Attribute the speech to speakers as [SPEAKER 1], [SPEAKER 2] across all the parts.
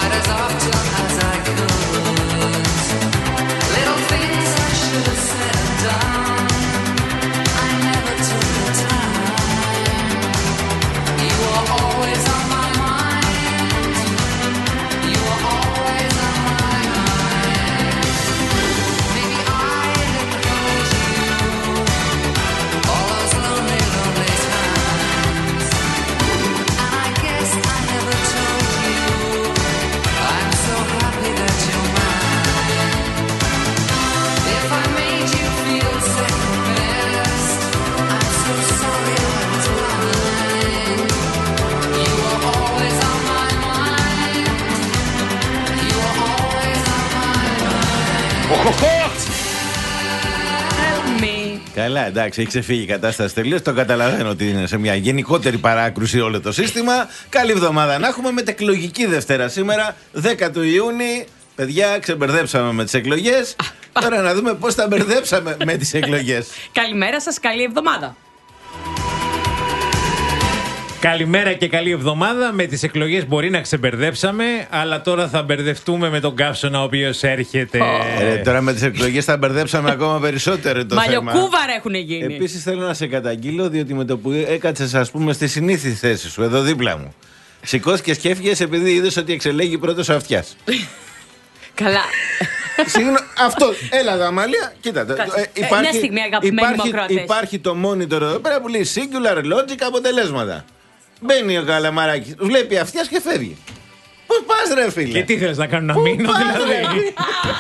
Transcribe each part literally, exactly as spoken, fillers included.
[SPEAKER 1] Καλά, εντάξει, έχει ξεφύγει η κατάσταση τελείως. Το καταλαβαίνω ότι είναι σε μια γενικότερη παράκρουση όλο το σύστημα. Καλή εβδομάδα να έχουμε, μετεκλογική Δευτέρα σήμερα, δέκα του Ιούνιου. Παιδιά, ξεμπερδέψαμε με τις εκλογές. Τώρα να δούμε πώς τα μπερδέψαμε με τις εκλογές.
[SPEAKER 2] Καλημέρα σας, καλή εβδομάδα.
[SPEAKER 3] Καλημέρα και καλή εβδομάδα. Με τις εκλογές μπορεί να ξεμπερδέψαμε, αλλά τώρα θα μπερδευτούμε με τον καύσωνα ο οποίος έρχεται.
[SPEAKER 1] Oh. Ε, τώρα με τις εκλογές θα μπερδέψαμε ακόμα περισσότερο το
[SPEAKER 2] Μαλλιοκούβαρα έχουν γίνει.
[SPEAKER 1] Επίσης θέλω να σε καταγγείλω, διότι με το που έκατσες, ας πούμε, στη συνήθη θέση σου, εδώ δίπλα μου, σηκώθηκες και έφυγες επειδή είδες ότι εξελέγει πρώτος ο αυτιάς.
[SPEAKER 2] Καλά.
[SPEAKER 1] Συγγνώμη, αυτό, έλα Δαμάλια, κοίτατε.
[SPEAKER 2] Ε, υπάρχει, μια στιγμή, αγαπημένοι μου ακροατές.
[SPEAKER 1] Υπάρχει το monitor εδώ πέρα που λέει singular logic αποτελέσματα. Μπαίνει ο Καλαμαράκης, βλέπει αυτιάς και φεύγει. Πώς πας ρε φίλε?
[SPEAKER 3] Και τι θέλεις να κάνω, να μείνω δηλαδή?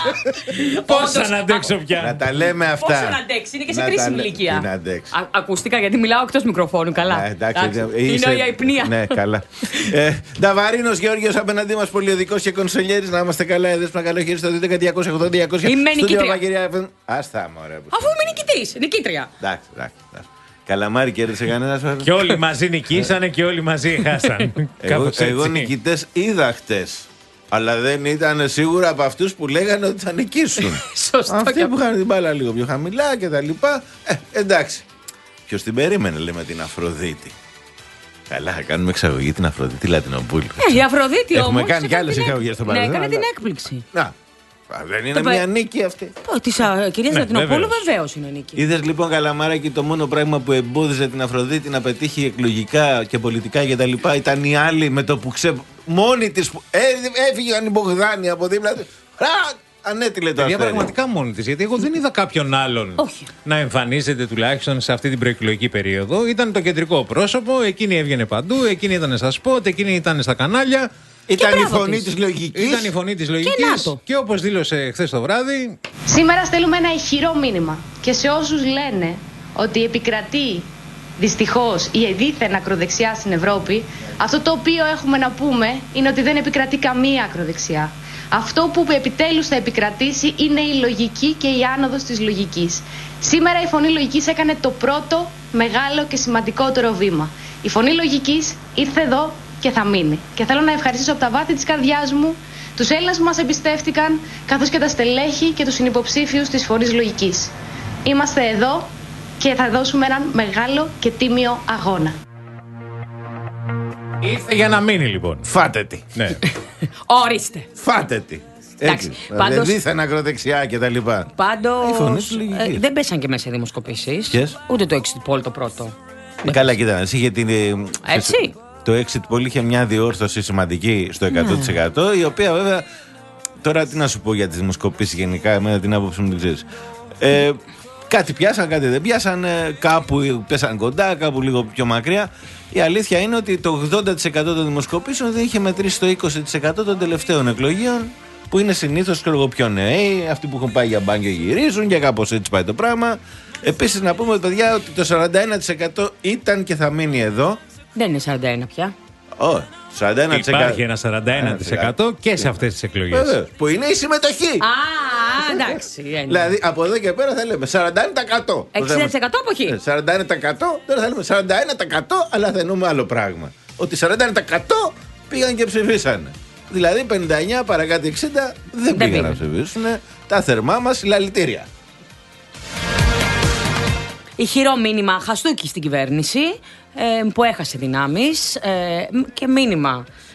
[SPEAKER 3] Πώς να αντέξω πια?
[SPEAKER 1] Να τα λέμε αυτά.
[SPEAKER 2] Πώς να αντέξει, είναι και σε κρίσιμη ηλικία.
[SPEAKER 1] Να αντέξει.
[SPEAKER 2] Ακούστηκα γιατί μιλάω εκτός μικροφώνου, καλά. Είναι η αϊπνία.
[SPEAKER 1] Ναι, καλά. Νταβαρίνος Γεώργιος απέναντί μας, πολιοδικός και κονσολιέρης. Να είμαστε καλά, εδέσπνα καλό χέρι στο δύο έντεκα διακόσια ογδόντα διακόσια.
[SPEAKER 2] Είμαι νικήτρια.
[SPEAKER 1] Άστα μωρέ.
[SPEAKER 2] Αφού είμαι νικητής, νικήτρια.
[SPEAKER 1] Εντάξει, εντάξει. Καλαμάρι κέρδισε κανένα.
[SPEAKER 3] Και όλοι μαζί νικήσανε και όλοι μαζί χάσαν.
[SPEAKER 1] Εγώ, εγώ νικητές είδα χτες. Αλλά δεν ήταν σίγουρα από αυτούς που λέγανε ότι θα νικήσουν.
[SPEAKER 2] Σωστό.
[SPEAKER 1] Αυτοί που είχαν την μπάλα λίγο πιο χαμηλά και τα λοιπά. Ε, εντάξει. Ποιος την περίμενε, λέμε, την Αφροδίτη. Καλά, κάνουμε εξαγωγή την Αφροδίτη Λατινοπούλου.
[SPEAKER 2] Ε, η Αφροδίτη όμως.
[SPEAKER 1] Έχουμε κάνει κι άλλες εξαγωγές στο παρελθόν.
[SPEAKER 2] Ναι, έκανε την έκπληξη.
[SPEAKER 1] Να. Δεν είναι μια νίκη αυτή.
[SPEAKER 2] Τη κυρία Λατινοπούλου βεβαίως είναι νίκη.
[SPEAKER 1] Είδες λοιπόν, Καλαμάρακη, το μόνο πράγμα που εμπόδιζε την Αφροδίτη να πετύχει εκλογικά και πολιτικά και τα λοιπά ήταν η άλλη με το που ξε... μόνη της που έφυγε ανυμπογδάνη από δίπλα του. Ανέτειλε το αστέρι.
[SPEAKER 3] Πραγματικά μόνη της, γιατί εγώ δεν είδα κάποιον άλλον
[SPEAKER 2] Όχι.
[SPEAKER 3] να εμφανίζεται τουλάχιστον σε αυτή την προεκλογική περίοδο. Ήταν το κεντρικό πρόσωπο, εκείνη έβγαινε παντού, εκείνη ήταν στα σποτ, εκείνη ήταν στα κανάλια.
[SPEAKER 1] Ήταν η φωνή της λογικής.
[SPEAKER 3] Ήταν η φωνή της λογικής. Και, και όπως δήλωσε χθες το βράδυ.
[SPEAKER 4] Σήμερα στέλνουμε ένα ηχηρό μήνυμα και σε όσους λένε ότι επικρατεί δυστυχώς η δίθεν ακροδεξιά στην Ευρώπη, αυτό το οποίο έχουμε να πούμε είναι ότι δεν επικρατεί καμία ακροδεξιά. Αυτό που επιτέλους θα επικρατήσει είναι η λογική και η άνοδος της λογικής. Σήμερα η φωνή λογικής έκανε το πρώτο μεγάλο και σημαντικότερο βήμα. Η φωνή λογικής ήρθε εδώ και θα μείνει. Και θέλω να ευχαριστήσω από τα βάθη της καρδιάς μου τους Έλληνες που μας εμπιστεύτηκαν, καθώς και τα στελέχη και τους συνυποψήφιους της Φωνής Λογικής. Είμαστε εδώ και θα δώσουμε έναν μεγάλο και τίμιο αγώνα.
[SPEAKER 3] Ήρθε για να μείνει λοιπόν.
[SPEAKER 1] Φάτε τη.
[SPEAKER 3] Ναι.
[SPEAKER 2] Ορίστε.
[SPEAKER 1] Φάτε τη.
[SPEAKER 2] Εντάξει,
[SPEAKER 1] πάντως... δίθεν ακροδεξιά και τα λοιπά.
[SPEAKER 2] Πάντως ε, δεν πέσαν και μέσα οι δημοσκοπήσεις.
[SPEAKER 1] Yes.
[SPEAKER 2] Ούτε το exit poll το πρώτο.
[SPEAKER 1] Καλά, κοίτα, εσύ είχε την...
[SPEAKER 2] Έτσι.
[SPEAKER 1] Το exit poll είχε μια διόρθωση σημαντική στο εκατό τοις εκατό, ναι. Η οποία βέβαια. Τώρα τι να σου πω για τις δημοσκοπήσεις γενικά, εμένα την άποψη μου την ξέρεις. Ε, κάτι πιάσαν, κάτι δεν πιάσαν, κάπου πέσαν κοντά, κάπου λίγο πιο μακριά. Η αλήθεια είναι ότι το ογδόντα τοις εκατό των δημοσκοπήσεων δεν είχε μετρήσει το είκοσι τοις εκατό των τελευταίων εκλογών, που είναι συνήθως και λίγο πιο νέοι, αυτοί που έχουν πάει για μπάνκιο γυρίζουν και κάπως έτσι πάει το πράγμα. Επίσης να πούμε, παιδιά, ότι το σαράντα ένα τοις εκατό ήταν και θα μείνει εδώ.
[SPEAKER 2] Δεν είναι σαράντα ένα πια.
[SPEAKER 1] Oh, σαράντα ένα τοις εκατό.
[SPEAKER 3] Υπάρχει ένα σαράντα ένα τοις εκατό και σε αυτές τις εκλογές.
[SPEAKER 1] Βέβαια, που είναι η συμμετοχή.
[SPEAKER 2] Α, εντάξει.
[SPEAKER 1] Δηλαδή από εδώ και πέρα θα λέμε σαράντα ένα τοις εκατό.
[SPEAKER 2] εξήντα τοις εκατό αποχή.
[SPEAKER 1] σαράντα ένα τοις εκατό, τώρα θα λέμε σαράντα ένα τοις εκατό, αλλά θα εννοούμε άλλο πράγμα. Ότι σαράντα ένα τοις εκατό πήγαν και ψηφίσανε. Δηλαδή πενήντα εννιά παρά κάτι εξήντα δεν, δεν πήγαν να ψηφίσουν. Τα θερμά μας συλλαλητήρια.
[SPEAKER 2] Ηχηρό μήνυμα Χαστούκη στην κυβέρνηση, ε, που έχασε δυνάμεις, ε, και μήνυμα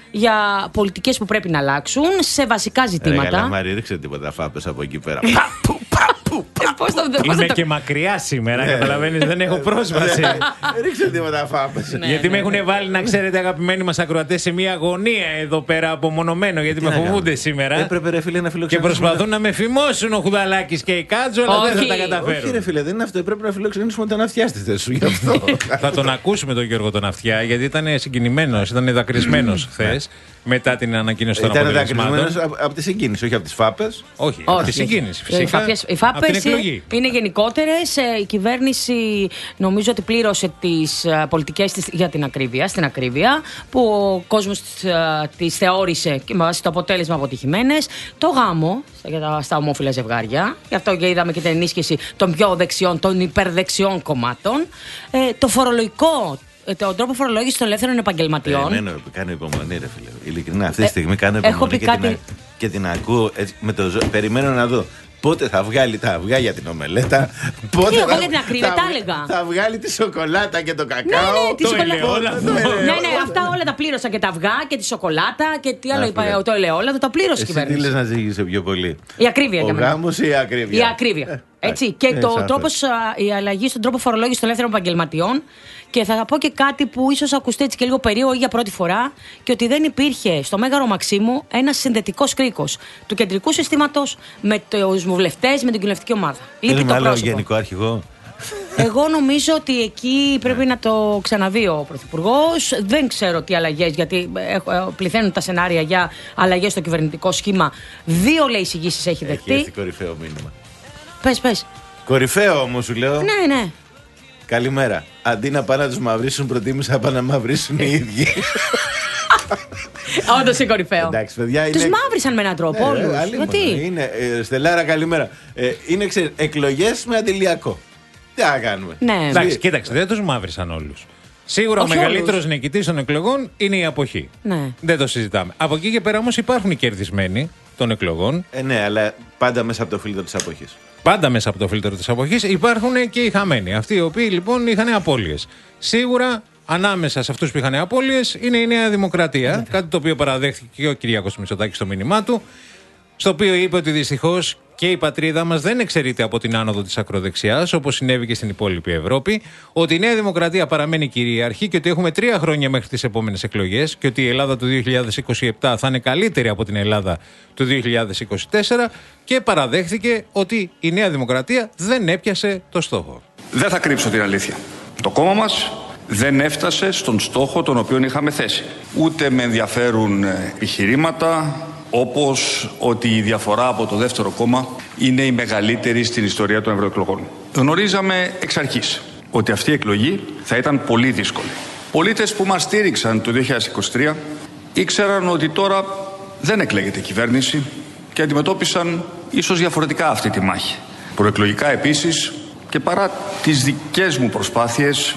[SPEAKER 2] για πολιτικές που πρέπει να αλλάξουν σε βασικά ζητήματα.
[SPEAKER 1] Καλά, Μάρη, ρίξε τίποτα φάπες από εκεί πέρα.
[SPEAKER 3] Είμαι και μακριά σήμερα, καταλαβαίνεις, δεν έχω πρόσβαση.
[SPEAKER 1] Ρίξε τίποτα φάπες.
[SPEAKER 3] Γιατί με έχουν βάλει, να ξέρετε, αγαπημένοι μας ακροατές, σε μια αγωνία εδώ πέρα απομονωμένο, γιατί με φοβούνται σήμερα.
[SPEAKER 1] Έπρεπε, ρε φίλε, να φιλοξενήσουμε.
[SPEAKER 3] Και προσπαθούν να με φημώσουν ο Χουδαλάκης και η Κάτζο, αλλά δεν θα τα καταφέρουν.
[SPEAKER 1] Όχι, ρε φίλε, δεν είναι αυτό. Πρέπει να φιλοξενήσουμε τον Αυτιά στη θέση σου γι' αυτό.
[SPEAKER 3] Θα τον ακούσουμε τον Γιώργο τον Αυτιά, γιατί ήταν συγκινημένος, ήταν δακρυσμένος χθες. Μετά την ανακοίνωση των αποτελεσμάτων. Ήταν
[SPEAKER 1] δακρυσμένος από τη συγκίνηση, όχι από τις φάπες.
[SPEAKER 3] Όχι, από τη συγκίνηση. Φυσικά.
[SPEAKER 2] Οι φάπες είναι γενικότερες. Η κυβέρνηση νομίζω ότι πλήρωσε τις πολιτικές της για την ακρίβεια, στην ακρίβεια, που ο κόσμος τις θεώρησε και με βάση το αποτέλεσμα αποτυχημένες. Το γάμο στα ομόφυλα ζευγάρια. Γι' αυτό και είδαμε και την ενίσχυση των πιο δεξιών, των υπερδεξιών κομμάτων. Το φορολογικό. Τον τρόπο φορολόγηση των ελεύθερων επαγγελματιών.
[SPEAKER 1] Ναι, ναι, κάνω υπομονή, ρε φίλε. Ειλικρινά, αυτή τη στιγμή κάνω υπομονή και, κάτι... την, και την ακούω. Έτσι, με το ζω... Περιμένω να δω πότε θα βγάλει τα αυγά για την ομελέτα. Πότε
[SPEAKER 2] τι,
[SPEAKER 1] θα...
[SPEAKER 2] εγώ για την ακρίβεια, τα έλεγα.
[SPEAKER 1] Θα βγάλει τη σοκολάτα και το κακάο.
[SPEAKER 2] Ναι, ναι, τη
[SPEAKER 3] το
[SPEAKER 2] σοκολάτα. Ναι, ναι, αυτά όλα τα πλήρωσα και τα αυγά και τη σοκολάτα και τι άλλο είπα. Το ελαιόλαδο, τα πλήρωσε η κυβέρνηση.
[SPEAKER 1] Τι λες να ζήγησε πιο πολύ.
[SPEAKER 2] Η ακρίβεια για μένα.
[SPEAKER 1] Ο γάμος ή η ακρίβεια.
[SPEAKER 2] Η ακρίβεια. Έτσι. Και το τρόπος, η αλλαγή στον τρόπο φορολόγηση των ελεύθερων επαγγελματιών. Και θα πω και κάτι που ίσως ακουστεί έτσι και λίγο περίεργο για πρώτη φορά, και ότι δεν υπήρχε στο Μέγαρο Μαξίμου ένας συνδετικός κρίκος του κεντρικού συστήματος με τους βουλευτές, με την κοινοβουλευτική ομάδα.
[SPEAKER 1] Λείπει το πρόσωπο. Γενικό αρχηγό.
[SPEAKER 2] Εγώ νομίζω ότι εκεί πρέπει να το ξαναδεί ο Πρωθυπουργός. Δεν ξέρω τι αλλαγές, γιατί πληθαίνουν τα σενάρια για αλλαγές στο κυβερνητικό σχήμα. Δύο, λέει, εισηγήσεις έχει δεχτεί.
[SPEAKER 1] Έχει έρθει κορυφαίο μήνυμα.
[SPEAKER 2] Πες, πες.
[SPEAKER 1] Κορυφαίο όμως, σου λέω.
[SPEAKER 2] Ναι, ναι.
[SPEAKER 1] Καλημέρα. Αντί να πάνε να τους μαυρίσουν, προτίμησα να πάνε να μαυρίσουν οι ίδιοι.
[SPEAKER 2] Όντως είναι κορυφαίο.
[SPEAKER 1] Εντάξει, παιδιά, είναι...
[SPEAKER 2] Τους μαύρισαν με έναν τρόπο,
[SPEAKER 1] ναι,
[SPEAKER 2] όλους.
[SPEAKER 1] Άλλη
[SPEAKER 2] Γιατί?
[SPEAKER 1] Είναι, ε, Στελάρα, καλημέρα. Ε, είναι ξέρεις, εκλογές με αντιλιακό. Τι να κάνουμε.
[SPEAKER 2] Ναι.
[SPEAKER 3] Εντάξει, κοίταξε, δεν τους μαύρισαν όλους. Σίγουρα όχι ο μεγαλύτερος νικητής των εκλογών είναι η αποχή.
[SPEAKER 2] Ναι.
[SPEAKER 3] Δεν το συζητάμε. Από εκεί και πέρα όμως υπάρχουν οι κερδισμένοι των εκλογών.
[SPEAKER 1] Ε, ναι, αλλά πάντα μέσα από το φίλτρο της αποχής.
[SPEAKER 3] Πάντα μέσα από το φίλτρο της αποχής υπάρχουν και οι χαμένοι. Αυτοί οι οποίοι λοιπόν είχαν απώλειες. Σίγουρα ανάμεσα σε αυτούς που είχαν απώλειες είναι η Νέα Δημοκρατία. Yeah. Κάτι το οποίο παραδέχθηκε και ο Κυριάκος Μητσοτάκης στο μήνυμά του. Στο οποίο είπε ότι δυστυχώς και η πατρίδα μας δεν εξαιρείται από την άνοδο της ακροδεξιάς, όπως συνέβη και στην υπόλοιπη Ευρώπη. Ότι η Νέα Δημοκρατία παραμένει κυρίαρχη και ότι έχουμε τρία χρόνια μέχρι τις επόμενες εκλογές και ότι η Ελλάδα του δύο χιλιάδες είκοσι επτά θα είναι καλύτερη από την Ελλάδα του δύο χιλιάδες είκοσι τέσσερα, και παραδέχθηκε ότι η Νέα Δημοκρατία δεν έπιασε το στόχο.
[SPEAKER 5] Δεν θα κρύψω την αλήθεια. Το κόμμα μας δεν έφτασε στον στόχο τον οποίο είχαμε θέσει. Ούτε με ενδιαφέρουν επιχειρήματα όπως ότι η διαφορά από το δεύτερο κόμμα είναι η μεγαλύτερη στην ιστορία των ευρωεκλογών. Γνωρίζαμε εξ αρχής ότι αυτή η εκλογή θα ήταν πολύ δύσκολη. Πολίτες που μας στήριξαν το δύο χιλιάδες είκοσι τρία ήξεραν ότι τώρα δεν εκλέγεται κυβέρνηση και αντιμετώπισαν ίσως διαφορετικά αυτή τη μάχη. Προεκλογικά επίσης, και παρά τις δικές μου προσπάθειες,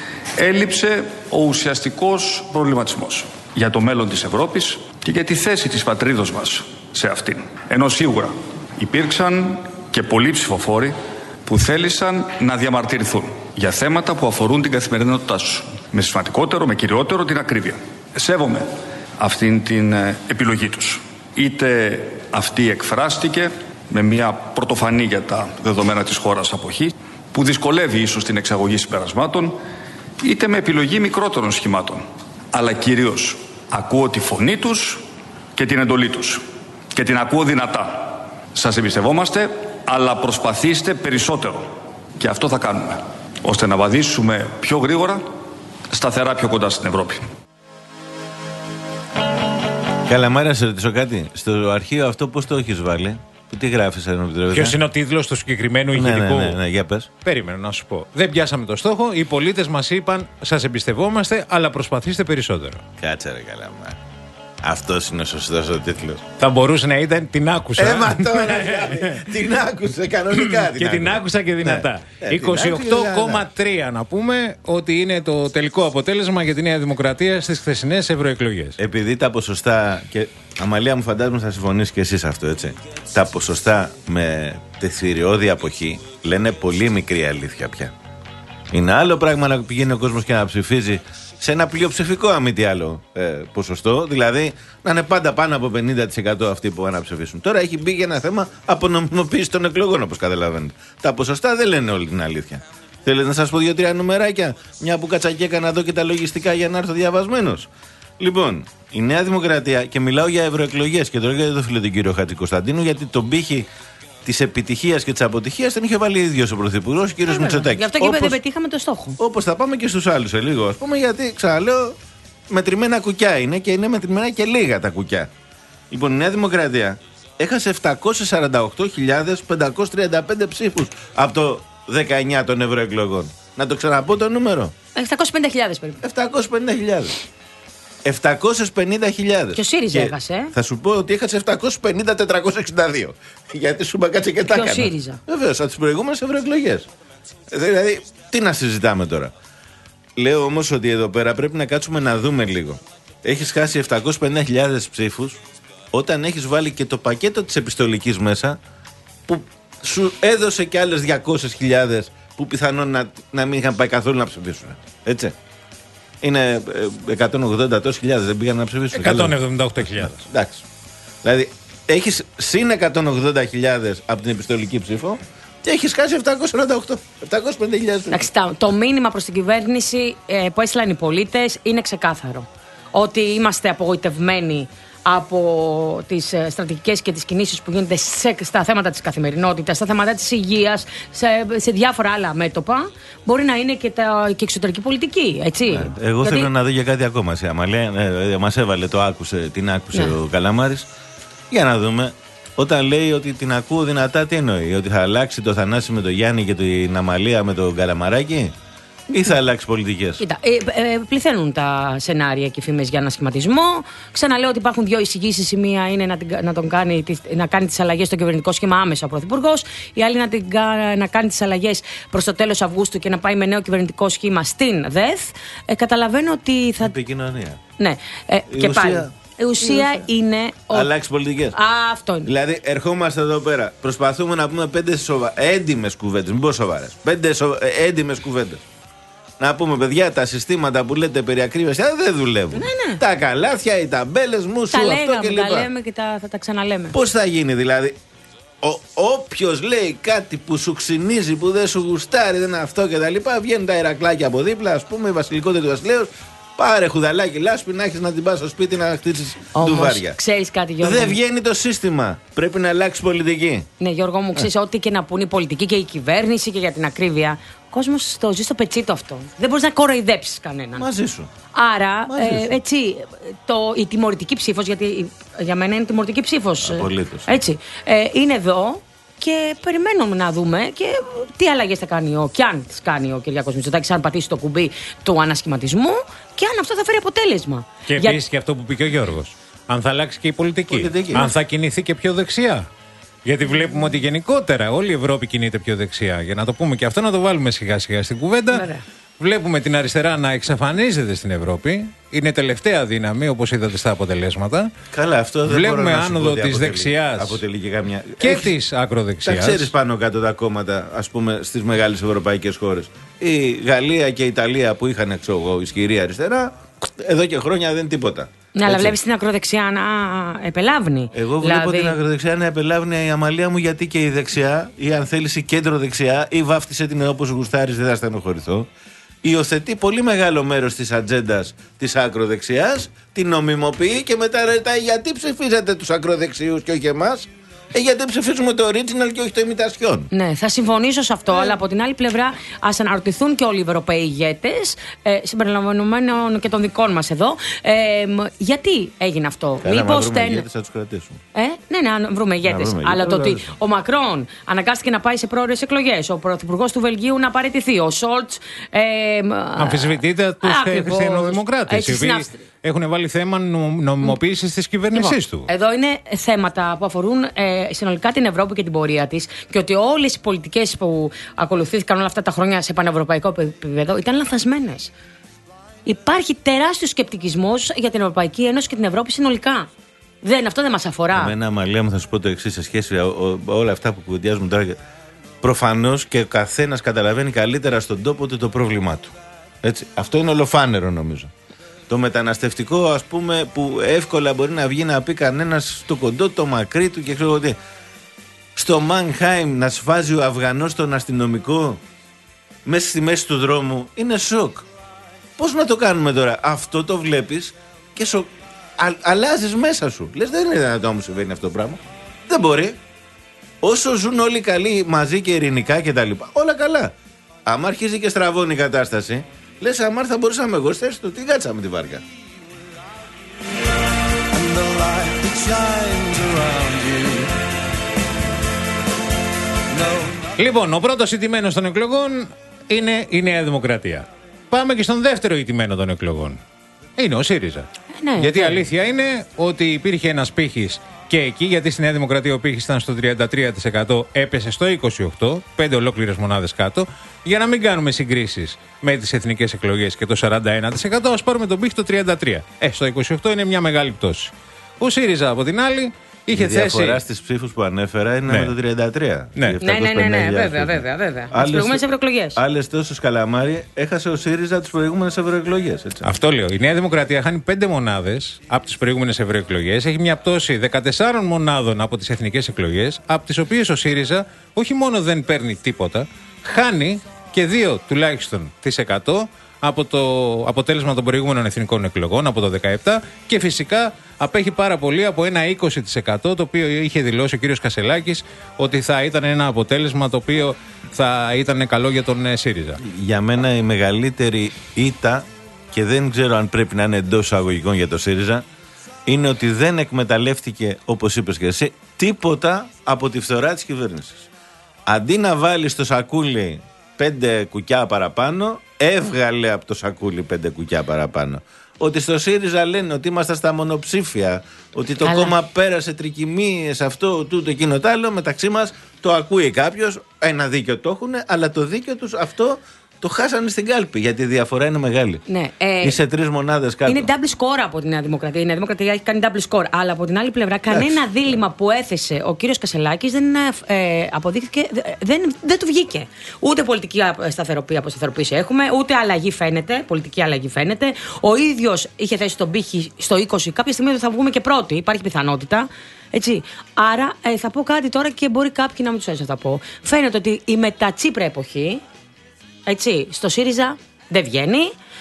[SPEAKER 5] έλειψε ο ουσιαστικός προβληματισμός για το μέλλον της Ευρώπης και για τη θέση της πατρίδος μας σε αυτήν. Ενώ σίγουρα υπήρξαν και πολλοί ψηφοφόροι που θέλησαν να διαμαρτυρηθούν για θέματα που αφορούν την καθημερινότητά τους. Με σημαντικότερο, με κυριότερο την ακρίβεια. Σέβομαι αυτήν την επιλογή τους. Είτε αυτή εκφράστηκε με μια πρωτοφανή για τα δεδομένα της χώρας αποχή, που δυσκολεύει ίσως την εξαγωγή συμπερασμάτων, είτε με επιλογή μικρότερων σχημάτων. Αλλά κυρίως ακούω τη φωνή τους και την εντολή τους. Και την ακούω δυνατά. Σας εμπιστευόμαστε, αλλά προσπαθήστε περισσότερο. Και αυτό θα κάνουμε, ώστε να βαδίσουμε πιο γρήγορα, σταθερά πιο κοντά στην Ευρώπη.
[SPEAKER 1] Καλαμάρα, σε ρωτήσω κάτι. Στο αρχείο αυτό πώς το έχεις βάλει? Τι γράφεις, αν επιτρέπετε?
[SPEAKER 3] Ποιος είναι ο τίτλος του συγκεκριμένου ηχητικού?
[SPEAKER 1] Ναι, ναι, ναι, ναι, για πες.
[SPEAKER 3] Περίμενα να σου πω. Δεν πιάσαμε το στόχο. Οι πολίτες μας είπαν: σας εμπιστευόμαστε, αλλά προσπαθήστε περισσότερο.
[SPEAKER 1] Κάτσε, ρε Καλαμάρα. Αυτός είναι ο σωστός ο τίτλος.
[SPEAKER 3] Θα μπορούσε να ήταν την άκουσα.
[SPEAKER 1] Έμα τώρα, την άκουσε κανονικά. Την
[SPEAKER 3] και την άκουσα και δυνατά. Ναι. είκοσι οκτώ κόμμα τρία να πούμε ότι είναι το τελικό αποτέλεσμα για τη Νέα Δημοκρατία στις χθεσινές ευρωεκλογές.
[SPEAKER 1] Επειδή τα ποσοστά, και Αμαλία μου φαντάζομαι θα συμφωνήσει και εσείς αυτό, έτσι. Τα ποσοστά με τεθυριώδη αποχή λένε πολύ μικρή αλήθεια πια. Είναι άλλο πράγμα να πηγαίνει ο κόσμος και να ψηφίζει σε ένα πλειοψηφικό, αν μη τι άλλο, ε, ποσοστό. Δηλαδή να είναι πάντα πάνω από πενήντα τοις εκατό αυτοί που πάνε να ψηφίσουν. Τώρα έχει μπει ένα θέμα απονομιμοποίηση των εκλογών, όπως καταλαβαίνετε. Τα ποσοστά δεν λένε όλη την αλήθεια. Θέλετε να σας πω δύο-τρία νομεράκια, μια που κατσακέκα να δω και τα λογιστικά για να έρθω διαβασμένος. Λοιπόν, η Νέα Δημοκρατία, και μιλάω για ευρωεκλογές και τώρα δεν το φίλο τον κύριο Χατζικοσταντίνου, γιατί τον πύχη της επιτυχίας και της αποτυχίας τον είχε βάλει ίδιος ο Πρωθυπουργός, ο κύριος Μητσοτάκης.
[SPEAKER 2] Γι' αυτό και δεν πετύχαμε το στόχο.
[SPEAKER 1] Όπως θα πάμε και στους άλλους σε λίγο, ας πούμε, γιατί ξαναλέω, μετρημένα κουκιά είναι και είναι μετρημένα και λίγα τα κουκιά. Λοιπόν, η Νέα Δημοκρατία έχασε επτακόσιες σαράντα οκτώ χιλιάδες πεντακόσιες τριάντα πέντε ψήφους από το δεκαεννιά των ευρωεκλογών. Να το ξαναπώ το νούμερο.
[SPEAKER 2] επτακόσιες πενήντα χιλιάδες περίπου.
[SPEAKER 1] επτακόσιες πενήντα χιλιάδες. επτακόσιες πενήντα χιλιάδες.
[SPEAKER 2] Και ο ΣΥΡΙΖΑ έχασε.
[SPEAKER 1] Θα σου πω ότι έχασε επτακόσιες πενήντα χιλιάδες τετρακόσιες εξήντα δύο. Γιατί σου είπα κάτσε και τα έκανα.
[SPEAKER 2] Και ο ΣΥΡΙΖΑ.
[SPEAKER 1] Βεβαίως, από τις προηγούμενες ευρωεκλογές. Δηλαδή, τι να συζητάμε τώρα. Λέω όμως ότι εδώ πέρα πρέπει να κάτσουμε να δούμε λίγο. Έχεις χάσει επτακόσιες πενήντα χιλιάδες ψήφους όταν έχεις βάλει και το πακέτο της επιστολικής μέσα που σου έδωσε και άλλες διακόσιες χιλιάδες που πιθανόν να, να μην είχαν πάει καθόλου να ψηφίσουν. Έτσι. Είναι εκατόν ογδόντα τόσες χιλιάδες, δεν πήγαν να ψηφίσουν.
[SPEAKER 3] εκατόν εβδομήντα οκτώ χιλιάδες.
[SPEAKER 1] Εντάξει. Δηλαδή, έχεις συν εκατόν ογδόντα χιλιάδες από την επιστολική ψήφο και έχεις χάσει επτακόσιες σαράντα οκτώ. επτακόσιες πενήντα χιλιάδες.
[SPEAKER 2] Εντάξει, το μήνυμα προς την κυβέρνηση ε, που έστειλαν οι πολίτες είναι ξεκάθαρο. Ότι είμαστε απογοητευμένοι από τις στρατηγικές και τις κινήσεις που γίνονται σε, στα θέματα της καθημερινότητας, στα θέματα της υγείας, σε, σε διάφορα άλλα μέτωπα. Μπορεί να είναι και, τα, και εξωτερική πολιτική, έτσι.
[SPEAKER 1] Ναι, εγώ Γιατί... θέλω να δω για κάτι ακόμα. Σε Αμαλία, ε, μας έβαλε το άκουσε, την άκουσε ναι. ο Καλαμάρης. Για να δούμε. Όταν λέει ότι την ακούω δυνατά, τι εννοεί? Ότι θα αλλάξει το Θανάση με τον Γιάννη και την Αμαλία με τον Καλαμαράκη? Ή θα αλλάξει πολιτικές?
[SPEAKER 2] Κοίτα, ε, ε, πληθαίνουν τα σενάρια και οι φήμες για ανασχηματισμό. Ξαναλέω ότι υπάρχουν δύο εισηγήσεις. Η μία είναι να, την, να, τον κάνει, να κάνει τις αλλαγές στο κυβερνητικό σχήμα άμεσα ο Πρωθυπουργός. Η άλλη να, την, να κάνει τις αλλαγές προς το τέλος Αυγούστου και να πάει με νέο κυβερνητικό σχήμα στην ΔΕΘ. Ε, καταλαβαίνω ότι θα.
[SPEAKER 1] Επικοινωνία.
[SPEAKER 2] Ναι. Ε, και ουσία... πάλι. Η ουσία είναι.
[SPEAKER 1] Ο... Αλλάξει πολιτικές.
[SPEAKER 2] Α, αυτό είναι.
[SPEAKER 1] Δηλαδή, ερχόμαστε εδώ πέρα. Προσπαθούμε να πούμε πέντε σοβα... έντιμες κουβέντες. Μην πω σοβαρές. Πέντε σοβα... έντιμες κουβέντες. Να πούμε, παιδιά, τα συστήματα που λέτε περί ακρίβειας δεν δουλεύουν.
[SPEAKER 2] Ναι, ναι.
[SPEAKER 1] Τα καλάθια, οι ταμπέλες μου, σου αυτό και λοιπά.
[SPEAKER 2] Τα λέμε και τα, θα τα ξαναλέμε.
[SPEAKER 1] Πώς θα γίνει δηλαδή? Όποιος λέει κάτι που σου ξυνίζει, που δεν σου γουστάρει, δεν είναι αυτό και τα λοιπά, βγαίνουν τα Ηρακλάκια από δίπλα, ας πούμε, η βασιλικότητα του βασιλέως. Πάρε χουδαλάκι λάσπη να έχεις να την πας στο σπίτι να χτίσεις ντουβάρια.
[SPEAKER 2] Ξέρεις κάτι, Γιώργο?
[SPEAKER 1] Δεν βγαίνει το σύστημα. Πρέπει να αλλάξει πολιτική.
[SPEAKER 2] Ναι, Γιώργο μου, ξέρεις, ό,τι και να πούνε η πολιτική και η κυβέρνηση και για την ακρίβεια, ο κόσμος το ζει στο πετσί του αυτό. Δεν μπορείς να κοροϊδέψεις κανέναν.
[SPEAKER 1] Μαζί σου.
[SPEAKER 2] Άρα,
[SPEAKER 1] Μαζί
[SPEAKER 2] ε,
[SPEAKER 1] σου.
[SPEAKER 2] έτσι, το, η τιμωρητική ψήφος, γιατί για μένα είναι τιμωρητική ψήφος.
[SPEAKER 1] Απολύτως.
[SPEAKER 2] Έτσι, ε, είναι εδώ. Και περιμένουμε να δούμε και τι αλλαγές θα κάνει ο, και αν τις κάνει ο Κυριάκος Μητσοτάκης, αν πατήσει το κουμπί του ανασχηματισμού και αν αυτό θα φέρει αποτέλεσμα.
[SPEAKER 3] Και
[SPEAKER 2] Για...
[SPEAKER 3] επίσης και αυτό που πει και ο Γιώργος. Αν θα αλλάξει και η πολιτική. πολιτική. Αν θα κινηθεί και πιο δεξιά. Γιατί βλέπουμε ότι γενικότερα όλη η Ευρώπη κινείται πιο δεξιά. Για να το πούμε και αυτό, να το βάλουμε σιγά σιγά στην κουβέντα. Βέβαια. Βλέπουμε την αριστερά να εξαφανίζεται στην Ευρώπη. Είναι τελευταία δύναμη, όπως είδατε στα αποτελέσματα.
[SPEAKER 1] Καλά, αυτό δεν
[SPEAKER 3] Βλέπουμε
[SPEAKER 1] μπορώ να
[SPEAKER 3] άνοδο της δεξιάς
[SPEAKER 1] αποτελεί και, καμιά...
[SPEAKER 3] και
[SPEAKER 1] Έχεις...
[SPEAKER 3] της ακροδεξιάς.
[SPEAKER 1] Τα ξέρεις πάνω κάτω τα κόμματα, ας πούμε, στις μεγάλες ευρωπαϊκές χώρες. Η Γαλλία και η Ιταλία που είχαν εξωγό ισχυρή αριστερά, εδώ και χρόνια δεν τίποτα.
[SPEAKER 2] Ναι, αλλά βλέπεις την ακροδεξιά να επελάβνει.
[SPEAKER 1] Εγώ
[SPEAKER 2] δηλαδή...
[SPEAKER 1] βλέπω την ακροδεξιά να επελάβνει η Αμαλία μου, γιατί και η δεξιά, ή αν θέλεις η κέντρο δεξιά, ή βάφτισε την όπως γουστάρεις, δεν θα στενοχωρηθώ. Υιοθετεί πολύ μεγάλο μέρος της ατζέντας της ακροδεξιάς, την νομιμοποιεί και μετά ρωτάει γιατί ψηφίζετε τους ακροδεξιούς και όχι εμάς. Ε, γιατί ψηφίζουμε το original και όχι το imitation.
[SPEAKER 2] Ναι, θα συμφωνήσω σε αυτό, ε. αλλά από την άλλη πλευρά ας αναρωτηθούν και όλοι οι Ευρωπαίοι ηγέτες, ε, συμπεριλαμβανομένων και των δικών μας εδώ, ε, γιατί έγινε αυτό.
[SPEAKER 1] Καλά,
[SPEAKER 2] Μήπως
[SPEAKER 1] βρούμε
[SPEAKER 2] τεν...
[SPEAKER 1] ηγέτες θα τους κρατήσουμε.
[SPEAKER 2] Ε, ναι, ναι, αν βρούμε ηγέτες.
[SPEAKER 1] βρούμε
[SPEAKER 2] αλλά
[SPEAKER 1] ηγέτες,
[SPEAKER 2] το ότι ο Μακρόν αναγκάστηκε να πάει σε πρόορες εκλογές, ο πρωθυπουργός του Βελγίου να παραιτηθεί, ο Σόλτς. Ε,
[SPEAKER 3] αμφισβητείται τους χριστιανοδημοκράτες. Έχουν βάλει θέμα νομιμοποίησης της κυβέρνησής
[SPEAKER 2] λοιπόν,
[SPEAKER 3] του.
[SPEAKER 2] Εδώ είναι θέματα που αφορούν ε, συνολικά την Ευρώπη και την πορεία της και ότι όλες οι πολιτικές που ακολουθήθηκαν όλα αυτά τα χρόνια σε πανευρωπαϊκό επίπεδο ήταν λανθασμένες. Υπάρχει τεράστιος σκεπτικισμός για την Ευρωπαϊκή Ένωση και την Ευρώπη συνολικά. Δεν, αυτό δεν μας αφορά.
[SPEAKER 1] Εμένα, Αμαλία μου, θα σου πω το εξής σε σχέση με όλα αυτά που κουβεντιάζουμε τώρα. προφανώς και ο καθένας καταλαβαίνει καλύτερα στον τόπο του το πρόβλημά του. Έτσι. Αυτό είναι ολοφάνερο νομίζω. Το μεταναστευτικό, ας πούμε, που εύκολα μπορεί να βγει να πει κανένας στο κοντό, το μακρύ του και ξέρω εγώ τι. Στο Μάνχάιμ να σφάζει ο Αφγανός τον αστυνομικό μέσα στη μέση του δρόμου είναι σοκ. Πώς να το κάνουμε τώρα? Αυτό το βλέπεις και σο... Α, αλλάζεις μέσα σου. Λες δεν είναι δυνατόν μου συμβαίνει αυτό το πράγμα. Δεν μπορεί. Όσο ζουν όλοι καλοί μαζί και ειρηνικά και τα λοιπά, όλα καλά. Άμα αρχίζει και στραβώνει η κατάσταση, λες αμάρ θα μπορούσαμε εγώ στη του, τι κάτσαμε τη βάρκα.
[SPEAKER 3] Λοιπόν, ο πρώτος ηττημένος των εκλογών είναι η Νέα Δημοκρατία. Πάμε και στον δεύτερο ηττημένο των εκλογών. Είναι ο ΣΥΡΙΖΑ. Ναι, γιατί η ναι. αλήθεια είναι ότι υπήρχε ένας πύχης και εκεί, γιατί στη Νέα Δημοκρατία ο πύχης ήταν στο τριάντα τρία τοις εκατό, έπεσε στο είκοσι οκτώ τοις εκατό, πέντε ολόκληρες μονάδες κάτω. Για να μην κάνουμε συγκρίσεις με τις εθνικές εκλογές και το σαράντα ένα τοις εκατό, ας πάρουμε τον πύχη το τριάντα τρία τοις εκατό. Ε, στο είκοσι οκτώ τοις εκατό είναι μια μεγάλη πτώση. Ο ΣΥΡΙΖΑ από την άλλη είχε
[SPEAKER 1] η
[SPEAKER 3] θέσει.
[SPEAKER 1] Η διαφορά στις ψήφους που ανέφερα είναι ναι. με το τριάντα τρία.
[SPEAKER 2] Ναι, ναι, ναι, ναι, ναι, βέβαια, βέβαια, βέβαια. Τις προηγούμενες ευρωεκλογές.
[SPEAKER 1] Άλλες τόσες καλαμάρι έχασε ο ΣΥΡΙΖΑ τις προηγούμενες ευρωεκλογές.
[SPEAKER 3] Αυτό λέω. Η Νέα Δημοκρατία χάνει πέντε μονάδες από τις προηγούμενες ευρωεκλογές. Έχει μια πτώση δεκατεσσάρων μονάδων από τις εθνικές εκλογές, από τις οποίες ο ΣΥΡΙΖΑ όχι μόνο δεν παίρνει τίποτα, χάνει και δύο τουλάχιστον τις εκατό από το αποτέλεσμα των προηγούμενων εθνικών εκλογών, από το δεκαεπτά, και φυσικά απέχει πάρα πολύ από ένα είκοσι τοις εκατό το οποίο είχε δηλώσει ο κύριος Κασελάκης ότι θα ήταν ένα αποτέλεσμα το οποίο θα ήταν καλό για τον ΣΥΡΙΖΑ.
[SPEAKER 1] Για μένα η μεγαλύτερη ήττα, και δεν ξέρω αν πρέπει να είναι εντός εισαγωγικών για το ΣΥΡΙΖΑ, είναι ότι δεν εκμεταλλεύτηκε, όπως είπες και εσύ, τίποτα από τη φθορά της κυβέρνησης. Αντί να βάλει στο σακούλι πέντε κουκιά παραπάνω, έβγαλε από το σακούλι πέντε κουκιά παραπάνω. Ότι στο ΣΥΡΙΖΑ λένε ότι είμαστε στα μονοψήφια, ότι το Καλά. κόμμα πέρασε τρικυμίες, αυτό, τούτο, εκείνο, τ' άλλο. Μεταξύ μας το ακούει κάποιος, ένα δίκιο το έχουν, αλλά το δίκιο τους αυτό το χάσανε στην κάλπη, γιατί η διαφορά είναι μεγάλη.
[SPEAKER 2] Ναι, ε,
[SPEAKER 1] Είσαι τρεις μονάδες κάτω.
[SPEAKER 2] Είναι double score από τη Νέα Δημοκρατία. Η Νέα Δημοκρατία έχει κάνει double score. Αλλά από την άλλη πλευρά, κανένα Άξι. δίλημμα που έθεσε ο κύριος Κασελάκης δεν ε, αποδείχθηκε, δεν, δεν του βγήκε. Ούτε πολιτική αποσταθεροποίηση έχουμε, ούτε αλλαγή φαίνεται. Πολιτική αλλαγή φαίνεται. Ο ίδιος είχε θέσει τον πύχη στο είκοσι. Κάποια στιγμή θα βγούμε και πρώτοι. Υπάρχει πιθανότητα. Έτσι. Άρα ε, θα πω κάτι τώρα και μπορεί κάποιοι να μην τους αρέσει να τα πω. Φαίνεται ότι η μετατσίπρα εποχή. Έτσι, στο ΣΥΡΙΖΑ δεν βγαίνει.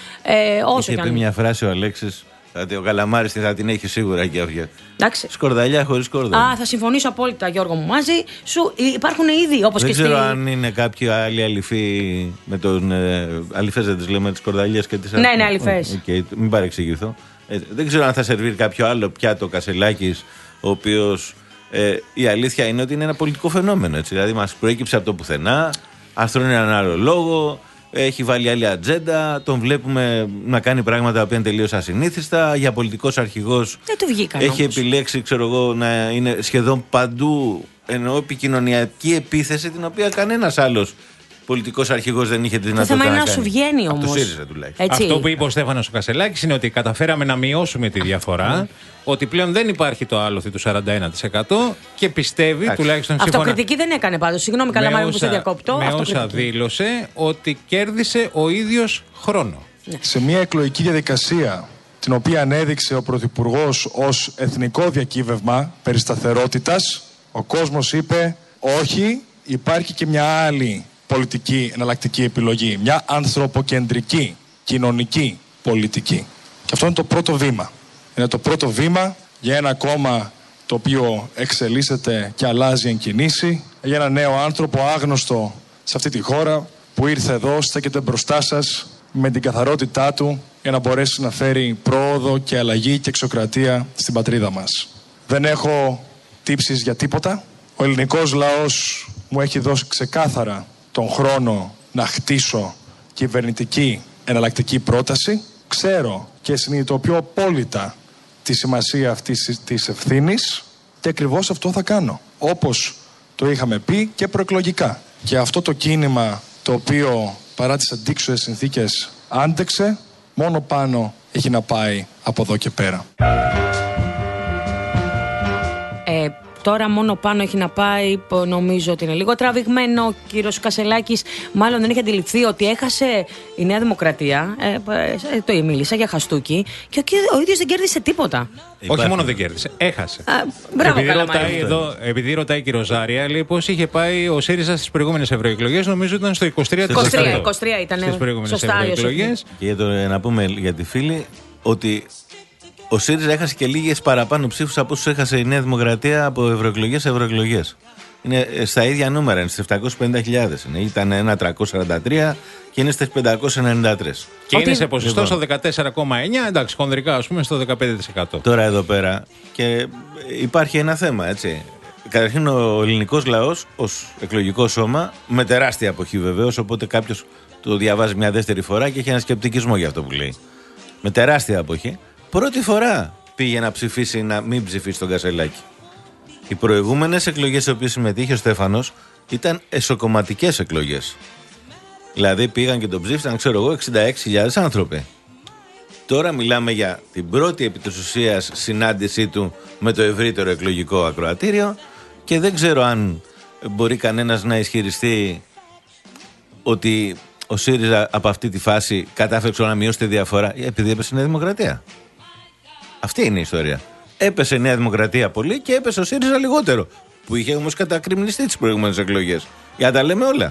[SPEAKER 2] Ε, όσο
[SPEAKER 1] είχε πει μια φράση ο Αλέξης, ότι ο Καλαμάρης θα την έχει σίγουρα και αυτή. Σκορδαλιά χωρίς σκόρδα.
[SPEAKER 2] Α, θα συμφωνήσω απόλυτα, Γιώργο μου, μαζί σου. Υπάρχουν ήδη, όπως
[SPEAKER 1] δεν
[SPEAKER 2] και
[SPEAKER 1] ξέρω
[SPEAKER 2] στη...
[SPEAKER 1] αν είναι κάποιοι άλλοι αληφοί με τον. Ε, αληφές δεν τις λέμε, τις σκορδαλιές και τις.
[SPEAKER 2] Ναι, ναι, αληφές.
[SPEAKER 1] Okay, μην παρεξηγηθώ. Ε, δεν ξέρω αν θα σερβίρει κάποιο άλλο πιάτο Κασελάκης, ο οποίος. Ε, η αλήθεια είναι ότι είναι ένα πολιτικό φαινόμενο. Έτσι. Δηλαδή, μας προέκυψε από το πουθενά. Αυτό είναι έναν άλλο λόγο. Έχει βάλει άλλη ατζέντα. Τον βλέπουμε να κάνει πράγματα που είναι τελείως ασυνήθιστα. Για πολιτικός αρχηγός έχει όμως επιλέξει, ξέρω εγώ, να είναι σχεδόν παντού εννοώ επικοινωνιακή επίθεση, την οποία κανένας άλλος πολιτικός αρχηγός δεν είχε τη δυνατότητα να κάνει.
[SPEAKER 2] Το θέμα είναι να σου βγαίνει όμως.
[SPEAKER 1] Από το ΣΥΡΙΖΑ τουλάχιστον.
[SPEAKER 3] Αυτό που είπε ο Στέφανος ο Κασελάκης είναι ότι καταφέραμε να μειώσουμε τη διαφορά, ότι πλέον δεν υπάρχει το άλοθη του σαράντα ένα τοις εκατό και πιστεύει, Άξι. τουλάχιστον σύμφωνα.
[SPEAKER 2] Αυτοκριτική δεν έκανε πάντως. Συγγνώμη, Καλαμάρη, που σε διακόπτω.
[SPEAKER 3] Με όσα δήλωσε ότι κέρδισε ο ίδιος χρόνο.
[SPEAKER 6] Ναι. Σε μια εκλογική διαδικασία, την οποία ανέδειξε ο Πρωθυπουργός ως εθνικό διακύβευμα περί σταθερότητας, ο κόσμος είπε όχι, υπάρχει και μια άλλη πολιτική εναλλακτική επιλογή. Μια ανθρωποκεντρική, κοινωνική πολιτική. Και αυτό είναι το πρώτο βήμα. Είναι το πρώτο βήμα για ένα κόμμα το οποίο εξελίσσεται και αλλάζει εν κινήσει, για ένα νέο άνθρωπο άγνωστο σε αυτή τη χώρα που ήρθε εδώ, στέκεται μπροστά σας με την καθαρότητά του για να μπορέσει να φέρει πρόοδο και αλλαγή και εξοκρατία στην πατρίδα μας. Δεν έχω τύψεις για τίποτα. Ο ελληνικός λαός μου έχει δώσει ξεκάθαρα τον χρόνο να χτίσω κυβερνητική εναλλακτική πρόταση. Ξέρω και συνειδητοποιώ απόλυτα τη σημασία αυτής της ευθύνης και ακριβώς αυτό θα κάνω. Όπως το είχαμε πει και προεκλογικά. Και αυτό το κίνημα το οποίο παρά τις αντίξωες συνθήκες άντεξε, μόνο πάνω έχει να πάει από εδώ και πέρα.
[SPEAKER 2] Ε, τώρα μόνο πάνω έχει να πάει. Νομίζω ότι είναι λίγο τραβηγμένο. Ο κύριος Κασελάκης μάλλον δεν έχει αντιληφθεί ότι έχασε η Νέα Δημοκρατία. Ε, ε, το μίλησα για χαστούκι. Και ο, ο ίδιος δεν κέρδισε τίποτα.
[SPEAKER 3] Υπάρχει. Όχι μόνο δεν κέρδισε, έχασε.
[SPEAKER 2] Α, μπράβο,
[SPEAKER 3] επειδή, ρωτάει εδώ, επειδή ρωτάει η κύριο Ζάρια, λέει πώς είχε πάει ο ΣΥΡΙΖΑ στις προηγούμενες ευρωεκλογές. Νομίζω ήταν στο είκοσι τρία τοις εκατό.
[SPEAKER 2] είκοσι τρία ήταν.
[SPEAKER 3] Στις προηγούμενες ευρωεκλογές.
[SPEAKER 1] Και για το, να πούμε για τη φίλη ότι ο ΣΥΡΙΖΑ έχασε και λίγες παραπάνω ψήφους από όσους έχασε η Νέα Δημοκρατία από ευρωεκλογές σε ευρωεκλογές. Είναι στα ίδια νούμερα, είναι στις επτακόσιες πενήντα χιλιάδες. Ήταν ένα τριακόσια σαράντα τρία και είναι στις πεντακόσια ενενήντα τρία.
[SPEAKER 3] Και είναι σε ποσοστό λοιπόν στο δεκατέσσερα κόμμα εννιά, εντάξει, χονδρικά ας πούμε στο δεκαπέντε τοις εκατό.
[SPEAKER 1] Τώρα εδώ πέρα και υπάρχει ένα θέμα, έτσι. Καταρχήν ο ελληνικός λαός ως εκλογικό σώμα, με τεράστια αποχή βεβαίως, οπότε κάποιος το διαβάζει μια δεύτερη φορά και έχει ένα σκεπτικισμό για αυτό που λέει. Με τεράστια αποχή, πρώτη φορά πήγε να ψηφίσει, να μην ψηφίσει τον Κασελάκη. Οι προηγούμενες εκλογές στις οποίες συμμετείχε ο Στέφανος ήταν εσωκομματικές εκλογές. Δηλαδή πήγαν και τον ψήφισαν, ξέρω εγώ, εξήντα έξι χιλιάδες άνθρωποι. Τώρα μιλάμε για την πρώτη επί της ουσίας συνάντησή του με το ευρύτερο εκλογικό ακροατήριο και δεν ξέρω αν μπορεί κανένας να ισχυριστεί ότι ο ΣΥΡΙΖΑ από αυτή τη φάση κατάφερε να μειώσει τη διαφορά επειδή έπεσε η Νέα Δημοκρατία. Αυτή είναι η ιστορία. Έπεσε η Νέα Δημοκρατία πολύ και έπεσε ο ΣΥΡΙΖΑ λιγότερο. Που είχε όμως κατακριμνιστεί τις προηγούμενες εκλογές. Για να τα λέμε όλα.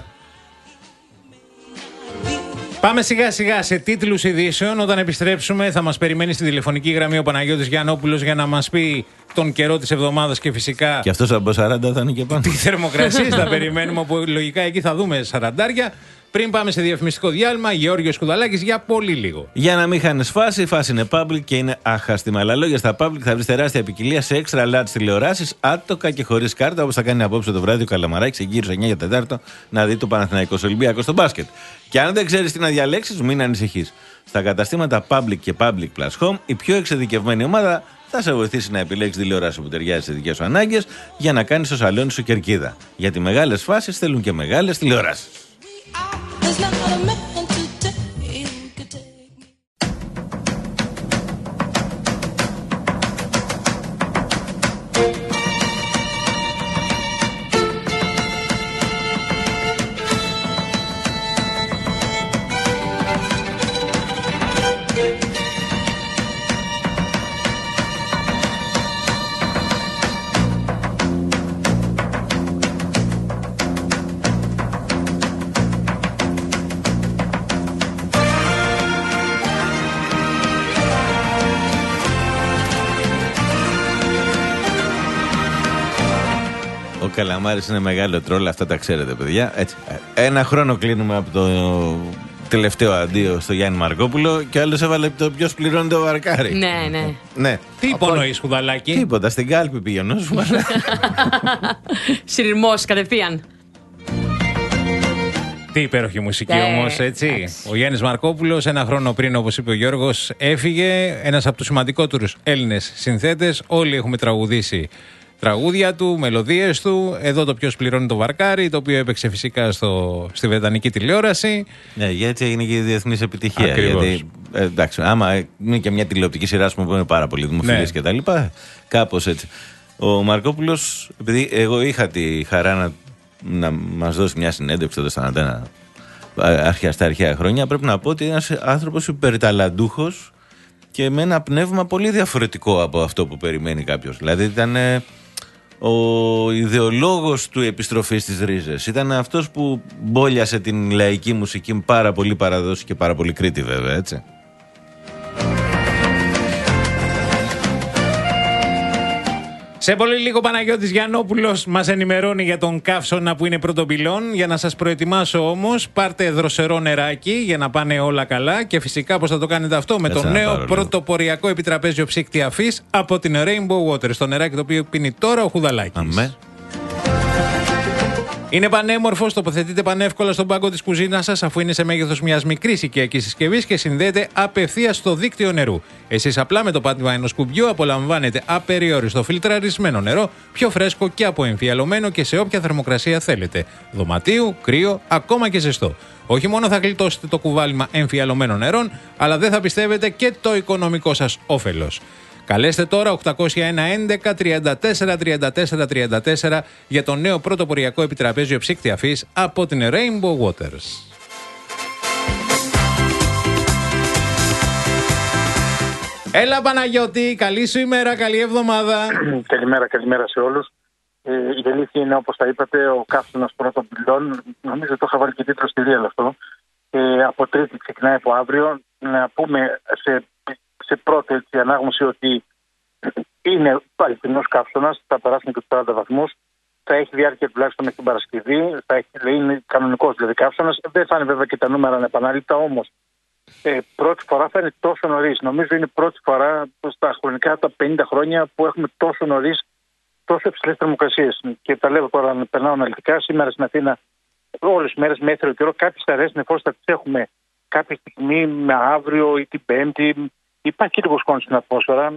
[SPEAKER 3] Πάμε σιγά σιγά σε τίτλους ειδήσεων. Όταν επιστρέψουμε θα μας περιμένει στη τηλεφωνική γραμμή ο Παναγιώτης Γιαννόπουλος για να μας πει τον καιρό της εβδομάδας και φυσικά.
[SPEAKER 1] Και αυτός από σαράντα θα είναι και πάνω.
[SPEAKER 3] Τι θερμοκρασίες θα περιμένουμε, όπου λογικά εκεί θα δούμε σαραντάρια. Πριν πάμε σε διαφημιστικό διάλειμμα, Γεώργιος Κουδαλάκης για πολύ λίγο.
[SPEAKER 1] Για να μην χάνεις φάση, η φάση είναι public και είναι άχαστη. Με άλλα λόγια, στα public θα βρεις τεράστια ποικιλία σε extra large τηλεοράσεις, άτοκα και χωρίς κάρτα, όπως θα κάνει απόψε το βράδυ ο Καλαμαράκης, εκεί γύρω εννιά για τετάρτο, να δει το Παναθηναϊκό Ολυμπιακό στο μπάσκετ. Και αν δεν ξέρεις τι να διαλέξεις, μην ανησυχείς. Στα καταστήματα public και public plus home, η πιο εξειδικευμένη ομάδα θα σε βοηθήσει να επιλέξεις τηλεόραση που ταιριάζει στις δικές σου ανάγκες για να κάνεις το σαλόνι σου κερκίδα. Γιατί μεγάλες φάσεις θέλουν και μεγάλες τηλεοράσεις. Ο Καλαμάρης είναι μεγάλο τρόλ, αυτά τα ξέρετε, παιδιά. Έτσι. Ένα χρόνο κλείνουμε από το τελευταίο αντίο στο Γιάννη Μαρκόπουλο και άλλος έβαλε το ποιος πληρώνει το βαρκάρι.
[SPEAKER 2] Ναι, ναι.
[SPEAKER 1] ναι.
[SPEAKER 3] Τι υπονοείς, Κουδαλάκη?
[SPEAKER 1] Τίποτα, στην κάλπη πήγαινε.
[SPEAKER 2] Συρριμός κατευθείαν.
[SPEAKER 3] Τι υπέροχη μουσική όμως, έτσι. Ο Γιάννης Μαρκόπουλος, ένα χρόνο πριν, όπως είπε ο Γιώργος, έφυγε. Ένας από τους σημαντικότερους Έλληνες συνθέτες. Όλοι έχουμε τραγουδήσει τραγούδια του, μελωδίες του. Εδώ το ποιος πληρώνει το βαρκάρι, το οποίο έπαιξε φυσικά στο, στη βρετανική τηλεόραση.
[SPEAKER 1] Ναι, γιατί έτσι έγινε και η διεθνής επιτυχία.
[SPEAKER 3] Ακριβώς.
[SPEAKER 1] Γιατί, ε, εντάξει, άμα είναι και μια τηλεοπτική σειρά που είναι πάρα πολύ δημοφιλής
[SPEAKER 3] ναι.
[SPEAKER 1] και τα λοιπά, κάπως έτσι. Ο Μαρκόπουλος, επειδή εγώ είχα τη χαρά να, να μας δώσει μια συνέντευξη τότε στα Αντένα αρχαία, στα αρχαία χρόνια, πρέπει να πω ότι είναι ένας άνθρωπος υπερταλαντούχος και με ένα πνεύμα πολύ διαφορετικό από αυτό που περιμένει κάποιος. Δηλαδή ήταν ε, ο ιδεολόγος του επιστροφής στις ρίζες. Ήταν αυτός που μπόλιασε την λαϊκή μουσική με πάρα πολύ παραδόση και πάρα πολύ Κρήτη, βέβαια, έτσι.
[SPEAKER 3] Σε πολύ λίγο Παναγιώτης Γιαννόπουλος μας ενημερώνει για τον καύσωνα που είναι πρωτοπυλών. Για να σας προετοιμάσω όμως, πάρτε δροσερό νεράκι για να πάνε όλα καλά. Και φυσικά πώς θα το κάνετε αυτό? Με
[SPEAKER 1] Έτσι
[SPEAKER 3] το νέο πρωτοποριακό επιτραπέζιο ψύκτη αφής από την Rainbow Waters. Το νεράκι το οποίο πίνει τώρα ο Χουδαλάκης.
[SPEAKER 1] Αμέ.
[SPEAKER 3] Είναι πανέμορφος, τοποθετείται πανεύκολα στον πάγκο της κουζίνας σας, αφού είναι σε μέγεθος μιας μικρής οικιακής συσκευής και συνδέεται απευθείας στο δίκτυο νερού. Εσείς απλά με το πάτημα ενός κουμπιού απολαμβάνετε απεριόριστο φιλτραρισμένο νερό, πιο φρέσκο και αποεμφιαλωμένο και σε όποια θερμοκρασία θέλετε. Δωματίου, κρύο, ακόμα και ζεστό. Όχι μόνο θα γλιτώσετε το κουβάλιμα εμφιαλωμένων νερών, αλλά δεν θα πιστεύετε και το οικονομικό σας όφελος. Καλέστε τώρα οκτακόσια ένα έντεκα τριάντα τέσσερα τριάντα τέσσερα τριάντα τέσσερα για το νέο πρωτοποριακό επιτραπέζιο ψύκτη αφής από την Rainbow Waters. Έλα Παναγιώτη, καλή σου ημέρα, καλή εβδομάδα.
[SPEAKER 7] Καλημέρα, καλημέρα σε όλους. Ε, η αλήθεια είναι, όπως τα είπατε, ο καύσωνας πρώτων πυλών. Νομίζω το είχα βάλει και τίτλο στη Ρία αυτό. Ε, από Τρίτη ξεκινάει από αύριο. Να πούμε σε, σε πρώτη έτσι, ανάγνωση ότι είναι αληθινός καύσωνας, θα περάσουν και τους σαράντα βαθμούς. Θα έχει διάρκεια τουλάχιστον μέχρι την Παρασκευή. Θα έχει, είναι κανονικός δηλαδή καύσωνας. Δεν θα είναι βέβαια και τα νούμερα ανεπανάληπτα, όμως ε, πρώτη φορά θα είναι τόσο νωρίς. Νομίζω είναι πρώτη φορά στα χρονικά τα πενήντα χρόνια που έχουμε τόσο νωρίς τόσο υψηλές θερμοκρασίες. Και τα λέω τώρα, περνάω αναλυτικά. Σήμερα στην Αθήνα, όλες τις μέρες με έθερο καιρό, κάποιες αραιές νεφώσεις θα τις έχουμε κάποια στιγμή, με αύριο ή την Πέμπτη. Υπάρχει λίγο σκόνη στην ατμόσφαιρα.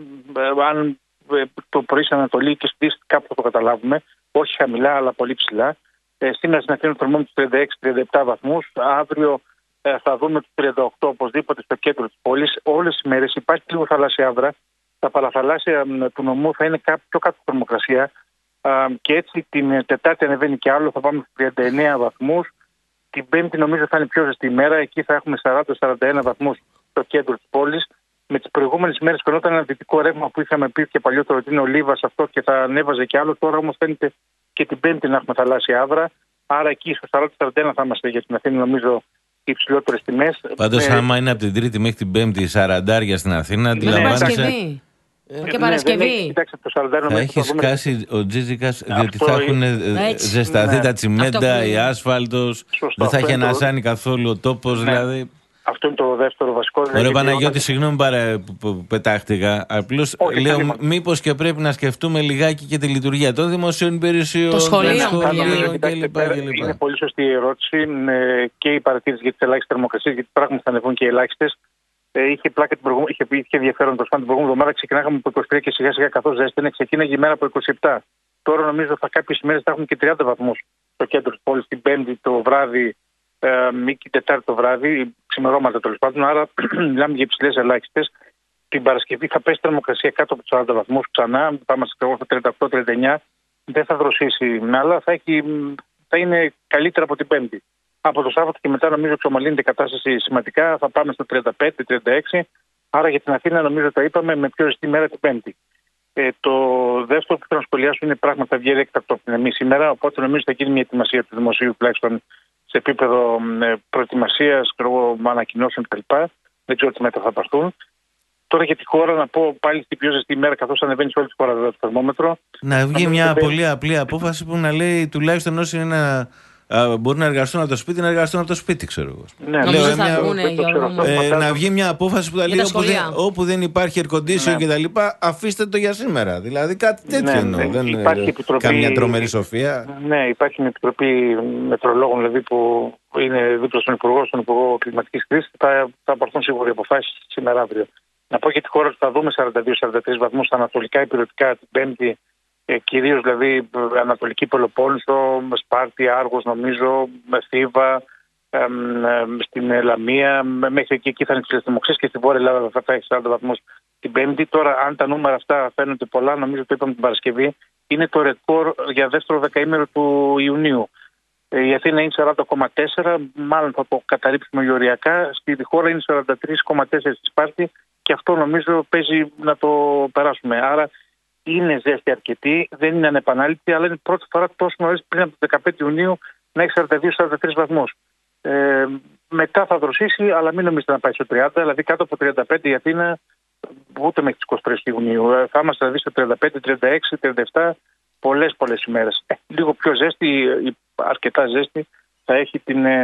[SPEAKER 7] Αν το πρωί στην Ανατολή και στη Δύση κάπου θα το καταλάβουμε. Όχι χαμηλά, αλλά πολύ ψηλά. Ε, σήμερα στην Αθήνα το θερμόμετρο τριάντα έξι τριάντα επτά βαθμούς. Αύριο ε, θα δούμε τους τριάντα οκτώ οπωσδήποτε στο κέντρο της πόλης. Όλες τις μέρες υπάρχει λίγο θαλάσσια άβρα. Τα παραθαλάσσια του νομού θα είναι κάπου πιο κάτω θερμοκρασία. Α, και έτσι την Τετάρτη ανεβαίνει και άλλο, θα πάμε στους τριάντα εννέα βαθμούς. Την Πέμπτη νομίζω θα είναι πιο ζεστή ημέρα. Εκεί θα έχουμε σαράντα με σαράντα ένα βαθμούς στο κέντρο της πόλης. Με τις προηγούμενες μέρες φαινόταν ένα δυτικό ρεύμα που είχαμε πει και παλιότερο ότι είναι ολίβας αυτό και θα ανέβαζε και άλλο. Τώρα όμως φαίνεται και την Πέμπτη να έχουμε θαλάσσια άβρα. Άρα εκεί στο σαράντα με σαράντα ένα θα είμαστε για την Αθήνα, νομίζω, οι υψηλότερες τιμές.
[SPEAKER 1] Πάντως,
[SPEAKER 7] ε,
[SPEAKER 1] άμα είναι από την Τρίτη μέχρι την Πέμπτη σαράντα στην Αθήνα, αντιλαμβάνεσαι.
[SPEAKER 2] Και Παρασκευή.
[SPEAKER 7] Ναι, κοιτάξτε, το σαράντα ένα
[SPEAKER 1] θα έχει
[SPEAKER 7] δούμε...
[SPEAKER 1] σκάσει ο Τζίτζικας, διότι θα έχουν ζεσταθεί
[SPEAKER 7] ναι.
[SPEAKER 1] τα τσιμέντα, η άσφαλτος, δεν θα έχει ανασάνει καθόλου ο τόπος, ναι. δηλαδή.
[SPEAKER 7] Αυτό είναι το δεύτερο βασικό.
[SPEAKER 1] Ωραία, Παναγιώτη, συγγνώμη πάρα που πετάχτηκα. Απλώς λέω, μήπως και πρέπει να σκεφτούμε λιγάκι και τη λειτουργία των δημοσίων υπηρεσιών,
[SPEAKER 2] των σχολείων
[SPEAKER 1] κλπ.
[SPEAKER 7] Είναι πολύ σωστή η ερώτηση και η παρατήρηση για τις ελάχιστες θερμοκρασίες, γιατί πράγματι θα ανεβούν και οι ελάχιστες. Είχε πλάκα την προηγούμενη, είχε, είχε ενδιαφέρον το σπάνιο την προηγούμενη εβδομάδα. Ξεκινάγαμε από είκοσι τρία και σιγά σιγά καθώς ζέστηνε, ξεκίναγε η μέρα από είκοσι επτά. Τώρα νομίζω θα κάποιες ημέρες θα έχουμε και τριάντα βαθμούς στο κέντρο της πόλης, την Πέμπτη το βράδυ ε, ή την Τετάρτη το βράδυ, ξημερώματα τέλος πάντων. Άρα μιλάμε για υψηλές ελάχιστες. Την Παρασκευή θα πέσει θερμοκρασία κάτω από τους σαράντα βαθμούς ξανά, θα είμαστε στα τριάντα οκτώ τριάντα εννέα. Δεν θα δροσίσει, αλλά θα, έχει, θα είναι καλύτερα από την Πέμπτη. Από το Σάββατο και μετά νομίζω εξομαλύνεται η κατάσταση σημαντικά. Θα πάμε στο τριάντα πέντε τριάντα έξι. Άρα για την Αθήνα νομίζω τα είπαμε με πιο ζεστή μέρα την Πέμπτη. Ε, το δεύτερο που θέλω να σχολιάσω είναι πράγματι θα βγει έκτακτο από την εμείς σήμερα. Οπότε νομίζω θα γίνει μια ετοιμασία του δημοσίου τουλάχιστον σε επίπεδο ε, προετοιμασία, ανακοινώσεων κτλ. Δεν ξέρω τι μέτρα θα πάρθουν. Τώρα για τη χώρα να πω πάλι στην πιο ζεστή ημέρα, καθώς ανεβαίνει σε όλη τη χώρα το θερμόμετρο.
[SPEAKER 1] Να βγει μια πολύ απλή απόφαση που να λέει τουλάχιστον όσοι είναι να. Uh, μπορούν να εργαστούν από το σπίτι, να εργαστούν από το σπίτι, ξέρω εγώ.
[SPEAKER 7] Ναι,
[SPEAKER 1] Λέω,
[SPEAKER 2] θα
[SPEAKER 1] μια,
[SPEAKER 2] βγούνε,
[SPEAKER 1] ε, να βγει μια απόφαση που θα λέει όπου δεν, όπου δεν υπάρχει air condition
[SPEAKER 7] ναι.
[SPEAKER 1] κτλ. Αφήστε το για σήμερα. Δηλαδή κάτι τέτοιο
[SPEAKER 7] ναι,
[SPEAKER 1] εννοώ.
[SPEAKER 7] Ναι,
[SPEAKER 1] δεν
[SPEAKER 7] υπάρχει
[SPEAKER 1] είναι
[SPEAKER 7] επιτροπή,
[SPEAKER 1] καμιά τρομερή σοφία.
[SPEAKER 7] Ναι, υπάρχει μια επιτροπή μετρολόγων δηλαδή, που είναι δίπλα στον Υπουργό, στον Υπουργό Κλιματικής Κρίσης. Θα, θα πάρθουν σίγουρα αποφάσεις σήμερα αύριο. Να πω για τη χώρα ότι θα δούμε σαράντα δύο σαράντα τρεις βαθμούς στα ανατολικά υπηρετικά την Πέμπτη. Ε, κυρίως δηλαδή Ανατολική Πελοπόννησο, Σπάρτη, Άργος νομίζω, Θήβα, ε, ε, στην Λαμία, μέχρι εκεί, εκεί θα είναι υψηλές θερμοκρασίες και στην Βόρεια Ελλάδα θα έχει σαράντα βαθμούς την Πέμπτη. Τώρα, αν τα νούμερα αυτά φαίνονται πολλά, νομίζω το είπαμε την Παρασκευή, είναι το ρεκόρ για δεύτερο δεκαήμερο του Ιουνίου. Ε, η Αθήνα είναι σαράντα κόμμα τέσσερα, μάλλον θα το καταρρύψουμε οριακά. Στη χώρα είναι σαράντα τρία κόμμα τέσσερα στη Σπάρτη και αυτό νομίζω παίζει να το περάσουμε. Άρα, είναι ζέστη αρκετή, δεν είναι ανεπανάληπτη, αλλά είναι πρώτη φορά τόσο νωρίς πριν από το δεκαπέντε Ιουνίου να έχει σαράντα δύο σαράντα τρεις βαθμούς. Ε, μετά θα δροσίσει, αλλά μην νομίζετε να πάει στο τριάντα, δηλαδή κάτω από τριάντα πέντε η Αθήνα, ούτε μέχρι τις είκοσι τρεις Ιουνίου. Ε, θα είμαστε δηλαδή στο τριάντα πέντε τριάντα έξι τριάντα επτά, πολλές πολλές ημέρες. Ε, λίγο πιο ζέστη, αρκετά ζέστη, θα έχει την, ε,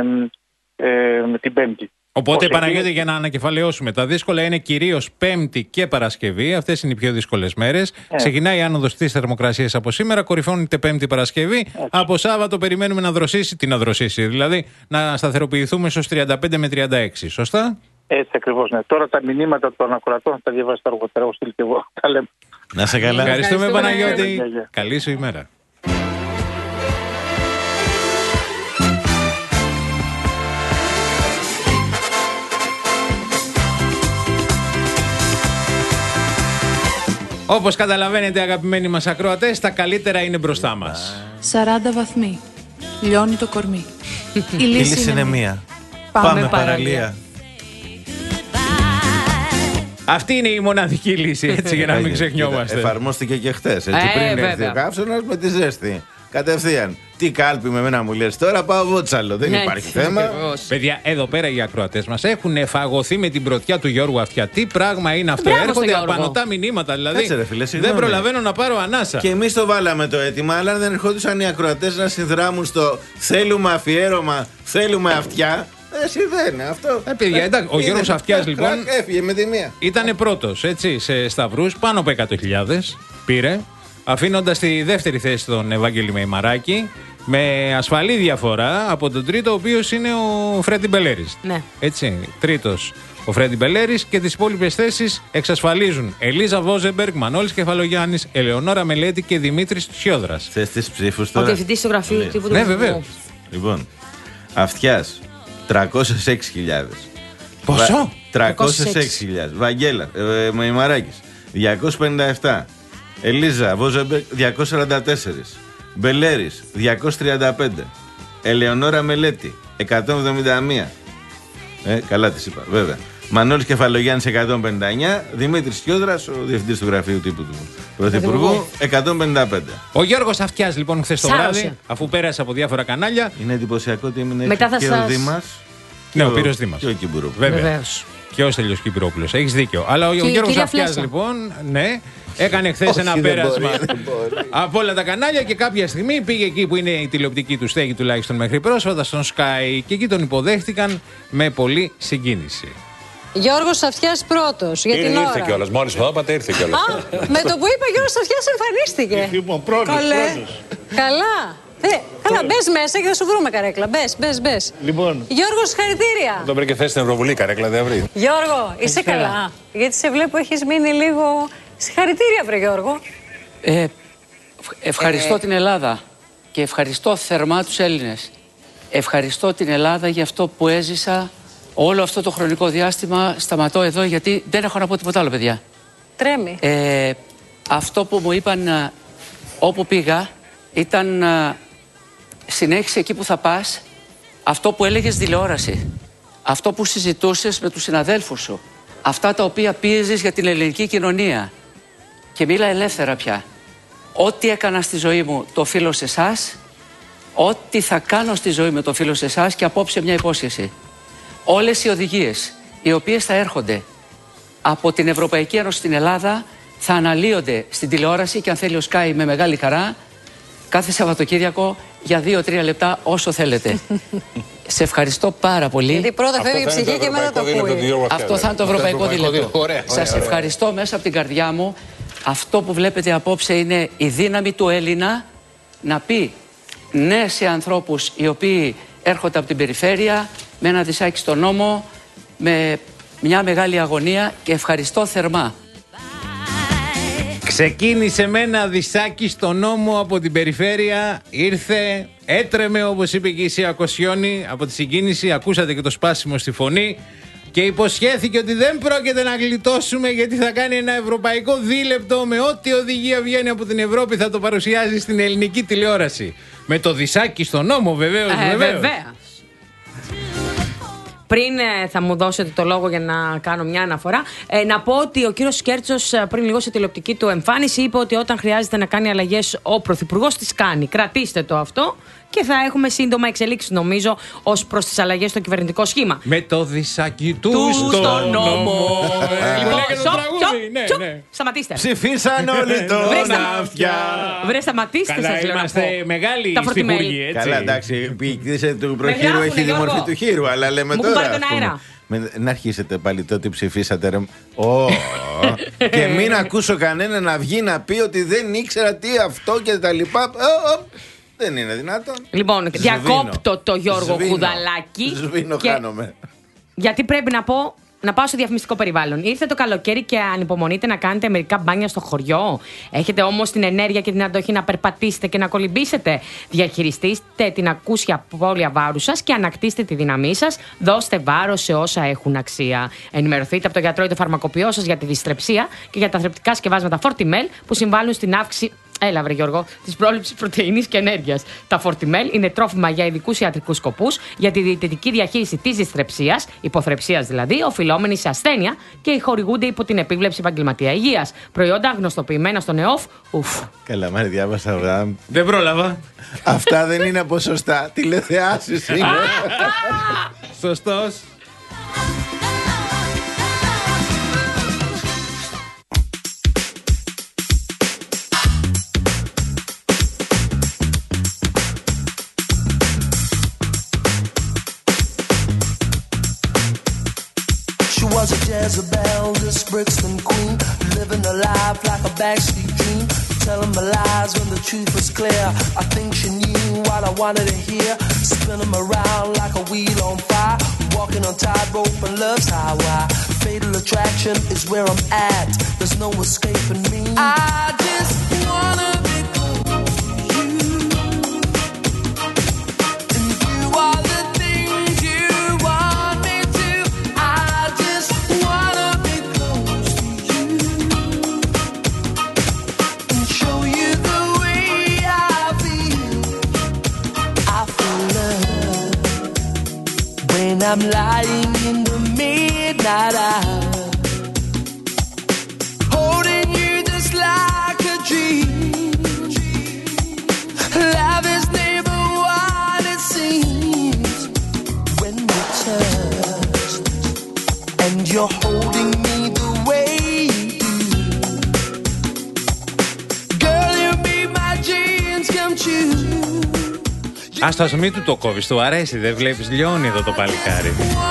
[SPEAKER 7] ε, την Πέμπτη.
[SPEAKER 3] Οπότε, Παναγιώτη, για να ανακεφαλαιώσουμε, τα δύσκολα είναι κυρίως Πέμπτη και Παρασκευή. Αυτές είναι οι πιο δύσκολες μέρες. Ε. Ξεκινάει η άνοδος της θερμοκρασίας από σήμερα, κορυφώνεται Πέμπτη Παρασκευή. Έτσι. Από Σάββατο περιμένουμε να δροσίσει, τι να δροσίσει, δηλαδή να σταθεροποιηθούμε στους τριάντα πέντε με τριάντα έξι. Σωστά?
[SPEAKER 7] Έτσι ακριβώς, ναι. Τώρα τα μηνύματα των ακροατών θα τα διαβάσετε αργότερα. Στείλ και εγώ. Τα λέμε.
[SPEAKER 1] Να σε καλά.
[SPEAKER 3] Ευχαριστούμε, Παναγιώτη.
[SPEAKER 7] Παναγιώτη.
[SPEAKER 3] Καλή σου ημέρα. Όπως καταλαβαίνετε, αγαπημένοι μας ακροατές, τα καλύτερα είναι μπροστά μας.
[SPEAKER 8] σαράντα βαθμοί. Λιώνει το κορμί. Η
[SPEAKER 1] λύση είναι, είναι μία. Πάμε, Πάμε παραλία. παραλία.
[SPEAKER 3] Αυτή είναι η μοναδική λύση, έτσι, για να μην ξεχνιόμαστε.
[SPEAKER 1] Εφαρμόστηκε και χτες, έτσι,
[SPEAKER 2] ε,
[SPEAKER 1] πριν
[SPEAKER 2] βέβαια.
[SPEAKER 1] έρθει ο καύσωνας με τη ζέστη. Κατευθείαν. Τι κάλπη με μένα μου λες τώρα, πάω βότσαλο. Δεν υπάρχει θέμα.
[SPEAKER 3] Παιδιά, εδώ πέρα οι ακροατές μας έχουν φαγωθεί με την πρωτιά του Γιώργου Αυτιά. Τι πράγμα είναι αυτό?
[SPEAKER 2] Μπράβο
[SPEAKER 3] Έρχονται απανωτά μηνύματα, δηλαδή.
[SPEAKER 1] Κάτσε, ρε, φίλε,
[SPEAKER 3] δεν προλαβαίνω να πάρω ανάσα.
[SPEAKER 1] Και εμείς το βάλαμε το αίτημα, αλλά δεν ερχόντουσαν οι ακροατές να συνδράμουν στο θέλουμε αφιέρωμα, θέλουμε αυτιά. Εσύ δεν είναι αυτό.
[SPEAKER 3] Ε, παιδιά, εντάξει, ο Γιώργος Αυτιάς λοιπόν
[SPEAKER 1] έφυγε με τη μία.
[SPEAKER 3] Ήταν πρώτος, έτσι, σε σταυρούς, πάνω από εκατό χιλιάδες πήρε, αφήνοντας τη δεύτερη θέση τον Ευάγγελη Μεϊμαράκη, με ασφαλή διαφορά από τον τρίτο, ο οποίος είναι ο Φρέντι Μπελέρης.
[SPEAKER 2] Ναι.
[SPEAKER 3] Έτσι, τρίτος ο Φρέντι Μπελέρης, και τις υπόλοιπες θέσεις εξασφαλίζουν Ελίζα Βόζεμπεργκ, Μανώλης Κεφαλογιάννης, Ελεονόρα Μελέτη και Δημήτρης Τσιόδρας.
[SPEAKER 1] Θες τις ψήφους τώρα?
[SPEAKER 2] Ο διευθυντής του γραφείου του τύπου του.
[SPEAKER 3] Ναι, βεβαίως.
[SPEAKER 1] Λοιπόν, Αυτιάς τριακόσιες έξι χιλιάδες.
[SPEAKER 3] Πόσο?
[SPEAKER 1] τριακόσιες έξι χιλιάδες. Βαγγέλα, ε, Μεϊμαράκης διακόσιες πενήντα επτά. Ελίζα Βόζεμπεργκ διακόσιες σαράντα τέσσερα. Μπελέρης διακόσιες τριάντα πέντε. Ελεονόρα Μελέτη εκατόν εβδομήντα ένα. Ε, καλά τις είπα, βέβαια. Μανώλης Κεφαλογιάννης εκατόν πενήντα εννιά. Δημήτρης Τσιόδρας, ο διευθυντής του γραφείου τύπου του Πρωθυπουργού, εκατόν πενήντα πέντε.
[SPEAKER 3] Ο Γιώργος Αυτιάς λοιπόν χθες το
[SPEAKER 2] Σάρωσε.
[SPEAKER 3] βράδυ, αφού πέρασε από διάφορα κανάλια.
[SPEAKER 1] Είναι εντυπωσιακό ότι έμεινε
[SPEAKER 2] Μετά θα
[SPEAKER 1] και
[SPEAKER 2] σας...
[SPEAKER 1] ο Δήμας.
[SPEAKER 3] Ναι, ο Πύρος Δήμας.
[SPEAKER 1] Και ο Κιμπουρόπουλος.
[SPEAKER 3] Βέβαια.
[SPEAKER 2] Βεβαίως.
[SPEAKER 3] Και ο Στέλιος Κυπρόπουλος. Έχεις δίκιο. Αλλά ο, ο Γιώργος Αυτιάς λοιπόν, ναι, έκανε χθες ένα πέρασμα από όλα τα κανάλια και κάποια στιγμή πήγε εκεί που είναι η τηλεοπτική του στέγη, τουλάχιστον μέχρι πρόσφατα, στον Sky, και εκεί τον υποδέχτηκαν με πολλή συγκίνηση.
[SPEAKER 9] Γιώργος Αυτιάς πρώτος για την ώρα.
[SPEAKER 10] Ήρθε κιόλας. Μόλις το είπατε, ήρθε κιόλας.
[SPEAKER 9] Α, με το που είπα Γιώργος Αυτιάς εμφανίστηκε.
[SPEAKER 10] Λοιπόν, πρώτος, πρώτος.
[SPEAKER 9] Καλά. Ε, καλά, μπες μέσα και θα σου βρούμε καρέκλα. Μπες, μπες, μπες.
[SPEAKER 10] Λοιπόν.
[SPEAKER 9] Γιώργο, συγχαρητήρια.
[SPEAKER 10] Δεν βρήκε θέση στην Ευρωβουλή, καρέκλα δεν βρει.
[SPEAKER 9] Γιώργο, είσαι καλά? Γιατί σε βλέπω έχεις μείνει λίγο. Συγχαρητήρια, βρε Γιώργο.
[SPEAKER 11] Ε, ευχαριστώ ε... την Ελλάδα και ευχαριστώ θερμά τους Έλληνες. Ευχαριστώ την Ελλάδα για αυτό που έζησα όλο αυτό το χρονικό διάστημα. Σταματώ εδώ γιατί δεν έχω να πω τίποτα άλλο, παιδιά.
[SPEAKER 9] Τρέμει.
[SPEAKER 11] Ε, αυτό που μου είπαν όπου πήγα ήταν συνέχισε εκεί που θα πας αυτό που έλεγες τηλεόραση, αυτό που συζητούσες με τους συναδέλφους σου, αυτά τα οποία πίεζες για την ελληνική κοινωνία, και μίλα ελεύθερα πια. Ό,τι έκανα στη ζωή μου το οφείλω σε εσάς, ό,τι θα κάνω στη ζωή μου το οφείλω σε εσάς, και απόψε μια υπόσχεση. Όλες οι οδηγίες οι οποίες θα έρχονται από την Ευρωπαϊκή Ένωση στην Ελλάδα θα αναλύονται στην τηλεόραση, και αν θέλει ο Sky με μεγάλη χαρά κάθε Σαββατοκύριακο για δύο-τρία λεπτά όσο θέλετε. Σε ευχαριστώ πάρα πολύ.
[SPEAKER 9] Γιατί πρώτα φεύγει η ψυχή και μετά το ακούει.
[SPEAKER 11] Αυτό θα είναι το ευρωπαϊκό δίλεπτο. Σας ευχαριστώ μέσα από την καρδιά μου. Αυτό που βλέπετε απόψε είναι η δύναμη του Έλληνα να πει ναι σε ανθρώπους οι οποίοι έρχονται από την περιφέρεια, με ένα δισάκι στον νόμο, με μια μεγάλη αγωνία, και ευχαριστώ θερμά.
[SPEAKER 3] Ξεκίνησε με ένα δισάκι στον νόμο από την περιφέρεια, ήρθε, έτρεμε όπως είπε και η Σία Κοσιόνη από τη συγκίνηση, ακούσατε και το σπάσιμο στη φωνή, και υποσχέθηκε ότι δεν πρόκειται να γλιτώσουμε, γιατί θα κάνει ένα ευρωπαϊκό δίλεπτο με ό,τι οδηγία βγαίνει από την Ευρώπη, θα το παρουσιάζει στην ελληνική τηλεόραση. Με το δισάκι στον νόμο, βεβαίως.
[SPEAKER 2] Ε, βέβαια. Πριν ε, θα μου δώσετε το λόγο για να κάνω μια αναφορά, ε, να πω ότι ο κύριος Σκέρτσος πριν λίγο σε τηλεοπτική του εμφάνιση είπε ότι όταν χρειάζεται να κάνει αλλαγές ο Πρωθυπουργός τις κάνει. Κρατήστε το αυτό και θα έχουμε σύντομα εξελίξεις, νομίζω, ως προς τις αλλαγές στο κυβερνητικό σχήμα.
[SPEAKER 3] Με το δισάκι του, του στο, στο νόμο.
[SPEAKER 2] Λοιπόν, σταματήστε.
[SPEAKER 1] Ψηφίσαν όλοι τον Αυτιά.
[SPEAKER 2] Βρε, σταματήστε.
[SPEAKER 3] Καλά,
[SPEAKER 2] σας
[SPEAKER 3] είμαστε μεγάλοι στιγούργοι, έτσι.
[SPEAKER 1] Καλά, εντάξει, η ποιητήσα του προχείρου έχει τη μορφή του χείρου, αλλά λέμε τώρα. Με, να αρχίσετε πάλι τότε ψηφίσατε ρε. Oh. Και μην ακούσω κανένα να βγει να πει ότι δεν ήξερα τι αυτό και τα λοιπά. Oh, oh. Δεν είναι δυνατόν.
[SPEAKER 2] Λοιπόν, διακόπτω το Γιώργο Κουδαλάκη.
[SPEAKER 1] Σβήνω,
[SPEAKER 2] και...
[SPEAKER 1] χάνομαι.
[SPEAKER 2] Γιατί πρέπει να πω, να πάω στο διαφημιστικό περιβάλλον. Ήρθε το καλοκαίρι και ανυπομονείτε να κάνετε μερικά μπάνια στο χωριό. Έχετε όμως την ενέργεια και την αντοχή να περπατήσετε και να κολυμπήσετε. Διαχειριστείτε την ακούσια απώλεια βάρους σας και ανακτήστε τη δύναμή σας. Δώστε βάρος σε όσα έχουν αξία. Ενημερωθείτε από τον γιατρό ή το φαρμακοποιό σας για τη δυστρεψία και για τα θρεπτικά σκευάσματα Fortimel που συμβάλλουν στην αύξηση. Έλα, βρε Γιώργο, τη πρόληψη πρωτεΐνης και ενέργειας. Τα Fortimel είναι τρόφιμα για ειδικούς ιατρικούς σκοπούς, για τη διαιτητική διαχείριση της δυστρεψίας, υποθρεψίας δηλαδή, οφειλόμενη σε ασθένεια και χορηγούνται υπό την επίβλεψη επαγγελματία υγείας. Προϊόντα γνωστοποιημένα στον ΕΟΦ. Ουφ.
[SPEAKER 1] Καλά, μάρι, διάβασα αυτά.
[SPEAKER 3] Δεν πρόλαβα.
[SPEAKER 1] Αυτά δεν είναι ποσοστά. Τηλεθεάσεις είναι.
[SPEAKER 3] Σωστός.
[SPEAKER 12] Was a Jezebel, this Brixton queen, living a life like a backstreet dream, telling my lies when the truth was clear. I think she knew what I wanted to hear, spin 'em around like a wheel on fire, walking on tightrope and love's highway. Fatal attraction is where I'm at, there's no escaping me. I just wanna be close to you, and you are the things you want me to. I just wanna be close to you and show you the way I feel. I feel love when I'm lying in the midnight hour, holding you just like a dream. Love is never what it seems when we're touched and you're holding me the way you do. Girl, you made my dreams come true.
[SPEAKER 3] Ας το ας μην του το κόβεις, του αρέσει, δεν βλέπεις, λιώνει εδώ το παλικάρι.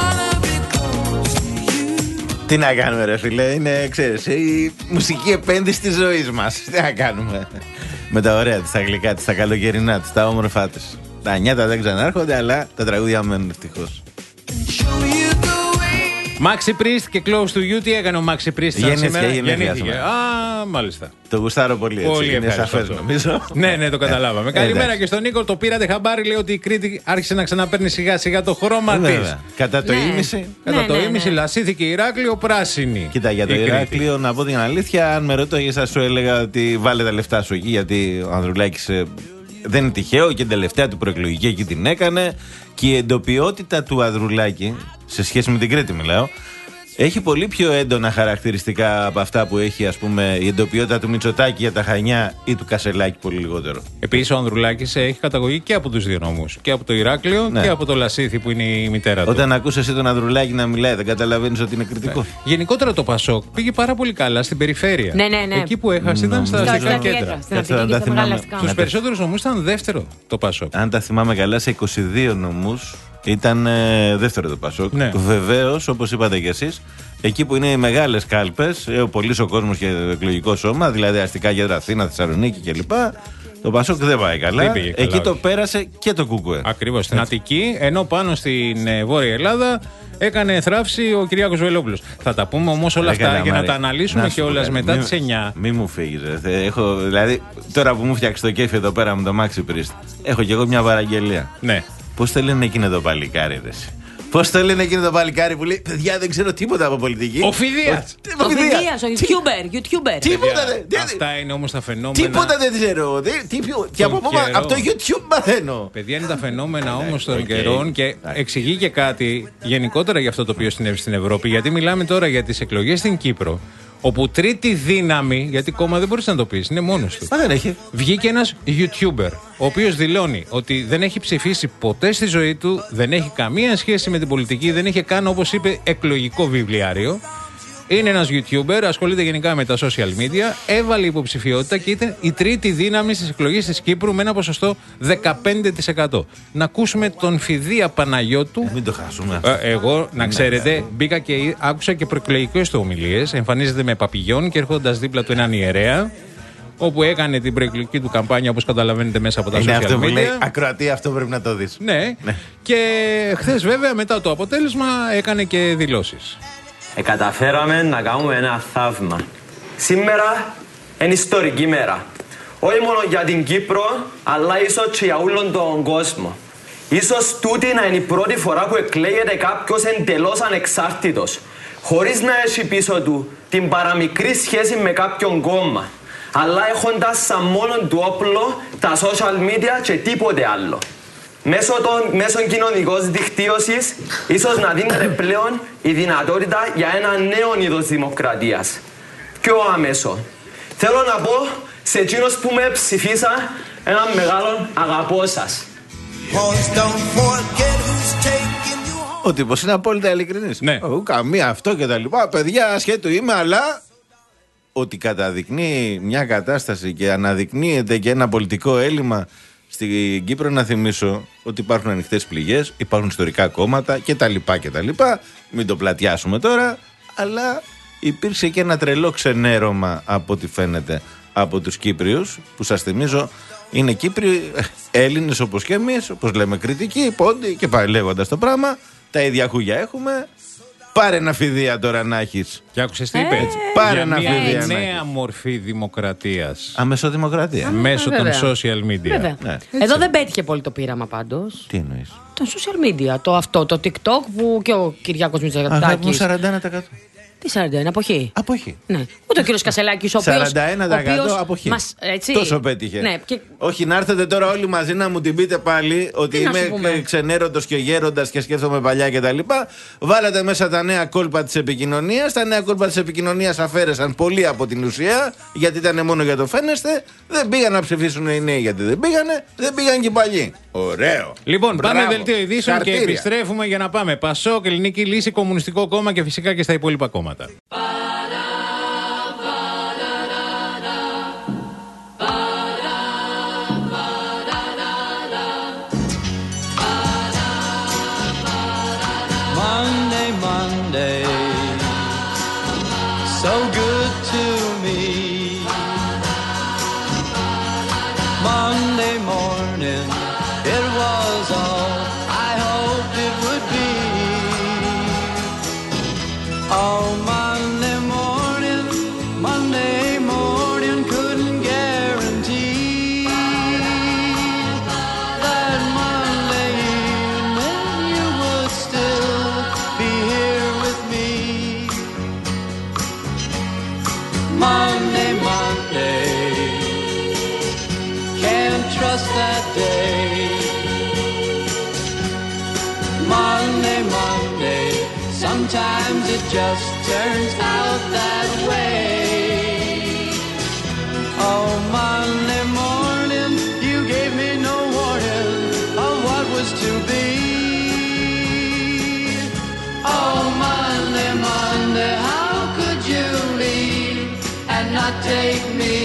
[SPEAKER 1] Τι να κάνουμε, ρε φίλε, είναι, ξέρεις, η μουσική επένδυση της ζωής μας. Τι να κάνουμε. Με τα ωραία της, τα γλυκά της, τα καλοκαιρινά της, τα όμορφά της. Τα νιάτα δεν ξανάρχονται, αλλά τα τραγούδια μένουν ευτυχώς.
[SPEAKER 3] Maxi Priest και Close to You, τι έκανε ο Maxi Priest
[SPEAKER 1] σήμερα? Γεννήθηκε.
[SPEAKER 3] Α, μάλιστα.
[SPEAKER 1] Το γουστάρω πολύ, έτσι.
[SPEAKER 3] Πολύ
[SPEAKER 1] είναι σαφές, νομίζω.
[SPEAKER 3] Ναι, ναι, το καταλάβαμε. Καλημέρα και στον Νίκο. Το πήρατε χαμπάρι, λέει ότι η Κρήτη άρχισε να ξαναπαίρνει σιγά σιγά το χρώμα της.
[SPEAKER 1] Κατά το ίμιση.
[SPEAKER 3] Κατά το ίμιση λασίθηκε Ηράκλειο πράσινη.
[SPEAKER 1] Κοίτα, για το Ηράκλειο, να πω την αλήθεια, αν με ρωτώ, θα σου έλεγα ότι βάλε τα λεφτά σου εκεί, γιατί ο Ανδρουλάκης δεν είναι τυχαίο και την τελευταία του προεκλογική εκεί την έκανε. Και η εντοπιότητα του Ανδρουλάκη, σε σχέση με την Κρήτη μιλάω, έχει πολύ πιο έντονα χαρακτηριστικά από αυτά που έχει, ας πούμε, η εντοπιότητα του Μητσοτάκη για τα Χανιά ή του Κασελάκη, πολύ λιγότερο.
[SPEAKER 3] Επίσης, ο Ανδρουλάκης έχει καταγωγή και από τους δύο νόμους. Και από το Ηράκλειο, ναι, και από το Λασίθι που είναι η μητέρα του.
[SPEAKER 1] Όταν ακούς εσύ τον Ανδρουλάκη να μιλάει, δεν καταλαβαίνεις ότι είναι κριτικό.
[SPEAKER 3] Ναι. Γενικότερα το Πασόκ πήγε πάρα πολύ καλά στην περιφέρεια.
[SPEAKER 2] Ναι, ναι, ναι.
[SPEAKER 3] Εκεί που έχασε ήταν στα αστικά κέντρα. Στους περισσότερους νομούς ήταν δεύτερο το Πασόκ.
[SPEAKER 1] Αν τα θυμάμαι καλά, σε είκοσι δύο νομούς ήταν ε, δεύτερο το Πασόκ. Ναι. Βεβαίως, όπως είπατε κι εσείς, εκεί που είναι οι μεγάλες κάλπες, ε, ο πολύς ο κόσμος και το εκλογικό σώμα, δηλαδή αστικά κέντρα Αθήνα, Θεσσαλονίκη κλπ. Το Πασόκ δεν πάει καλά. Δεν πήγε καλά. Εκεί το πέρασε και το Κουκουέ.
[SPEAKER 3] Ακριβώς, στην Αττική, ενώ πάνω στην ε, Βόρεια Ελλάδα έκανε θράψη ο Κυριάκος Βελόπουλος. Θα τα πούμε όμως όλα αυτά για να τα αναλύσουμε κιόλας μετά τις εννιά.
[SPEAKER 1] Μη μου φύγεις. Έχω, δηλαδή, τώρα που μου φτιάξει το κέφι εδώ πέρα με το Maxi Priest, έχω κι εγώ μια παραγγελία.
[SPEAKER 3] Ναι.
[SPEAKER 1] Πώς το λένε εκείνο το παλικάρι, ρε? Πώς το λένε εκείνο το παλικάρι που λέει, παιδιά, δεν ξέρω τίποτα από πολιτική.
[SPEAKER 3] Ο Φιδίας.
[SPEAKER 2] Ο Φιδίας, ο YouTuber. YouTuber.
[SPEAKER 1] Τίποτα δεν.
[SPEAKER 3] Αυτά είναι όμως τα φαινόμενα.
[SPEAKER 1] Τίποτα δεν ξέρω. Και από το YouTube μαθαίνω.
[SPEAKER 3] Παιδιά, είναι τα φαινόμενα όμως των καιρών και εξηγεί και κάτι γενικότερα για αυτό το οποίο συνέβη στην Ευρώπη. Γιατί μιλάμε τώρα για τις εκλογές στην Κύπρο, όπου τρίτη δύναμη, γιατί κόμμα δεν μπορείς να το πεις, είναι μόνος του.
[SPEAKER 1] Μα δεν έχει.
[SPEAKER 3] Βγήκε ένας YouTuber, ο οποίος δηλώνει ότι δεν έχει ψηφίσει ποτέ στη ζωή του, δεν έχει καμία σχέση με την πολιτική, δεν είχε καν, όπως είπε, εκλογικό βιβλιάριο. Είναι ένας YouTuber, ασχολείται γενικά με τα social media, έβαλε υποψηφιότητα και ήταν η τρίτη δύναμη στις εκλογές της Κύπρου με ένα ποσοστό δεκαπέντε τοις εκατό. Να ακούσουμε τον Φιδία Παναγιώτου.
[SPEAKER 1] Ε, μην το χάσουμε.
[SPEAKER 3] Ε, εγώ, να ξέρετε, μπήκα και άκουσα και προεκλογικές του ομιλίες. Εμφανίζεται με παπηγιόν και έρχοντας δίπλα του έναν ιερέα, όπου έκανε την προεκλογική του καμπάνια, όπως καταλαβαίνετε, μέσα από τα
[SPEAKER 1] είναι
[SPEAKER 3] social
[SPEAKER 1] αυτό που
[SPEAKER 3] media.
[SPEAKER 1] λέει, ακροατή, αυτό πρέπει να το δεις.
[SPEAKER 3] Ναι. ναι. Και χθες, βέβαια, μετά το αποτέλεσμα, έκανε και δηλώσεις.
[SPEAKER 13] Ε, καταφέραμε να κάνουμε ένα θαύμα. Σήμερα είναι ιστορική μέρα. Όχι μόνο για την Κύπρο, αλλά ίσως και για όλον τον κόσμο. Ίσως τούτη να είναι η πρώτη φορά που εκλέγεται κάποιος εντελώς ανεξάρτητος, χωρίς να έχει πίσω του την παραμικρή σχέση με κάποιον κόμμα, αλλά έχοντας σαν μόνον του όπλο τα social media και τίποτε άλλο. Μέσω των μέσων κοινωνικών δικτύωσης, ίσως να δίνεται πλέον η δυνατότητα για ένα νέο είδος δημοκρατίας. Πιο άμεσο. Θέλω να πω σε εκείνους που με ψηφίσα έναν μεγάλο αγαπώ σας.
[SPEAKER 1] Ο τύπος είναι απόλυτα ειλικρινής.
[SPEAKER 3] Ναι.
[SPEAKER 1] Ο, καμία αυτό και τα λοιπά. Παιδιά, ασχέτου είμαι, αλλά ότι καταδεικνύει μια κατάσταση και αναδεικνύεται και ένα πολιτικό έλλειμμα στην Κύπρο, να θυμίσω ότι υπάρχουν ανοιχτές πληγές, υπάρχουν ιστορικά κόμματα κτλ. κτλ. Μην το πλατιάσουμε τώρα, αλλά υπήρξε και ένα τρελό ξενέρωμα από ό,τι φαίνεται από τους Κύπριους, που σας θυμίζω είναι Κύπριοι, Έλληνες όπως και εμείς, όπως λέμε κριτικοί, πόντι και πάει λέγοντας το πράγμα. Τα ίδια χούγια έχουμε. Πάρε ένα φιδία τώρα να έχεις.
[SPEAKER 3] Και άκουσες τι είπε.
[SPEAKER 1] Έτσι. Πάρε ένα
[SPEAKER 3] μια
[SPEAKER 1] φιδία να
[SPEAKER 3] νέα
[SPEAKER 1] έχεις.
[SPEAKER 3] μορφή δημοκρατίας.
[SPEAKER 1] Αμεσοδημοκρατία.
[SPEAKER 3] Μέσω των
[SPEAKER 2] βέβαια.
[SPEAKER 3] social media.
[SPEAKER 2] Βέβαια.
[SPEAKER 1] Ναι.
[SPEAKER 2] Εδώ δεν πέτυχε πολύ το πείραμα πάντως.
[SPEAKER 1] Τι εννοείς?
[SPEAKER 2] Το social media, το αυτό, το TikTok που και ο Κυριάκος
[SPEAKER 1] Αγάπη μου,
[SPEAKER 2] Μητσοτάκης.
[SPEAKER 1] σαράντα ένα τοις εκατό.
[SPEAKER 2] Τι σαράντα ένα, αποχή.
[SPEAKER 1] Αποχή.
[SPEAKER 2] Ναι. Ούτε ο κύριος Κασελάκης, ο οποίος.
[SPEAKER 1] σαράντα ένα τοις εκατό
[SPEAKER 2] ο οποίος
[SPEAKER 1] αποχή.
[SPEAKER 2] μας, έτσι,
[SPEAKER 1] Τόσο πέτυχε.
[SPEAKER 2] Ναι, και
[SPEAKER 1] Όχι να έρθετε τώρα όλοι μαζί να μου την πείτε πάλι ότι
[SPEAKER 2] Τι να σου
[SPEAKER 1] είμαι
[SPEAKER 2] πούμε.
[SPEAKER 1] ξενέρωτος και γέροντας και σκέφτομαι παλιά κτλ. Βάλατε μέσα τα νέα κόλπα της επικοινωνίας. Τα νέα κόλπα της επικοινωνίας αφαίρεσαν πολύ από την ουσία, γιατί ήταν μόνο για το φαίνεστε. Δεν πήγαν να ψηφίσουν οι νέοι γιατί δεν πήγανε. Δεν πήγαν και οι παλιοί. Ωραίο.
[SPEAKER 3] Λοιπόν,
[SPEAKER 1] Μπράβο.
[SPEAKER 3] πάμε δελτίο ειδήσεων και
[SPEAKER 1] Χαρτίρια.
[SPEAKER 3] επιστρέφουμε για να πάμε Πασόκ, Ελληνική Λύση, Κομμουνιστικό Κόμμα και φυσικά και στα υπόλοιπα κόμματα.
[SPEAKER 12] Monday, Monday, so good to me. Monday morning, it was all I hoped it would be. Oh, Monday morning, Monday morning, couldn't guarantee that Monday evening you would still be here with me. Monday, Monday, can't trust that day. Monday, Monday, sometimes it just turns out that way. Oh, Monday morning, you gave me no warning of what was to be. Oh, Monday, Monday, how could you leave and not take me?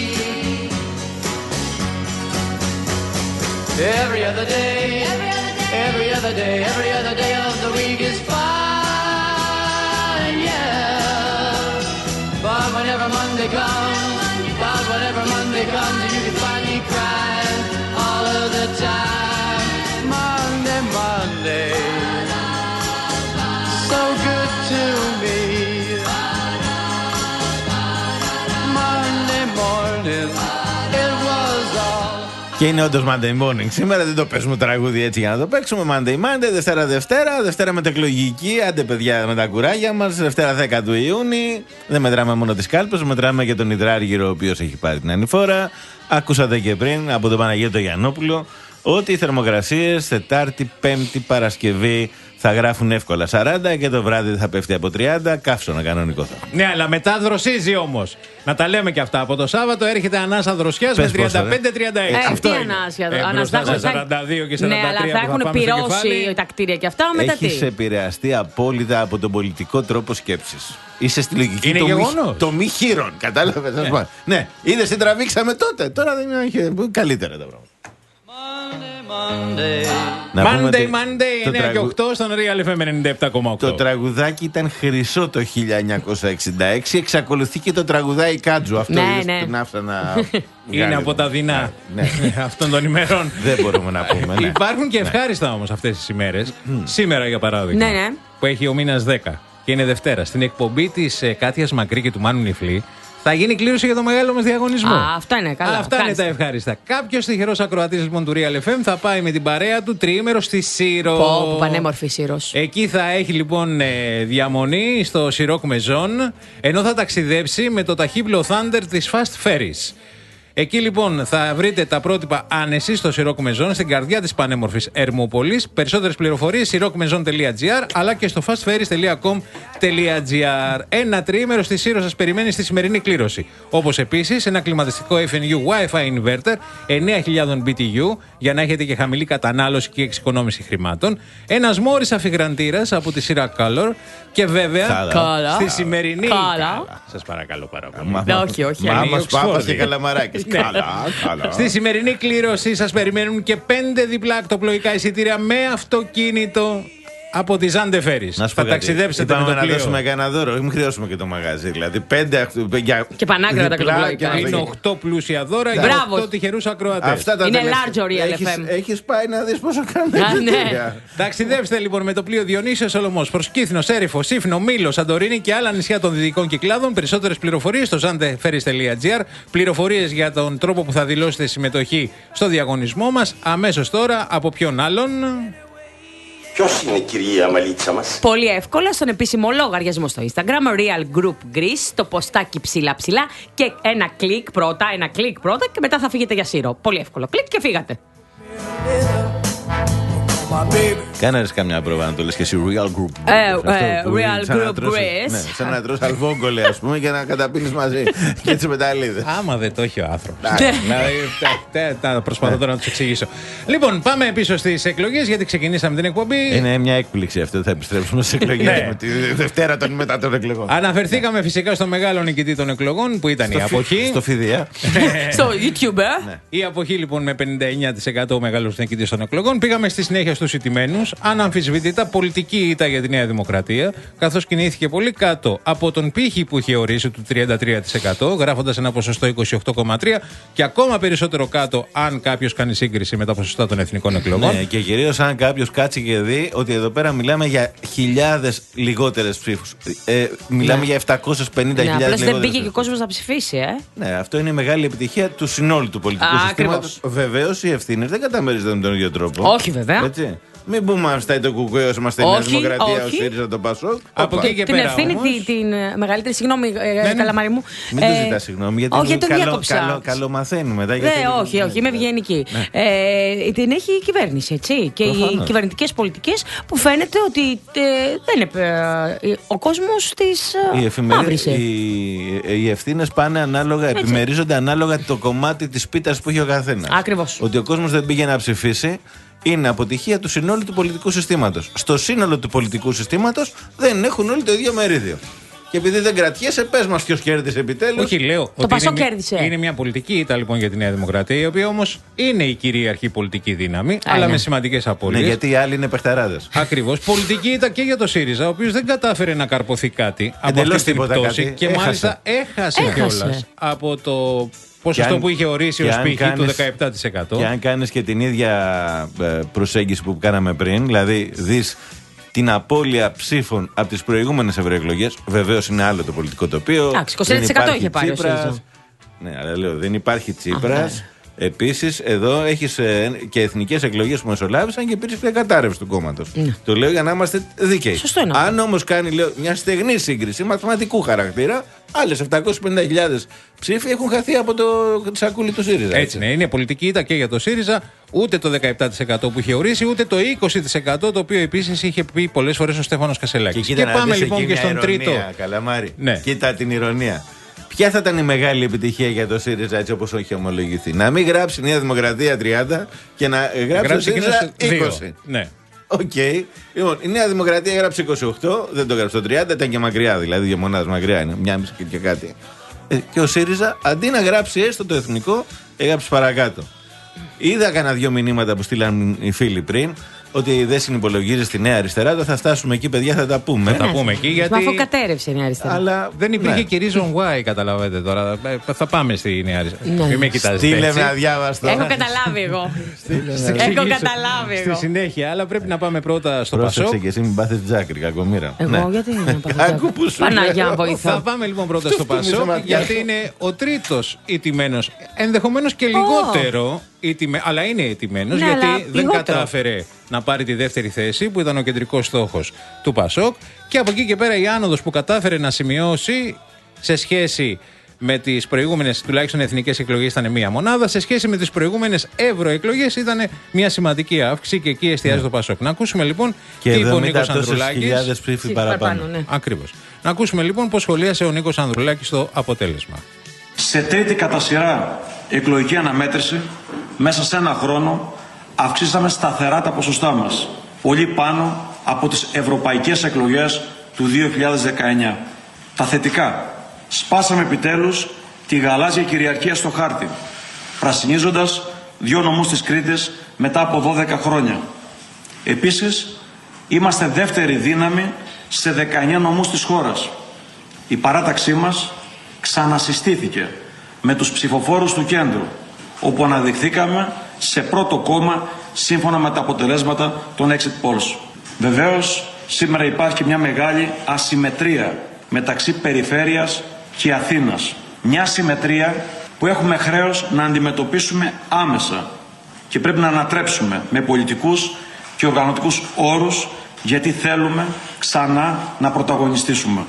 [SPEAKER 12] Every other day, every other day, every other day of the week is fine, yeah. But whenever Monday comes, but whenever Monday comes, you can find me crying all of the time. Monday, Monday, so good to me. Monday morning, it was all.
[SPEAKER 1] Και είναι όντως Monday morning. Σήμερα δεν το παίζουμε τραγούδι έτσι για να το παίξουμε. Monday Monday, Δευτέρα Δευτέρα, Δευτέρα μετεκλογική. Άντε παιδιά με τα κουράγια μας. Δευτέρα δέκα του Ιούνιου. Δεν μετράμε μόνο τις κάλπες, μετράμε και τον Ιδράργυρο ο οποίος έχει πάρει την ανηφόρα. Ακούσατε και πριν από τον Παναγιώτο Γιαννόπουλο ότι οι θερμοκρασίες Τετάρτη, Πέμπτη, Παρασκευή θα γράφουν εύκολα σαράντα και το βράδυ θα πέφτει από τριάντα. Καύσωνα κανονικό θα.
[SPEAKER 3] Ναι, αλλά μετά δροσίζει όμως. Να τα λέμε και αυτά. Από το Σάββατο έρχεται ανάσα δροσιάς με τριάντα πέντε τριάντα έξι.
[SPEAKER 2] Ε,
[SPEAKER 3] Αυτό
[SPEAKER 2] τι
[SPEAKER 3] είναι.
[SPEAKER 2] ανάσια,
[SPEAKER 3] Ε,
[SPEAKER 2] ανάσια,
[SPEAKER 3] μπροστά σε
[SPEAKER 2] θα-
[SPEAKER 3] σαράντα δύο και σαράντα τρία
[SPEAKER 2] Ναι, αλλά θα
[SPEAKER 3] που
[SPEAKER 2] έχουν
[SPEAKER 3] πάμε στο
[SPEAKER 2] πυρώσει
[SPEAKER 3] κεφάλι.
[SPEAKER 2] τα κτίρια και αυτά. Μετά
[SPEAKER 1] Έχεις
[SPEAKER 2] τι.
[SPEAKER 1] επηρεαστεί απόλυτα από τον πολιτικό τρόπο σκέψης. Είσαι στη λογική
[SPEAKER 3] Είναι
[SPEAKER 1] το μη,
[SPEAKER 3] γεγονός.
[SPEAKER 1] το μη χείρον. Κατάλαβες.
[SPEAKER 3] Ναι.
[SPEAKER 1] Ναι, ναι. Είδες τι τραβήξαμε τότε. Τώρα δεν είναι καλύτερα τα πράγματα. Να πούμε
[SPEAKER 3] Monday,
[SPEAKER 1] ότι
[SPEAKER 3] Monday,
[SPEAKER 1] το
[SPEAKER 3] εννιά και
[SPEAKER 1] τραγου-
[SPEAKER 3] οκτώ στον Real εφ εμ ενενήντα επτά κόμμα οκτώ.
[SPEAKER 1] Το τραγουδάκι ήταν χρυσό το χίλια εννιακόσια εξήντα έξι. Εξακολουθεί και το τραγουδάει Κάτζου. Αυτό
[SPEAKER 2] Ναι,
[SPEAKER 1] είδες
[SPEAKER 2] ναι.
[SPEAKER 1] την άφτα να.
[SPEAKER 3] Είναι
[SPEAKER 1] βγάλει.
[SPEAKER 3] από τα δεινά
[SPEAKER 1] Ναι.
[SPEAKER 3] αυτών των ημερών.
[SPEAKER 1] Δεν μπορούμε να πούμε. Ναι.
[SPEAKER 3] Υπάρχουν και ευχάριστα όμως αυτές τις ημέρες. Σήμερα για παράδειγμα.
[SPEAKER 2] Ναι, ναι.
[SPEAKER 3] Που έχει ο μήνας δέκα. και είναι Δευτέρα, στην εκπομπή της ε, Κάτιας Μακρύ και του Μάνου Νιφλή, θα γίνει κλήρωση για το μεγάλο μας διαγωνισμό.
[SPEAKER 2] Α, αυτά είναι καλά.
[SPEAKER 3] Αυτά είναι τα ευχάριστα. Κάποιος τυχερός ακροατής λοιπόν του Real εφ εμ θα πάει με την παρέα του τριήμερο στη Σύρο.
[SPEAKER 2] Πω, που πανέμορφη Σύρος.
[SPEAKER 3] Εκεί θα έχει λοιπόν ε, διαμονή στο Σιρόκ Μεζόν, ενώ θα ταξιδέψει με το ταχύπλο Thunder της Fast Ferries. Εκεί λοιπόν θα βρείτε τα πρότυπα άνεση στο Σιρόκ Μεζόν, στην καρδιά της πανέμορφης Ερμούπολης. Περισσότερες πληροφορίες σιρόκ μεζόν τελεία τζι άρ αλλά και στο fastferries τελεία κομ τελεία τζι άρ. Ένα τριήμερο στη Σύρο σας περιμένει στη σημερινή κλήρωση. Όπως επίσης ένα κλιματιστικό εφ εν γιου Wi-Fi inverter εννέα χιλιάδες μπι τι γιου για να έχετε και χαμηλή κατανάλωση και εξοικονόμηση χρημάτων. Ένας μόρις αφιγραντήρας από τη σειρά Color. Και βέβαια
[SPEAKER 2] Καλά.
[SPEAKER 3] στη σημερινή.
[SPEAKER 2] Καλά.
[SPEAKER 3] Σας παρακαλώ πάρα πολύ.
[SPEAKER 2] Ναι, όχι, όχι.
[SPEAKER 1] Μάμας, πάπας και καλαμαράκης. Καλά, καλά.
[SPEAKER 3] Στη σημερινή κλήρωση σας περιμένουν και πέντε διπλά ακτοπλοϊκά εισιτήρια με αυτοκίνητο από τη Ζάντε Φέρις.
[SPEAKER 1] Να σου πω
[SPEAKER 3] θα
[SPEAKER 1] κάτι.
[SPEAKER 3] ταξιδέψετε
[SPEAKER 1] Είπαμε
[SPEAKER 3] με το
[SPEAKER 1] να
[SPEAKER 3] πλοίο.
[SPEAKER 1] δώσουμε κανένα δώρο, μην χρεώσουμε και το μαγαζί. Δηλαδή πέντε αυτού.
[SPEAKER 2] Και πανάκριβα τα ακτοπλοϊκά.
[SPEAKER 3] Είναι οκτώ πλούσια δώρα για
[SPEAKER 2] Μπράβο.
[SPEAKER 3] οκτώ τυχερούς ακροατές.
[SPEAKER 1] Αυτά τα
[SPEAKER 2] Είναι
[SPEAKER 1] τελευταία-
[SPEAKER 2] large ο Real
[SPEAKER 1] Έχεις-
[SPEAKER 2] εφ εμ.
[SPEAKER 1] Έχεις πάει να δεις πόσο κάνουμε.
[SPEAKER 2] Α, ναι.
[SPEAKER 3] Ταξιδέψτε λοιπόν με το πλοίο Διονύσιος Σολωμός προς Κύθνο, Έρυφο, Σύφνο, Μήλο, Σαντορίνη και άλλα νησιά των δυτικών κυκλάδων. Περισσότερες πληροφορίες στο zandeferis τελεία τζι άρ. Πληροφορίες για τον τρόπο που θα δηλώσετε συμμετοχή στο διαγωνισμό μας. Αμέσως τώρα από ποιον άλλον.
[SPEAKER 14] Ποιος είναι η κυρία Μαλίτσα μας?
[SPEAKER 2] Πολύ εύκολα στον επίσημο λογαριασμό στο Instagram Real Group Greece, το ποστάκι ψηλά ψηλά και ένα κλικ πρώτα, ένα κλικ πρώτα και μετά θα φύγετε για Σύρο. Πολύ εύκολο. Κλικ και φύγατε.
[SPEAKER 1] Κάνε ρε καμιά πρόβα να το λες και εσύ Real Group.
[SPEAKER 2] Ε,
[SPEAKER 1] Αυτό
[SPEAKER 2] ε,
[SPEAKER 1] που
[SPEAKER 2] Real
[SPEAKER 1] είναι σαν να
[SPEAKER 2] Group
[SPEAKER 1] τρως-
[SPEAKER 2] Greece.
[SPEAKER 1] Ναι, σαν να τρως αλβόγκολε ας πούμε και να καταπίνεις μαζί. Και έτσι με τα αλίδες.
[SPEAKER 3] Άμα δεν το έχει ο άνθρωπος.
[SPEAKER 1] Ναι.
[SPEAKER 3] Δηλαδή, τε- τε- τα προσπαθώ τώρα να του εξηγήσω. Λοιπόν, πάμε πίσω στις εκλογές γιατί ξεκινήσαμε την εκπομπή.
[SPEAKER 1] Είναι μια έκπληξη αυτό, θα επιστρέψουμε στις εκλογές
[SPEAKER 3] Ναι.
[SPEAKER 1] με τη Δευτέρα των μετά των εκλογών.
[SPEAKER 3] Αναφερθήκαμε φυσικά στο μεγάλο νικητή των εκλογών που ήταν η
[SPEAKER 1] Στο φι-
[SPEAKER 3] αποχή.
[SPEAKER 1] Στο Φιδία.
[SPEAKER 2] Στο YouTube, ε.
[SPEAKER 3] Η αποχή λοιπόν με πενήντα εννέα τοις εκατό ο μεγάλος νικητής των εκλογών. Πήγαμε στη συνέχεια στους ηττημένους. Αναμφισβήτητα πολιτική ήττα για τη Νέα Δημοκρατία, καθώς κινήθηκε πολύ κάτω από τον πύχη που είχε ορίσει του τριάντα τρία τοις εκατό, γράφοντας ένα ποσοστό είκοσι οκτώ κόμμα τρία τοις εκατό και ακόμα περισσότερο κάτω αν κάποιος κάνει σύγκριση με τα ποσοστά των εθνικών εκλογών.
[SPEAKER 1] Ναι, και κυρίως αν κάποιος κάτσει και δει ότι εδώ πέρα μιλάμε για χιλιάδες λιγότερες ψήφους. Ε, μιλάμε
[SPEAKER 2] Ναι.
[SPEAKER 1] για επτακόσιες πενήντα
[SPEAKER 2] Ναι,
[SPEAKER 1] χιλιάδες
[SPEAKER 2] απλώς δεν
[SPEAKER 1] λιγότερες
[SPEAKER 2] πήγε και ο
[SPEAKER 1] ψήφους.
[SPEAKER 2] κόσμος να ψηφίσει, ε.
[SPEAKER 1] Ναι, αυτό είναι η μεγάλη επιτυχία του συνόλου του πολιτικού
[SPEAKER 2] Α,
[SPEAKER 1] συστήματος. Βεβαίως οι ευθύνες δεν καταμερίζονται με τον ίδιο τρόπο.
[SPEAKER 2] Όχι, βέβαια.
[SPEAKER 1] Έτσι. Μην πούμε αν φταίει το Κουκουέ, όσο είμαστε η Νέα
[SPEAKER 2] Όχι,
[SPEAKER 1] Δημοκρατία, ο
[SPEAKER 2] όχι.
[SPEAKER 1] ΣΥΡΙΖΑ, τον Πασόκ.
[SPEAKER 3] Από
[SPEAKER 1] Όπα.
[SPEAKER 3] εκεί και
[SPEAKER 2] Την
[SPEAKER 3] πέρα
[SPEAKER 2] ευθύνη
[SPEAKER 3] όμως,
[SPEAKER 2] τη- την ε, μεγαλύτερη, συγγνώμη, ε,
[SPEAKER 3] ναι.
[SPEAKER 2] Καλαμάρη μου.
[SPEAKER 1] Μην το
[SPEAKER 2] Ε,
[SPEAKER 1] ζητάς συγγνώμη, γιατί
[SPEAKER 2] όχι,
[SPEAKER 1] είναι
[SPEAKER 2] τον
[SPEAKER 1] καλό,
[SPEAKER 2] διάκοψα.
[SPEAKER 1] καλό, καλό μαθαίνουμε. μετά,
[SPEAKER 2] Ναι,
[SPEAKER 1] γιατί-
[SPEAKER 2] όχι, όχι, είμαι ευγενική.
[SPEAKER 1] Ναι.
[SPEAKER 2] Ε, την έχει η κυβέρνηση, έτσι. Και οι
[SPEAKER 1] Προφανώς.
[SPEAKER 2] κυβερνητικές πολιτικές που φαίνεται ότι ε, δεν είναι. ε, ο κόσμος τις
[SPEAKER 1] Οι,
[SPEAKER 2] ε,
[SPEAKER 1] εφημερί...
[SPEAKER 2] άβρισε.
[SPEAKER 1] οι, οι ευθύνε πάνε ανάλογα,
[SPEAKER 2] Έτσι.
[SPEAKER 1] επιμερίζονται ανάλογα το κομμάτι τη πίτα που έχει ο καθένα.
[SPEAKER 2] Ακριβώς.
[SPEAKER 1] Ότι ο κόσμο δεν πήγε να ψηφίσει είναι αποτυχία του συνόλου του πολιτικού συστήματος. Στο σύνολο του πολιτικού συστήματος δεν έχουν όλοι το ίδιο μερίδιο. Και επειδή δεν κρατιέσαι, πες μας ποιος κέρδισε επιτέλους.
[SPEAKER 3] όχι, λέω ότι
[SPEAKER 2] Πασόκ
[SPEAKER 3] είναι, μια-
[SPEAKER 2] κέρδισε.
[SPEAKER 3] είναι μια πολιτική ήττα λοιπόν για τη Νέα Δημοκρατία, η οποία όμως είναι η κυρίαρχη πολιτική δύναμη, αλλά
[SPEAKER 2] ναι.
[SPEAKER 3] με σημαντικές
[SPEAKER 1] Ναι,
[SPEAKER 3] απώλειες.
[SPEAKER 1] γιατί οι άλλοι είναι παιχταράδες.
[SPEAKER 3] Ακριβώς. Πολιτική ήταν και για το ΣΥΡΙΖΑ, ο οποίος δεν κατάφερε να καρποθεί κάτι από
[SPEAKER 1] Εντελώς
[SPEAKER 3] αυτή την
[SPEAKER 1] τίποτα
[SPEAKER 3] πτώση
[SPEAKER 1] κάτι.
[SPEAKER 3] και
[SPEAKER 1] Έχασε.
[SPEAKER 3] μάλιστα έχασε,
[SPEAKER 2] Έχασε.
[SPEAKER 3] κιόλας από το ποσοστό
[SPEAKER 1] Και αν-
[SPEAKER 3] που είχε ορίσει
[SPEAKER 1] και
[SPEAKER 3] ως
[SPEAKER 1] αν
[SPEAKER 3] π.χ. του
[SPEAKER 1] κάνεις-
[SPEAKER 3] δεκαεπτά τοις εκατό.
[SPEAKER 1] Και αν κάνεις και την ίδια ε, προσέγγιση που κάναμε πριν, δηλαδή δεις την απώλεια ψήφων από τις προηγούμενες ευρωεκλογές, βεβαίως είναι άλλο το πολιτικό τοπίο.
[SPEAKER 2] Εντάξει, είκοσι ένα τοις εκατό είχε πάρει ο ΣΥΡΙΖΑ.
[SPEAKER 1] Ναι, αλλά λέω, δεν υπάρχει Τσίπρας.
[SPEAKER 2] Α,
[SPEAKER 1] Επίσης, εδώ έχεις ε, και εθνικές εκλογές που μεσολάβησαν και υπήρξε μια κατάρρευση του κόμματος. Το λέω για να είμαστε δίκαιοι.
[SPEAKER 2] Σωστό είναι αυτό.
[SPEAKER 1] Αν όμως κάνει λέω, μια στεγνή σύγκριση μαθηματικού χαρακτήρα, άλλες επτακόσιες πενήντα χιλιάδες ψήφοι έχουν χαθεί από το σακούλι του ΣΥΡΙΖΑ.
[SPEAKER 3] Έτσι, ναι, είναι πολιτική ήττα και για το ΣΥΡΙΖΑ, ούτε το δεκαεπτά τοις εκατό που είχε ορίσει, ούτε το είκοσι τοις εκατό το οποίο επίσης είχε πει πολλές φορές ο Στέφανος Κασελάκης.
[SPEAKER 1] Και, κοίτα να
[SPEAKER 3] πάμε
[SPEAKER 1] δεις
[SPEAKER 3] λοιπόν
[SPEAKER 1] εκεί
[SPEAKER 3] και
[SPEAKER 1] μια
[SPEAKER 3] στον
[SPEAKER 1] ηρωνία,
[SPEAKER 3] τρίτο.
[SPEAKER 1] Καλαμάρη.
[SPEAKER 3] Ναι.
[SPEAKER 1] Κοίτα την ηρωνία. Ποια θα ήταν η μεγάλη επιτυχία για το ΣΥΡΙΖΑ έτσι όπως έχει ομολογηθεί? Να μην γράψει η Νέα Δημοκρατία τριάντα και να γράψει ο ΣΥΡΙΖΑ είκοσι.
[SPEAKER 3] Ναι.
[SPEAKER 1] Οκ. Λοιπόν, η Νέα Δημοκρατία έγραψε είκοσι οκτώ, δεν το έγραψε το τριάντα, ήταν και μακριά, δηλαδή δύο μονάδες μακριά είναι, μια μισή και κάτι. Ε, και ο ΣΥΡΙΖΑ αντί να γράψει έστω το εθνικό, έγραψε παρακάτω. Είδα κανένα δύο μηνύματα που στείλαν οι φίλοι πριν. ότι δεν συνυπολογίζει στη Νέα Αριστερά. Το θα φτάσουμε εκεί, παιδιά, θα τα πούμε.
[SPEAKER 3] Θα τα πούμε εκεί, γιατί.
[SPEAKER 2] Μα αφού κατέρευσε η Νέα Αριστερά.
[SPEAKER 1] Αλλά
[SPEAKER 3] δεν υπήρχε
[SPEAKER 1] ναι.
[SPEAKER 3] και reason why, καταλαβαίνετε τώρα. Θα πάμε στη Νέα Αριστερά. Ναι. Μην με κοιτάζετε.
[SPEAKER 1] Στείλε με αδιάβαστο.
[SPEAKER 2] Έχω καταλάβει εγώ. Έχω καταλάβει εγώ.
[SPEAKER 3] Στη συνέχεια, αλλά πρέπει να πάμε πρώτα στο
[SPEAKER 1] Πρόσεξε
[SPEAKER 3] Πασόκ.
[SPEAKER 1] και εσύ μην πάθεις τζάκρη, κακομοίρα.
[SPEAKER 2] Εγώ γιατί δεν πάω. Παναγιά, βοηθά.
[SPEAKER 3] Θα πάμε λοιπόν πρώτα στο Πασόκ, γιατί είναι ο τρίτος ηττημένος. Ενδεχομένως και λιγότερο. Ηττημε... αλλά είναι ηττημένος,
[SPEAKER 2] ναι,
[SPEAKER 3] γιατί δεν
[SPEAKER 2] λιγότερο.
[SPEAKER 3] κατάφερε να πάρει τη δεύτερη θέση που ήταν ο κεντρικός στόχος του Πασόκ, και από εκεί και πέρα η άνοδος που κατάφερε να σημειώσει σε σχέση με τις προηγούμενες τουλάχιστον εθνικές εκλογές ήταν μία μονάδα, σε σχέση με τις προηγούμενες ευρωεκλογές ήταν μια σημαντική αύξηση, και εκεί εστιάζει το Πασόκ. Να ακούσουμε λοιπόν
[SPEAKER 1] και
[SPEAKER 3] τι είπε ο Νίκος Ανδρουλάκης.
[SPEAKER 1] χιλιάδες ψήφοι παραπάνω.
[SPEAKER 2] Ναι.
[SPEAKER 3] Ακριβώς. Να ακούσουμε λοιπόν πώς σχολίασε ο Νίκος Ανδρουλάκης το αποτέλεσμα.
[SPEAKER 15] Σε τρίτη κατά σειρά εκλογική αναμέτρηση, μέσα σε ένα χρόνο, αυξήσαμε σταθερά τα ποσοστά μας, πολύ πάνω από τις ευρωπαϊκές εκλογές του δύο χιλιάδες δεκαεννιά. Τα θετικά. Σπάσαμε επιτέλους τη γαλάζια κυριαρχία στο χάρτη, πρασινίζοντας δύο νομούς της Κρήτης μετά από δώδεκα χρόνια. Επίσης, είμαστε δεύτερη δύναμη σε δεκαεννιά νομούς της χώρας. Η παράταξή μας ξανασυστήθηκε με τους ψηφοφόρους του κέντρου, όπου αναδειχθήκαμε σε πρώτο κόμμα σύμφωνα με τα αποτελέσματα των exit polls. Βεβαίως, σήμερα υπάρχει μια μεγάλη ασυμμετρία μεταξύ περιφέρειας και Αθήνας. Μια ασυμμετρία που έχουμε χρέος να αντιμετωπίσουμε άμεσα και πρέπει να ανατρέψουμε με πολιτικούς και οργανωτικούς όρους, γιατί θέλουμε ξανά να πρωταγωνιστήσουμε.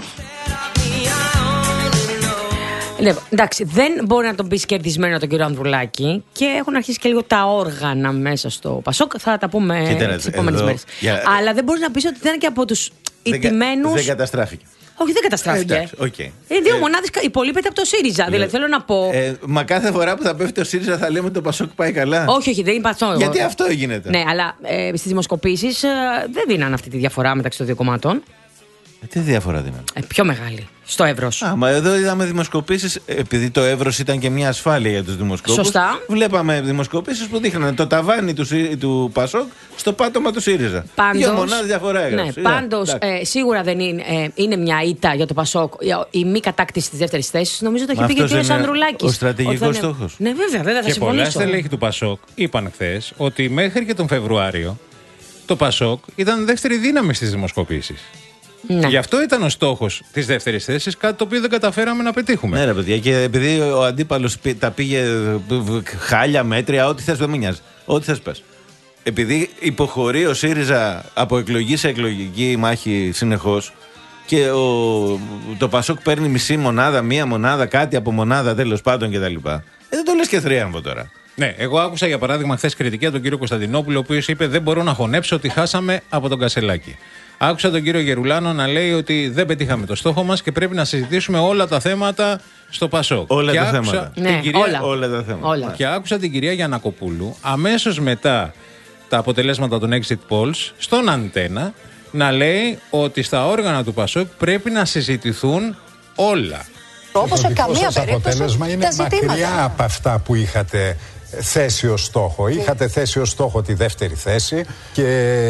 [SPEAKER 2] Λοιπόν, εντάξει, δεν μπορεί να τον πει κερδισμένο τον κύριο Ανδρουλάκη, και έχουν αρχίσει και λίγο τα όργανα μέσα στο Πασόκ. Θα τα πούμε τις επόμενες μέρες. Για... Αλλά δεν μπορεί να πει ότι ήταν και από τους ηττημένους.
[SPEAKER 1] Δεν καταστράφηκε.
[SPEAKER 2] Όχι, δεν καταστράφηκε.
[SPEAKER 1] Ε, okay.
[SPEAKER 2] Είναι δύο ε, μονάδες, υπολείπεται από το ΣΥΡΙΖΑ. Ε, δηλαδή θέλω να πω.
[SPEAKER 1] Ε, μα κάθε φορά που θα πέφτει ο ΣΥΡΙΖΑ θα λέμε ότι το Πασόκ πάει καλά.
[SPEAKER 2] Όχι, όχι, δεν είπα αυτό.
[SPEAKER 1] Γιατί αυτό γίνεται.
[SPEAKER 2] Ναι, αλλά ε, στις δημοσκοπήσεις ε, δεν δίναν αυτή τη διαφορά μεταξύ των δύο κομμάτων.
[SPEAKER 1] Ε, τι διαφορά δίναν.
[SPEAKER 2] Ε, πιο μεγάλη. Στο εύρος.
[SPEAKER 1] Α, μα εδώ είδαμε δημοσκοπήσεις, επειδή το εύρος ήταν και μια ασφάλεια για τους δημοσκόπους.
[SPEAKER 2] Σωστά.
[SPEAKER 1] Βλέπαμε δημοσκοπήσεις που δείχναν το ταβάνι του, του Πασόκ στο πάτωμα του ΣΥΡΙΖΑ.
[SPEAKER 2] Πάντως,
[SPEAKER 1] δύο μονάδες διαφορά έγραψε.
[SPEAKER 2] Ναι, πάντως ε, σίγουρα δεν είναι, ε, είναι μια ήττα για το Πασόκ η μη κατάκτηση της δεύτερης θέσης. Νομίζω το έχει πει και ο κ. Ανδρουλάκης.
[SPEAKER 1] Ο στρατηγικός στόχος.
[SPEAKER 2] Ναι, βέβαια, βέβαια, θα
[SPEAKER 3] και
[SPEAKER 2] συμφωνήσω.
[SPEAKER 3] Πολλά στελέχη του Πασόκ είπαν χθες ότι μέχρι και τον Φεβρουάριο το Πασόκ ήταν δεύτερη δύναμη στις δημοσκοπήσεις. Ναι. Γι' αυτό ήταν ο στόχος της δεύτερης θέσης, κάτι το οποίο δεν καταφέραμε να πετύχουμε.
[SPEAKER 1] Ναι, ρε παιδιά, και επειδή ο αντίπαλος τα πήγε χάλια, μέτρια, ό,τι θες, δεν με νοιάζει. Ό,τι θες πες. Επειδή υποχωρεί ο ΣΥΡΙΖΑ από εκλογή σε εκλογική μάχη συνεχώς, και ο, το Πασόκ παίρνει μισή μονάδα, μία μονάδα, κάτι από μονάδα τέλος πάντων κτλ. Ε, δεν το λες και θρίαμβο τώρα.
[SPEAKER 3] Ναι, εγώ άκουσα για παράδειγμα χθες κριτική από τον κύριο Κωνσταντινόπουλο, ο οποίος είπε: δεν μπορώ να χωνέψω ότι χάσαμε από τον Κασελάκη. Άκουσα τον κύριο Γερουλάνο να λέει ότι δεν πετύχαμε το στόχο μας και πρέπει να συζητήσουμε όλα τα θέματα στο Πασόκ.
[SPEAKER 1] Όλα
[SPEAKER 3] και
[SPEAKER 1] τα
[SPEAKER 3] άκουσα
[SPEAKER 1] θέματα.
[SPEAKER 3] Την
[SPEAKER 2] ναι,
[SPEAKER 3] κυρία...
[SPEAKER 2] όλα.
[SPEAKER 1] όλα τα θέματα.
[SPEAKER 2] Όλα.
[SPEAKER 3] Και άκουσα την κυρία Γιαννακοπούλου αμέσως μετά τα αποτελέσματα των exit polls στον Αντένα να λέει ότι στα όργανα του Πασόκ πρέπει να συζητηθούν όλα.
[SPEAKER 16] Όπως σε καμία περίπτωση
[SPEAKER 17] αποτέλεσμα είναι μακριά από αυτά που είχατε θέσει ως στόχο. Είχατε θέσει ως στόχο τη δεύτερη θέση και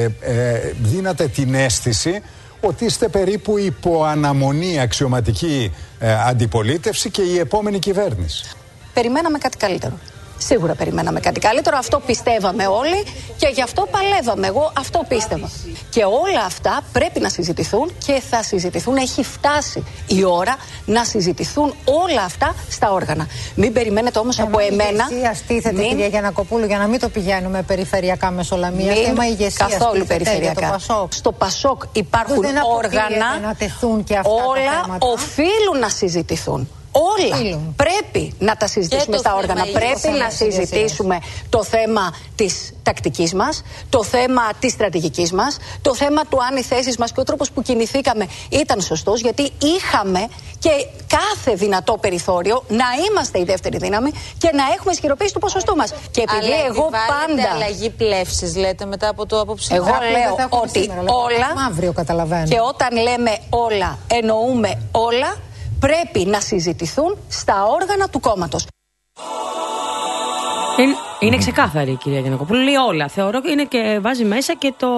[SPEAKER 17] ε, δίνατε την αίσθηση ότι είστε περίπου υπό αναμονή αξιωματική ε, αντιπολίτευση και η επόμενη κυβέρνηση.
[SPEAKER 16] Περιμέναμε κάτι καλύτερο. Σίγουρα περιμέναμε κάτι καλύτερο, αυτό πιστεύαμε όλοι και γι' αυτό παλεύαμε. Εγώ αυτό πίστευα. Και όλα αυτά πρέπει να συζητηθούν και θα συζητηθούν. Έχει φτάσει η ώρα να συζητηθούν όλα αυτά στα όργανα. Μην περιμένετε όμως από εμένα.
[SPEAKER 18] Ηγεσία στήθεται, μην... κυρία Γιαννακοπούλου, για να μην το πηγαίνουμε περιφερειακά μεσολαμία.
[SPEAKER 16] Μην...
[SPEAKER 18] Θέμα ηγεσία.
[SPEAKER 16] Καθόλου περιφερειακά.
[SPEAKER 18] Πασόκ.
[SPEAKER 16] Στο Πασόκ υπάρχουν όργανα.
[SPEAKER 18] Να τεθούν και αυτά
[SPEAKER 16] όλα οφείλουν να συζητηθούν. Όλα. Φίλου. Πρέπει να τα συζητήσουμε στα όργανα. Πρέπει να συζητήσουμε το θέμα της τακτικής μας, το θέμα της στρατηγικής μας, το θέμα του αν οι θέσεις μας και ο τρόπος που κινηθήκαμε ήταν σωστός, γιατί είχαμε και κάθε δυνατό περιθώριο να είμαστε η δεύτερη δύναμη και να έχουμε ισχυροποίηση του ποσοστού μας. Και επειδή αλλά εγώ πάντα.
[SPEAKER 19] Αλλαγή πλεύσης, λέτε, μετά από το απόψινό.
[SPEAKER 16] Εγώ λέω ότι σήμερα, όλα.
[SPEAKER 18] Μαύριο, καταλαβαίνω.
[SPEAKER 16] Και όταν λέμε όλα, εννοούμε όλα. Πρέπει να συζητηθούν στα όργανα του κόμματος.
[SPEAKER 2] Είναι, είναι ξεκάθαρη η κυρία Γιαννακοπούλου. Λέει όλα. Θεωρώ ότι είναι και βάζει μέσα και, το,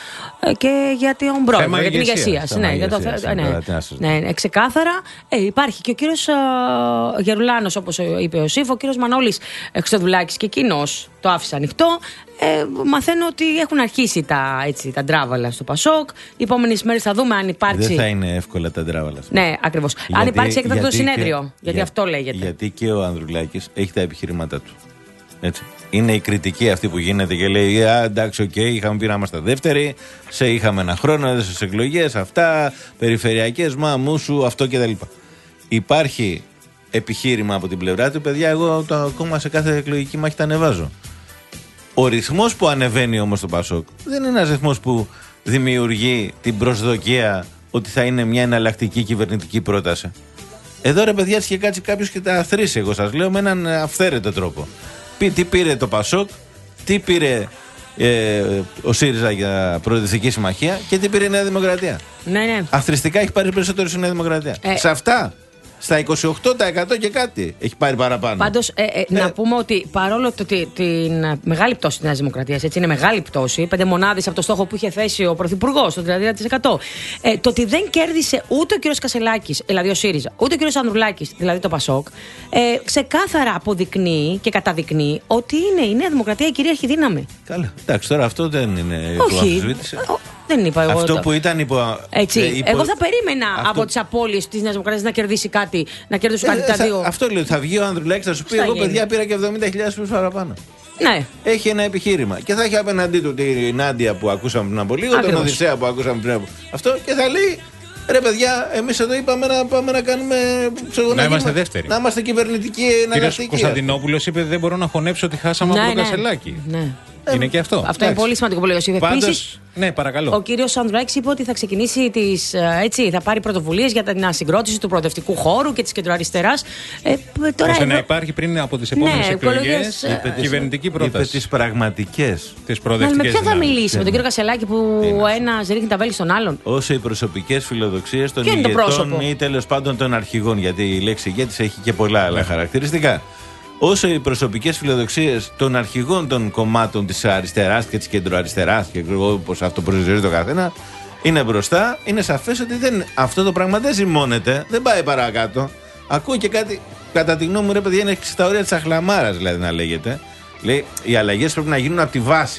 [SPEAKER 2] και για τον πρόεδρο, για την ηγεσία. Ναι, για το, ναι, ναι, ναι, ξεκάθαρα. Ε, υπάρχει και ο κύριος Γερουλάνος, όπως είπε ο Σύφ, ο κύριος Μανώλης Χρυστοδουλάκης και εκείνος το άφησε ανοιχτό. Ε, μαθαίνω ότι έχουν αρχίσει τα, έτσι, τα ντράβαλα στο Πασόκ. Οι επόμενες μέρες θα δούμε αν υπάρξει.
[SPEAKER 1] Δεν θα είναι εύκολα τα ντράβαλα.
[SPEAKER 2] Ναι, ακριβώς.
[SPEAKER 1] Γιατί,
[SPEAKER 2] αν υπάρξει έκτακτο συνέδριο.
[SPEAKER 1] Και,
[SPEAKER 2] γιατί
[SPEAKER 1] για,
[SPEAKER 2] αυτό λέγεται.
[SPEAKER 1] Γιατί και ο Ανδρουλάκης έχει τα επιχειρήματά του. Έτσι. Είναι η κριτική αυτή που γίνεται και λέει: Α, εντάξει, οκ, okay, είχαμε πει να είμαστε δεύτεροι, σε είχαμε ένα χρόνο, έδωσε στις εκλογές, αυτά, περιφερειακές, μα, μουσου, αυτό κτλ. Υπάρχει επιχείρημα από την πλευρά του, παιδιά, εγώ το ακόμα σε κάθε εκλογική μάχη τα ανεβάζω. Ο ρυθμός που ανεβαίνει όμως το Πασόκ δεν είναι ένας ρυθμός που δημιουργεί την προσδοκία ότι θα είναι μια εναλλακτική κυβερνητική πρόταση. Εδώ ρε παιδιά είχε κάτσει κάποιος και τα θρήσει, εγώ σας λέω, με έναν αυθαίρετο τρόπο. Τι πήρε το Πασόκ, τι πήρε ε, ο ΣΥΡΙΖΑ για προοδευτική συμμαχία και τι πήρε η Νέα Δημοκρατία.
[SPEAKER 2] Ναι, ναι.
[SPEAKER 1] Αθρηστικά έχει πάρει περισσότερο η Νέα Δημοκρατία. Ε, σε αυτά. Στα είκοσι οκτώ τοις εκατό και κάτι έχει πάρει παραπάνω.
[SPEAKER 2] Πάντως, ε, ε, ε, να πούμε ότι παρόλο το, τη, την μεγάλη πτώση της Νέας Δημοκρατίας, έτσι είναι μεγάλη πτώση, πέντε μονάδες από το στόχο που είχε θέσει ο Πρωθυπουργός, το τριάντα τοις εκατό. Ε, το ότι δεν κέρδισε ούτε ο κ. Κασελάκης, δηλαδή ο ΣΥΡΙΖΑ, ούτε ο κ. Ανδρουλάκης, δηλαδή το ΠΑΣΟΚ, ε, ξεκάθαρα αποδεικνύει και καταδεικνύει ότι είναι η Νέα Δημοκρατία η κυρίαρχη δύναμη.
[SPEAKER 1] Καλά. Εντάξει, τώρα αυτό δεν είναι.
[SPEAKER 2] Όχι. Δεν είπα εγώ.
[SPEAKER 1] Αυτό
[SPEAKER 2] το...
[SPEAKER 1] που ήταν υπό.
[SPEAKER 2] Έτσι.
[SPEAKER 1] Ε, υπό...
[SPEAKER 2] Εγώ θα περίμενα αυτό... από τις απώλειες της Νέας Δημοκρατίας να κερδίσει κάτι, να κερδίσουν ε, κάτι τα δύο.
[SPEAKER 1] Αυτό λέω. Θα βγει ο Ανδρουλάκης, θα σου πει: εγώ γίνει. παιδιά πήρα και εβδομήντα χιλιάδες ψήφους παραπάνω.
[SPEAKER 2] Ναι.
[SPEAKER 1] Έχει ένα επιχείρημα. Και θα έχει απέναντί του την Νάντια που ακούσαμε πριν από λίγο, τον Οδυσσέα που ακούσαμε πριν από αυτό και θα λέει: ρε παιδιά, εμείς εδώ είπαμε να πάμε να κάνουμε.
[SPEAKER 3] Να είμαστε δεύτεροι.
[SPEAKER 1] Να είμαστε κυβερνητικοί εναλλακτικοί.
[SPEAKER 3] Ο κ. Κωνσταντινόπουλος είπε: δεν μπορώ να χωνέψω ότι χάσαμε
[SPEAKER 2] ναι,
[SPEAKER 3] από τον
[SPEAKER 2] ναι.
[SPEAKER 3] Κασελάκη.
[SPEAKER 2] Ναι.
[SPEAKER 3] Είναι και αυτό.
[SPEAKER 2] Αυτό Εντάξει. είναι πολύ σημαντικό που λέει ο Σύφ.
[SPEAKER 3] Πάντως, ναι, παρακαλώ.
[SPEAKER 2] Ο κύριος Ανδρουλάκης είπε ότι θα ξεκινήσει τις, έτσι, θα πάρει πρωτοβουλίες για την ασυγκρότηση του προοδευτικού χώρου και της κεντροαριστεράς. Ε, τώρα
[SPEAKER 3] ώστε
[SPEAKER 2] εδώ...
[SPEAKER 3] να υπάρχει πριν από τις επόμενες
[SPEAKER 2] ναι,
[SPEAKER 3] εκλογές
[SPEAKER 2] ε...
[SPEAKER 3] κυβερνητική πρόταση.
[SPEAKER 1] Είπε τις πραγματικές.
[SPEAKER 3] Τις προοδευτικές.
[SPEAKER 2] Με ποιο θα μιλήσει, με τον κύριο Κασελάκη που ο ένας ρίχνει τα βέλη στον άλλον.
[SPEAKER 1] Όσο οι προσωπικές φιλοδοξίες των ηγετών ή τέλος πάντων των αρχηγών, γιατί η λέξη ηγέτης έχει και πολλά άλλα χαρακτηριστικά. Όσο οι προσωπικές φιλοδοξίες των αρχηγών των κομμάτων της αριστεράς και της κεντροαριστεράς και όπως αυτό προσδιορίζει το καθένα είναι μπροστά, είναι σαφές ότι δεν, αυτό το πράγμα δεν ζυμώνεται, δεν πάει παρακάτω. Ακούω και κάτι, κατά τη γνώμη μου, ρε παιδιά, είναι στα όρια της αχλαμάρας, δηλαδή να λέγεται. Λέει, οι αλλαγές πρέπει να γίνουν από τη βάση.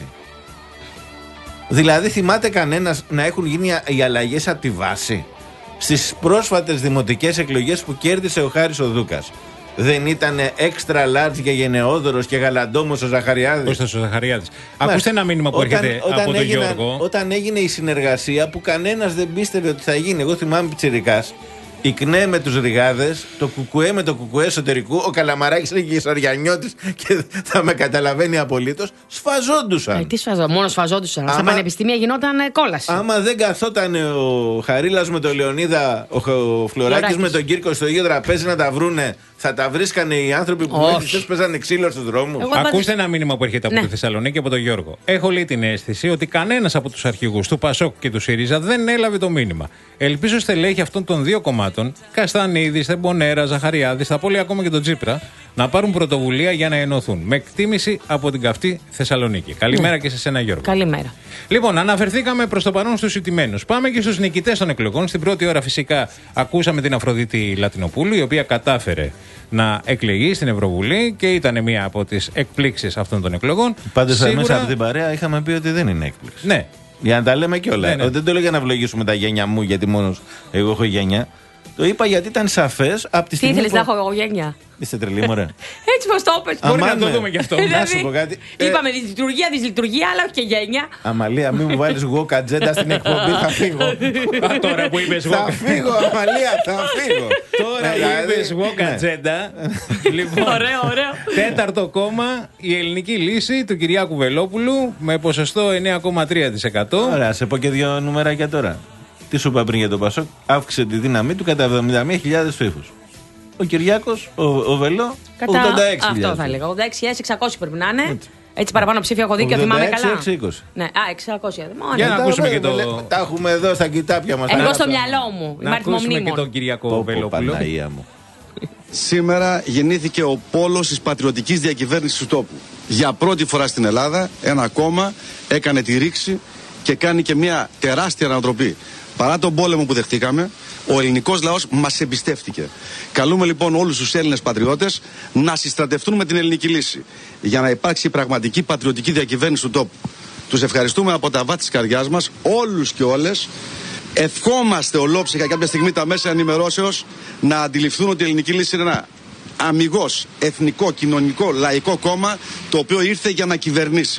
[SPEAKER 1] Δηλαδή, θυμάται κανένας να έχουν γίνει οι αλλαγές από τη βάση? Στις πρόσφατες δημοτικές εκλογές που κέρδισε ο Χάρης ο Δούκας, δεν ήταν extra large και γενναιόδωρος και γαλαντόμος ο Ζαχαριάδης?
[SPEAKER 3] Κώστας ο Ζαχαριάδης. Ακούστε ένα μήνυμα που όταν, έρχεται
[SPEAKER 1] όταν
[SPEAKER 3] από τον
[SPEAKER 1] έγιναν,
[SPEAKER 3] Γιώργο.
[SPEAKER 1] Όταν έγινε η συνεργασία που κανένας δεν πίστευε ότι θα γίνει. Εγώ θυμάμαι πιτσιρικάς. Η ΚΝΕ με τους Ριγάδες, το Κουκουέ με το Κουκουέ εσωτερικού, ο Καλαμαράκης είναι και η Σοριανιώτης και θα με καταλαβαίνει απολύτως. Σφαζόντουσαν.
[SPEAKER 2] Ε, τι σφαζόντουσαν, μόνο σφαζόντουσαν. Άμα, στα πανεπιστήμια γινόταν κόλαση.
[SPEAKER 1] Άμα δεν καθόταν ο Χαρίλας με τον Λεωνίδα, ο, ο Φλωράκης με τον Κύρκο στο ίδιο τραπέζι να τα βρούνε, θα τα βρίσκανε οι άνθρωποι που μέχρι χθες παίζανε ξύλο στους δρόμους.
[SPEAKER 3] Εγώ ακούστε ένα μήνυμα που έρχεται από ναι. τη Θεσσαλονίκη από τον Γιώργο. Έχω λέει την αίσθηση ότι κανένας από τους αρχηγούς του ΠΑΣΟΚ και του ΣΥΡΙΖΑ δεν έλαβε το μήνυμα. Ελπίζω στελέχη αυτών των δύο κομμάτων, Καστανίδης, Τεμπονέρα, Ζαχαριάδης, θα πω λέει ακόμα και τον Τσίπρα, να πάρουν πρωτοβουλία για να ενωθούν. Με εκτίμηση από την καυτή Θεσσαλονίκη. Καλημέρα ναι. και σε σένα, Γιώργο.
[SPEAKER 2] Καλημέρα.
[SPEAKER 3] Λοιπόν, αναφερθήκαμε προς το παρόν στους ηττημένους. Πάμε και στους νικητές των εκλογών. Στην πρώτη ώρα, φυσικά, ακούσαμε την Αφροδίτη Λατινοπούλου, η οποία κατάφερε να εκλεγεί στην Ευρωβουλή και ήταν μία από τις εκπλήξεις αυτών των εκλογών.
[SPEAKER 1] Πάντως, Σίγουρα... μέσα από την παρέα είχαμε πει ότι δεν είναι έκπληξη.
[SPEAKER 3] Ναι.
[SPEAKER 1] Για να τα λέμε κιόλα.
[SPEAKER 3] Ναι, ναι.
[SPEAKER 1] Δεν το λέω για να ευλογήσουμε τα γένια μου, γιατί μόνος εγώ έχω γένια. Το είπα γιατί ήταν σαφές από τη στιγμή.
[SPEAKER 2] Τι ήθελες
[SPEAKER 1] που...
[SPEAKER 2] να έχω εγώ γένια?
[SPEAKER 1] Είστε τρελή, μωρέ.
[SPEAKER 2] Έτσι πως το πες.
[SPEAKER 3] Μπορεί να το δούμε κι αυτό.
[SPEAKER 1] Να σου πω κάτι.
[SPEAKER 2] Είπαμε δυσλειτουργία, δυσλειτουργία, αλλά όχι και γένια.
[SPEAKER 1] Αμαλία, μην μου βάλεις εγώ κατζέντα στην εκπομπή, θα φύγω.
[SPEAKER 3] Α, τώρα που είπες εγώ.
[SPEAKER 1] Θα φύγω, Αμαλία, θα φύγω.
[SPEAKER 3] Τώρα που είπες εγώ κατζέντα. Λοιπόν,
[SPEAKER 2] ωραίο, ωραίο.
[SPEAKER 3] Τέταρτο κόμμα, η ελληνική λύση του Κυριάκου Βελόπουλου με ποσοστό εννέα κόμμα τρία τοις εκατό.
[SPEAKER 1] Ωραία, σε πω και δύο νουμεράκια τώρα. Τι σου είπα πριν για τον Πασόκ? Αύξησε τη δύναμή του κατά εβδομήντα μία χιλιάδες ψήφους. Ο Κυριάκος, ο, ο Βελό,
[SPEAKER 2] κατά
[SPEAKER 1] ογδόντα έξι χιλιάδες.
[SPEAKER 2] Αυτό θα έλεγα. ογδόντα έξι χιλιάδες εξακόσιοι πρέπει να είναι. Έτσι, Έτσι παραπάνω ψήφια έχω δει και θυμάμαι καλά.
[SPEAKER 1] εξακόσια είκοσι.
[SPEAKER 2] Ναι, α, εξακόσια.
[SPEAKER 3] Για να ακούσουμε και το.
[SPEAKER 1] Τα έχουμε εδώ στα κοιτάπια μας.
[SPEAKER 2] Εγώ στο μυαλό μου.
[SPEAKER 3] Να ακούσουμε και τον Κυριακό Βελόπουλο.
[SPEAKER 20] Σήμερα γεννήθηκε ο πόλος της πατριωτικής διακυβέρνησης του τόπου. Για πρώτη φορά στην Ελλάδα ένα κόμμα έκανε τη ρήξη και κάνει και μια τεράστια ανατροπή. Παρά τον πόλεμο που δεχτήκαμε, ο ελληνικός λαός μας εμπιστεύτηκε. Καλούμε λοιπόν όλους τους Έλληνες πατριώτες να συστρατευτούν με την ελληνική λύση για να υπάρξει πραγματική πατριωτική διακυβέρνηση του τόπου. Τους ευχαριστούμε από τα βάθη της καρδιάς μας, όλους και όλες. Ευχόμαστε ολόψυχα κάποια στιγμή τα μέσα ενημερώσεως να αντιληφθούν ότι η ελληνική λύση είναι ένα αμιγώς εθνικό, κοινωνικό, λαϊκό κόμμα το οποίο ήρθε για να κυβερνήσει.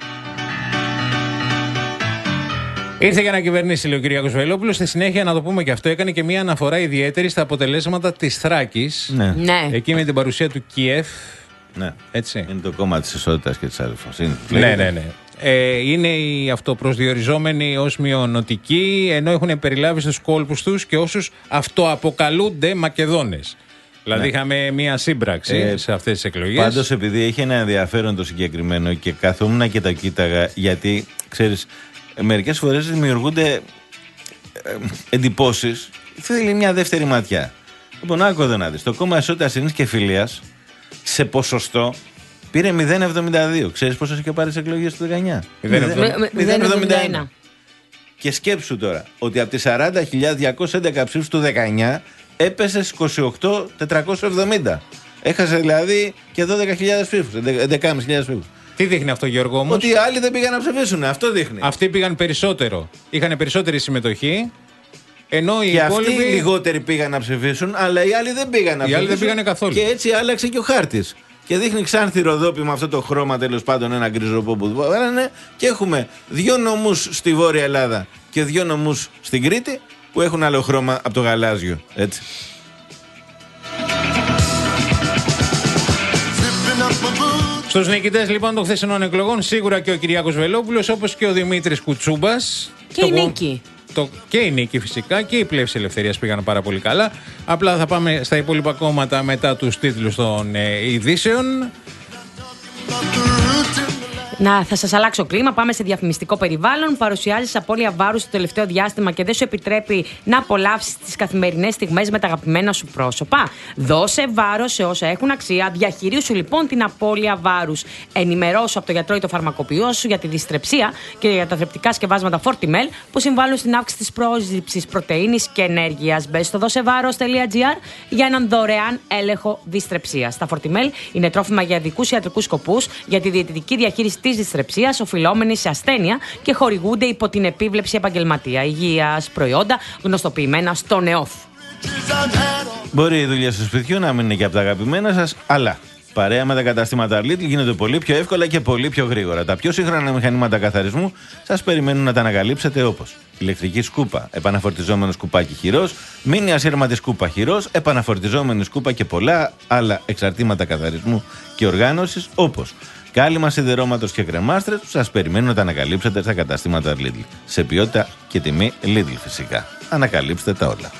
[SPEAKER 3] Ήρθε για να κυβερνήσει, λέει ο Κυριάκος Βελόπουλος. Στη συνέχεια, να το πούμε και αυτό, έκανε και μία αναφορά ιδιαίτερη στα αποτελέσματα της Θράκης.
[SPEAKER 1] Ναι.
[SPEAKER 2] Ναι.
[SPEAKER 3] Εκεί με την παρουσία του Κιέφ.
[SPEAKER 1] Ναι.
[SPEAKER 3] Έτσι.
[SPEAKER 1] Είναι το κόμμα της ισότητας και της αδελφοσύνης.
[SPEAKER 3] Ναι, ναι, ναι. Ε, είναι οι αυτοπροσδιοριζόμενοι ως μειονοτικοί, ενώ έχουν περιλάβει στους κόλπους τους και όσους αυτοαποκαλούνται Μακεδόνες. Δηλαδή, ναι, είχαμε μία σύμπραξη ε, σε αυτές τις εκλογές.
[SPEAKER 1] Πάντως, επειδή έχει ένα ενδιαφέρον το συγκεκριμένο και καθόμουν και τα κοίταγα, γιατί ξέρεις, μερικές φορές δημιουργούνται ε, εντυπώσεις. Θέλει μια δεύτερη ματιά. Λοιπόν, άκου εδώ να δεις. Το κόμμα Ισότητας Ειρήνης και Φιλίας σε ποσοστό πήρε μηδέν κόμμα εβδομήντα δύο. Ξέρεις πόσες είχε πάρει στις εκλογές του δεκαεννιά? μηδέν κόμμα εβδομήντα ένα. Και σκέψου τώρα ότι από τις σαράντα χιλιάδες διακόσιες έντεκα ψήφους του δεκαεννιά έπεσε στις είκοσι οκτώ χιλιάδες τετρακόσιες εβδομήντα. Έχασε δηλαδή και δώδεκα χιλιάδες ψήφους, έντεκα χιλιάδες πεντακόσιες ψήφους.
[SPEAKER 3] Τι δείχνει αυτό, Γιώργο, όμως?
[SPEAKER 1] Ότι οι άλλοι δεν πήγαν να ψηφίσουν. Αυτό δείχνει.
[SPEAKER 3] Αυτοί πήγαν περισσότερο. Είχαν περισσότερη συμμετοχή. Ενώ οι
[SPEAKER 1] και
[SPEAKER 3] υπόλοιποι...
[SPEAKER 1] αυτοί λιγότεροι πήγαν να ψηφίσουν, αλλά οι άλλοι δεν πήγαν να
[SPEAKER 3] οι
[SPEAKER 1] ψηφίσουν.
[SPEAKER 3] Άλλοι δεν πήγαν καθόλου.
[SPEAKER 1] Και έτσι άλλαξε και ο χάρτης. Και δείχνει ξάνθη ροδόπι με αυτό το χρώμα, τέλος πάντων, ένα γκριζοπό που βάλανε. Και έχουμε δύο νομούς στη Βόρεια Ελλάδα και δύο νομούς στην Κρήτη που έχουν άλλο χρώμα από το γαλάζιο. Έτσι.
[SPEAKER 3] Στους νικητές λοιπόν των χθεσινών εκλογών, σίγουρα και ο Κυριάκος Βελόπουλος, όπως και ο Δημήτρης Κουτσούμπας.
[SPEAKER 2] Και το η Νίκη.
[SPEAKER 3] Το, και η Νίκη φυσικά και οι Πλεύσεις Ελευθερίας πήγαν πάρα πολύ καλά. Απλά θα πάμε στα υπόλοιπα κόμματα μετά τους τίτλους των ε, ειδήσεων.
[SPEAKER 2] Να, θα σας αλλάξω κλίμα. Πάμε σε διαφημιστικό περιβάλλον. Παρουσιάζεις απώλεια βάρους το τελευταίο διάστημα και δεν σου επιτρέπει να απολαύσεις τις καθημερινές στιγμές με τα αγαπημένα σου πρόσωπα. Δώσε βάρος σε όσα έχουν αξία. Διαχειρίσου λοιπόν την απώλεια βάρους. Ενημερώσου από το γιατρό ή το φαρμακοποιό σου για τη δυστρεψία και για τα θρεπτικά σκευάσματα Fortimel που συμβάλλουν στην αύξηση της πρόσληψης πρωτεΐνης και ενέργειας. Μπες στο δώσεβάρος τελεία τζι άρ για έναν δωρεάν έλεγχο δυστρεψίας. Τα Fortimel είναι τρόφιμα για ειδικούς ιατρικούς σκοπούς, για τη διαιτητική διαχείριση της δυστρεψίας, οφειλόμενη σε ασθένεια και χορηγούνται υπό την επίβλεψη επαγγελματία υγείας προϊόντα γνωστοποιημένα στο ΝΕΟΦ.
[SPEAKER 1] Μπορεί η δουλειά στο σπιτιού να μην είναι και από τα αγαπημένα σας, αλλά παρέα με τα καταστήματα Lidl γίνεται πολύ πιο εύκολα και πολύ πιο γρήγορα. Τα πιο σύγχρονα μηχανήματα καθαρισμού σας περιμένουν να τα ανακαλύψετε, όπως ηλεκτρική σκούπα, επαναφορτιζόμενο σκουπάκι χειρός, μίνι ασύρματη σκούπα χειρός, επαναφορτιζόμενη σκούπα και πολλά άλλα εξαρτήματα καθαρισμού και οργάνωσης, όπως κάλυμα σιδερώματος και κρεμάστρες που σας περιμένουν να τα ανακαλύψετε στα καταστήματα Lidl. Σε ποιότητα και τιμή Lidl φυσικά. Ανακαλύψτε τα όλα.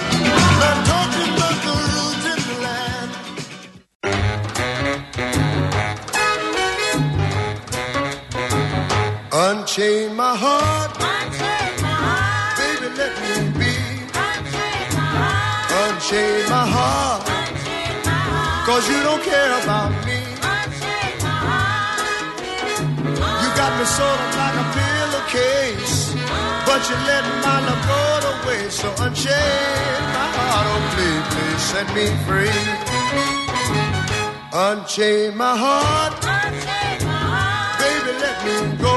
[SPEAKER 12] Unchain my heart, baby let me be. Unchain my heart, cause you don't care about me. You got me sort of like a pillowcase, but you let my love go to waste. So unchain my heart, oh please, please set me free. Unchain my heart, baby let me go.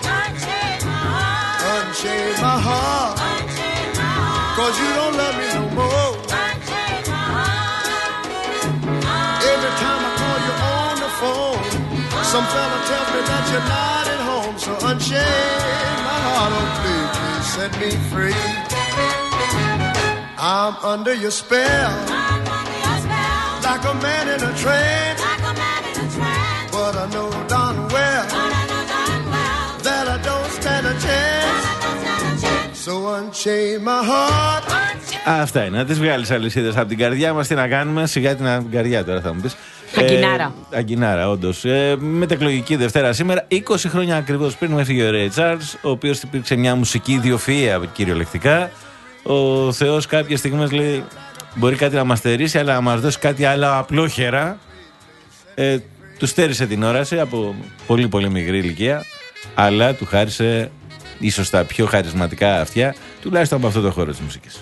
[SPEAKER 12] Unchain my heart, cause you don't love me no more. Every time I call you on the phone, some fella tells me that you're not at home. So unchain my heart, oh please, please set me free. I'm under your spell, like a man in a trance. But I know darn well that I don't stand a chance. So unchain my heart.
[SPEAKER 1] Αυτά είναι. Να τις βγάλεις αλυσίδες από την καρδιά μας. Τι να κάνουμε, σιγά την αγκαριά τώρα θα μου πεις.
[SPEAKER 2] Αγκινάρα.
[SPEAKER 1] Ε, αγκινάρα, όντως. Ε, μετεκλογική Δευτέρα σήμερα, είκοσι χρόνια ακριβώς πριν, μου έφυγε ο Ρέι Τσάρλς, ο οποίος υπήρξε μια μουσική ιδιοφυΐα κυριολεκτικά. Ο Θεός κάποιες στιγμές λέει: μπορεί κάτι να μας στερήσει, αλλά να μας δώσει κάτι άλλο απλόχερα. Ε, του στέρισε την όραση από πολύ πολύ μικρή ηλικία, αλλά του χάρισε ίσως τα πιο χαρισματικά αυτιά, τουλάχιστον από αυτό το χώρο της μουσικής.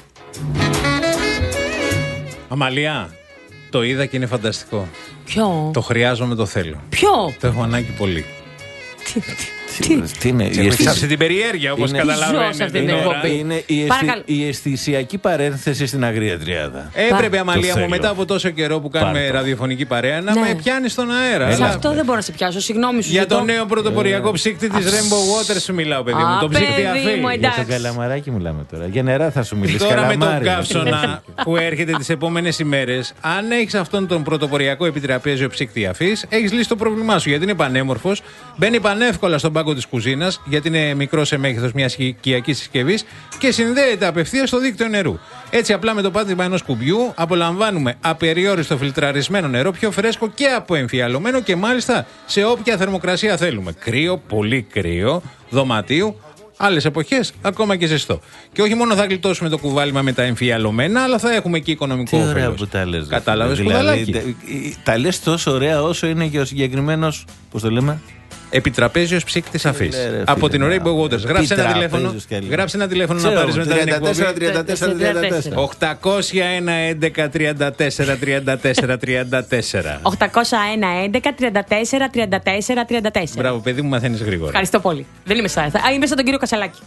[SPEAKER 3] Αμαλία, το είδα και είναι φανταστικό.
[SPEAKER 2] Ποιο?
[SPEAKER 3] Το χρειάζομαι, το θέλω.
[SPEAKER 2] Ποιο?
[SPEAKER 3] Το έχω ανάγκη πολύ.
[SPEAKER 2] Τι, τι,
[SPEAKER 1] τι είναι,
[SPEAKER 3] η αισθη... αυτή την περιέργεια, όπως καταλαβαίνετε.
[SPEAKER 1] Είναι, είναι η, αισθη... η αισθησιακή παρένθεση στην αγρία τριάδα.
[SPEAKER 3] Έπρεπε, Αμαλία μου, μετά από τόσο καιρό που κάνουμε
[SPEAKER 1] Πάρτο.
[SPEAKER 3] ραδιοφωνική παρέα, να ναι. με πιάνει στον αέρα.
[SPEAKER 2] Σε αυτό δεν μπορώ να σε πιάσω, συγγνώμη σου.
[SPEAKER 3] Για
[SPEAKER 2] ζητώ.
[SPEAKER 3] το νέο πρωτοποριακό ψύκτη της Rainbow Waters σου μιλάω, παιδί μου. Το ψύκτη αφή.
[SPEAKER 1] Για τον καλαμαράκι μιλάμε τώρα. Για νερά θα σου μιλήσει.
[SPEAKER 3] Τώρα με τον καύσωνα που έρχεται τις επόμενες ημέρες, αν έχεις αυτόν τον πρωτοποριακό επιτραπέζιο ψύκτη αφή, έχεις λύσει το πρόβλημά σου. Γιατί είναι πανέμορφος, μπαίνει πανεύκολα στον πάγκο της κουζίνας, γιατί είναι μικρό σε μέγεθος μιας οικιακής συσκευής και συνδέεται απευθείας στο δίκτυο νερού. Έτσι, απλά με το πάτημα ενός κουμπιού απολαμβάνουμε απεριόριστο φιλτραρισμένο νερό, πιο φρέσκο και αποεμφιαλωμένο και μάλιστα σε όποια θερμοκρασία θέλουμε. Κρύο, πολύ κρύο, δωματίου. Άλλες εποχές, ακόμα και ζεστό. Και όχι μόνο θα γλιτώσουμε το κουβάλιμα με τα εμφιαλωμένα, αλλά θα έχουμε και οικονομικό όφελος. Κατάλαβες,
[SPEAKER 1] δηλαδή, δηλαδή, τα λες τόσο ωραία όσο είναι και ο συγκεκριμένος, πώς το λέμε,
[SPEAKER 3] επιτραπέζιος ψύκτης αφής. Από την Rainbow Waters. Γράψε ένα τηλέφωνο. Γράψε ένα τηλέφωνο να πάρεις μετά την εκπομπή. οκτακόσια ένα έντεκα τριάντα τέσσερα τριάντα τέσσερα τριάντα τέσσερα.
[SPEAKER 2] οκτακόσια ένα έντεκα τριάντα τέσσερα τριάντα τέσσερα τριάντα τέσσερα.
[SPEAKER 3] Μπράβο, παιδί μου, μαθαίνεις γρήγορα.
[SPEAKER 2] Ευχαριστώ πολύ. Δεν είμαι σαν. Α, είμαι σαν τον κύριο Κασελάκη.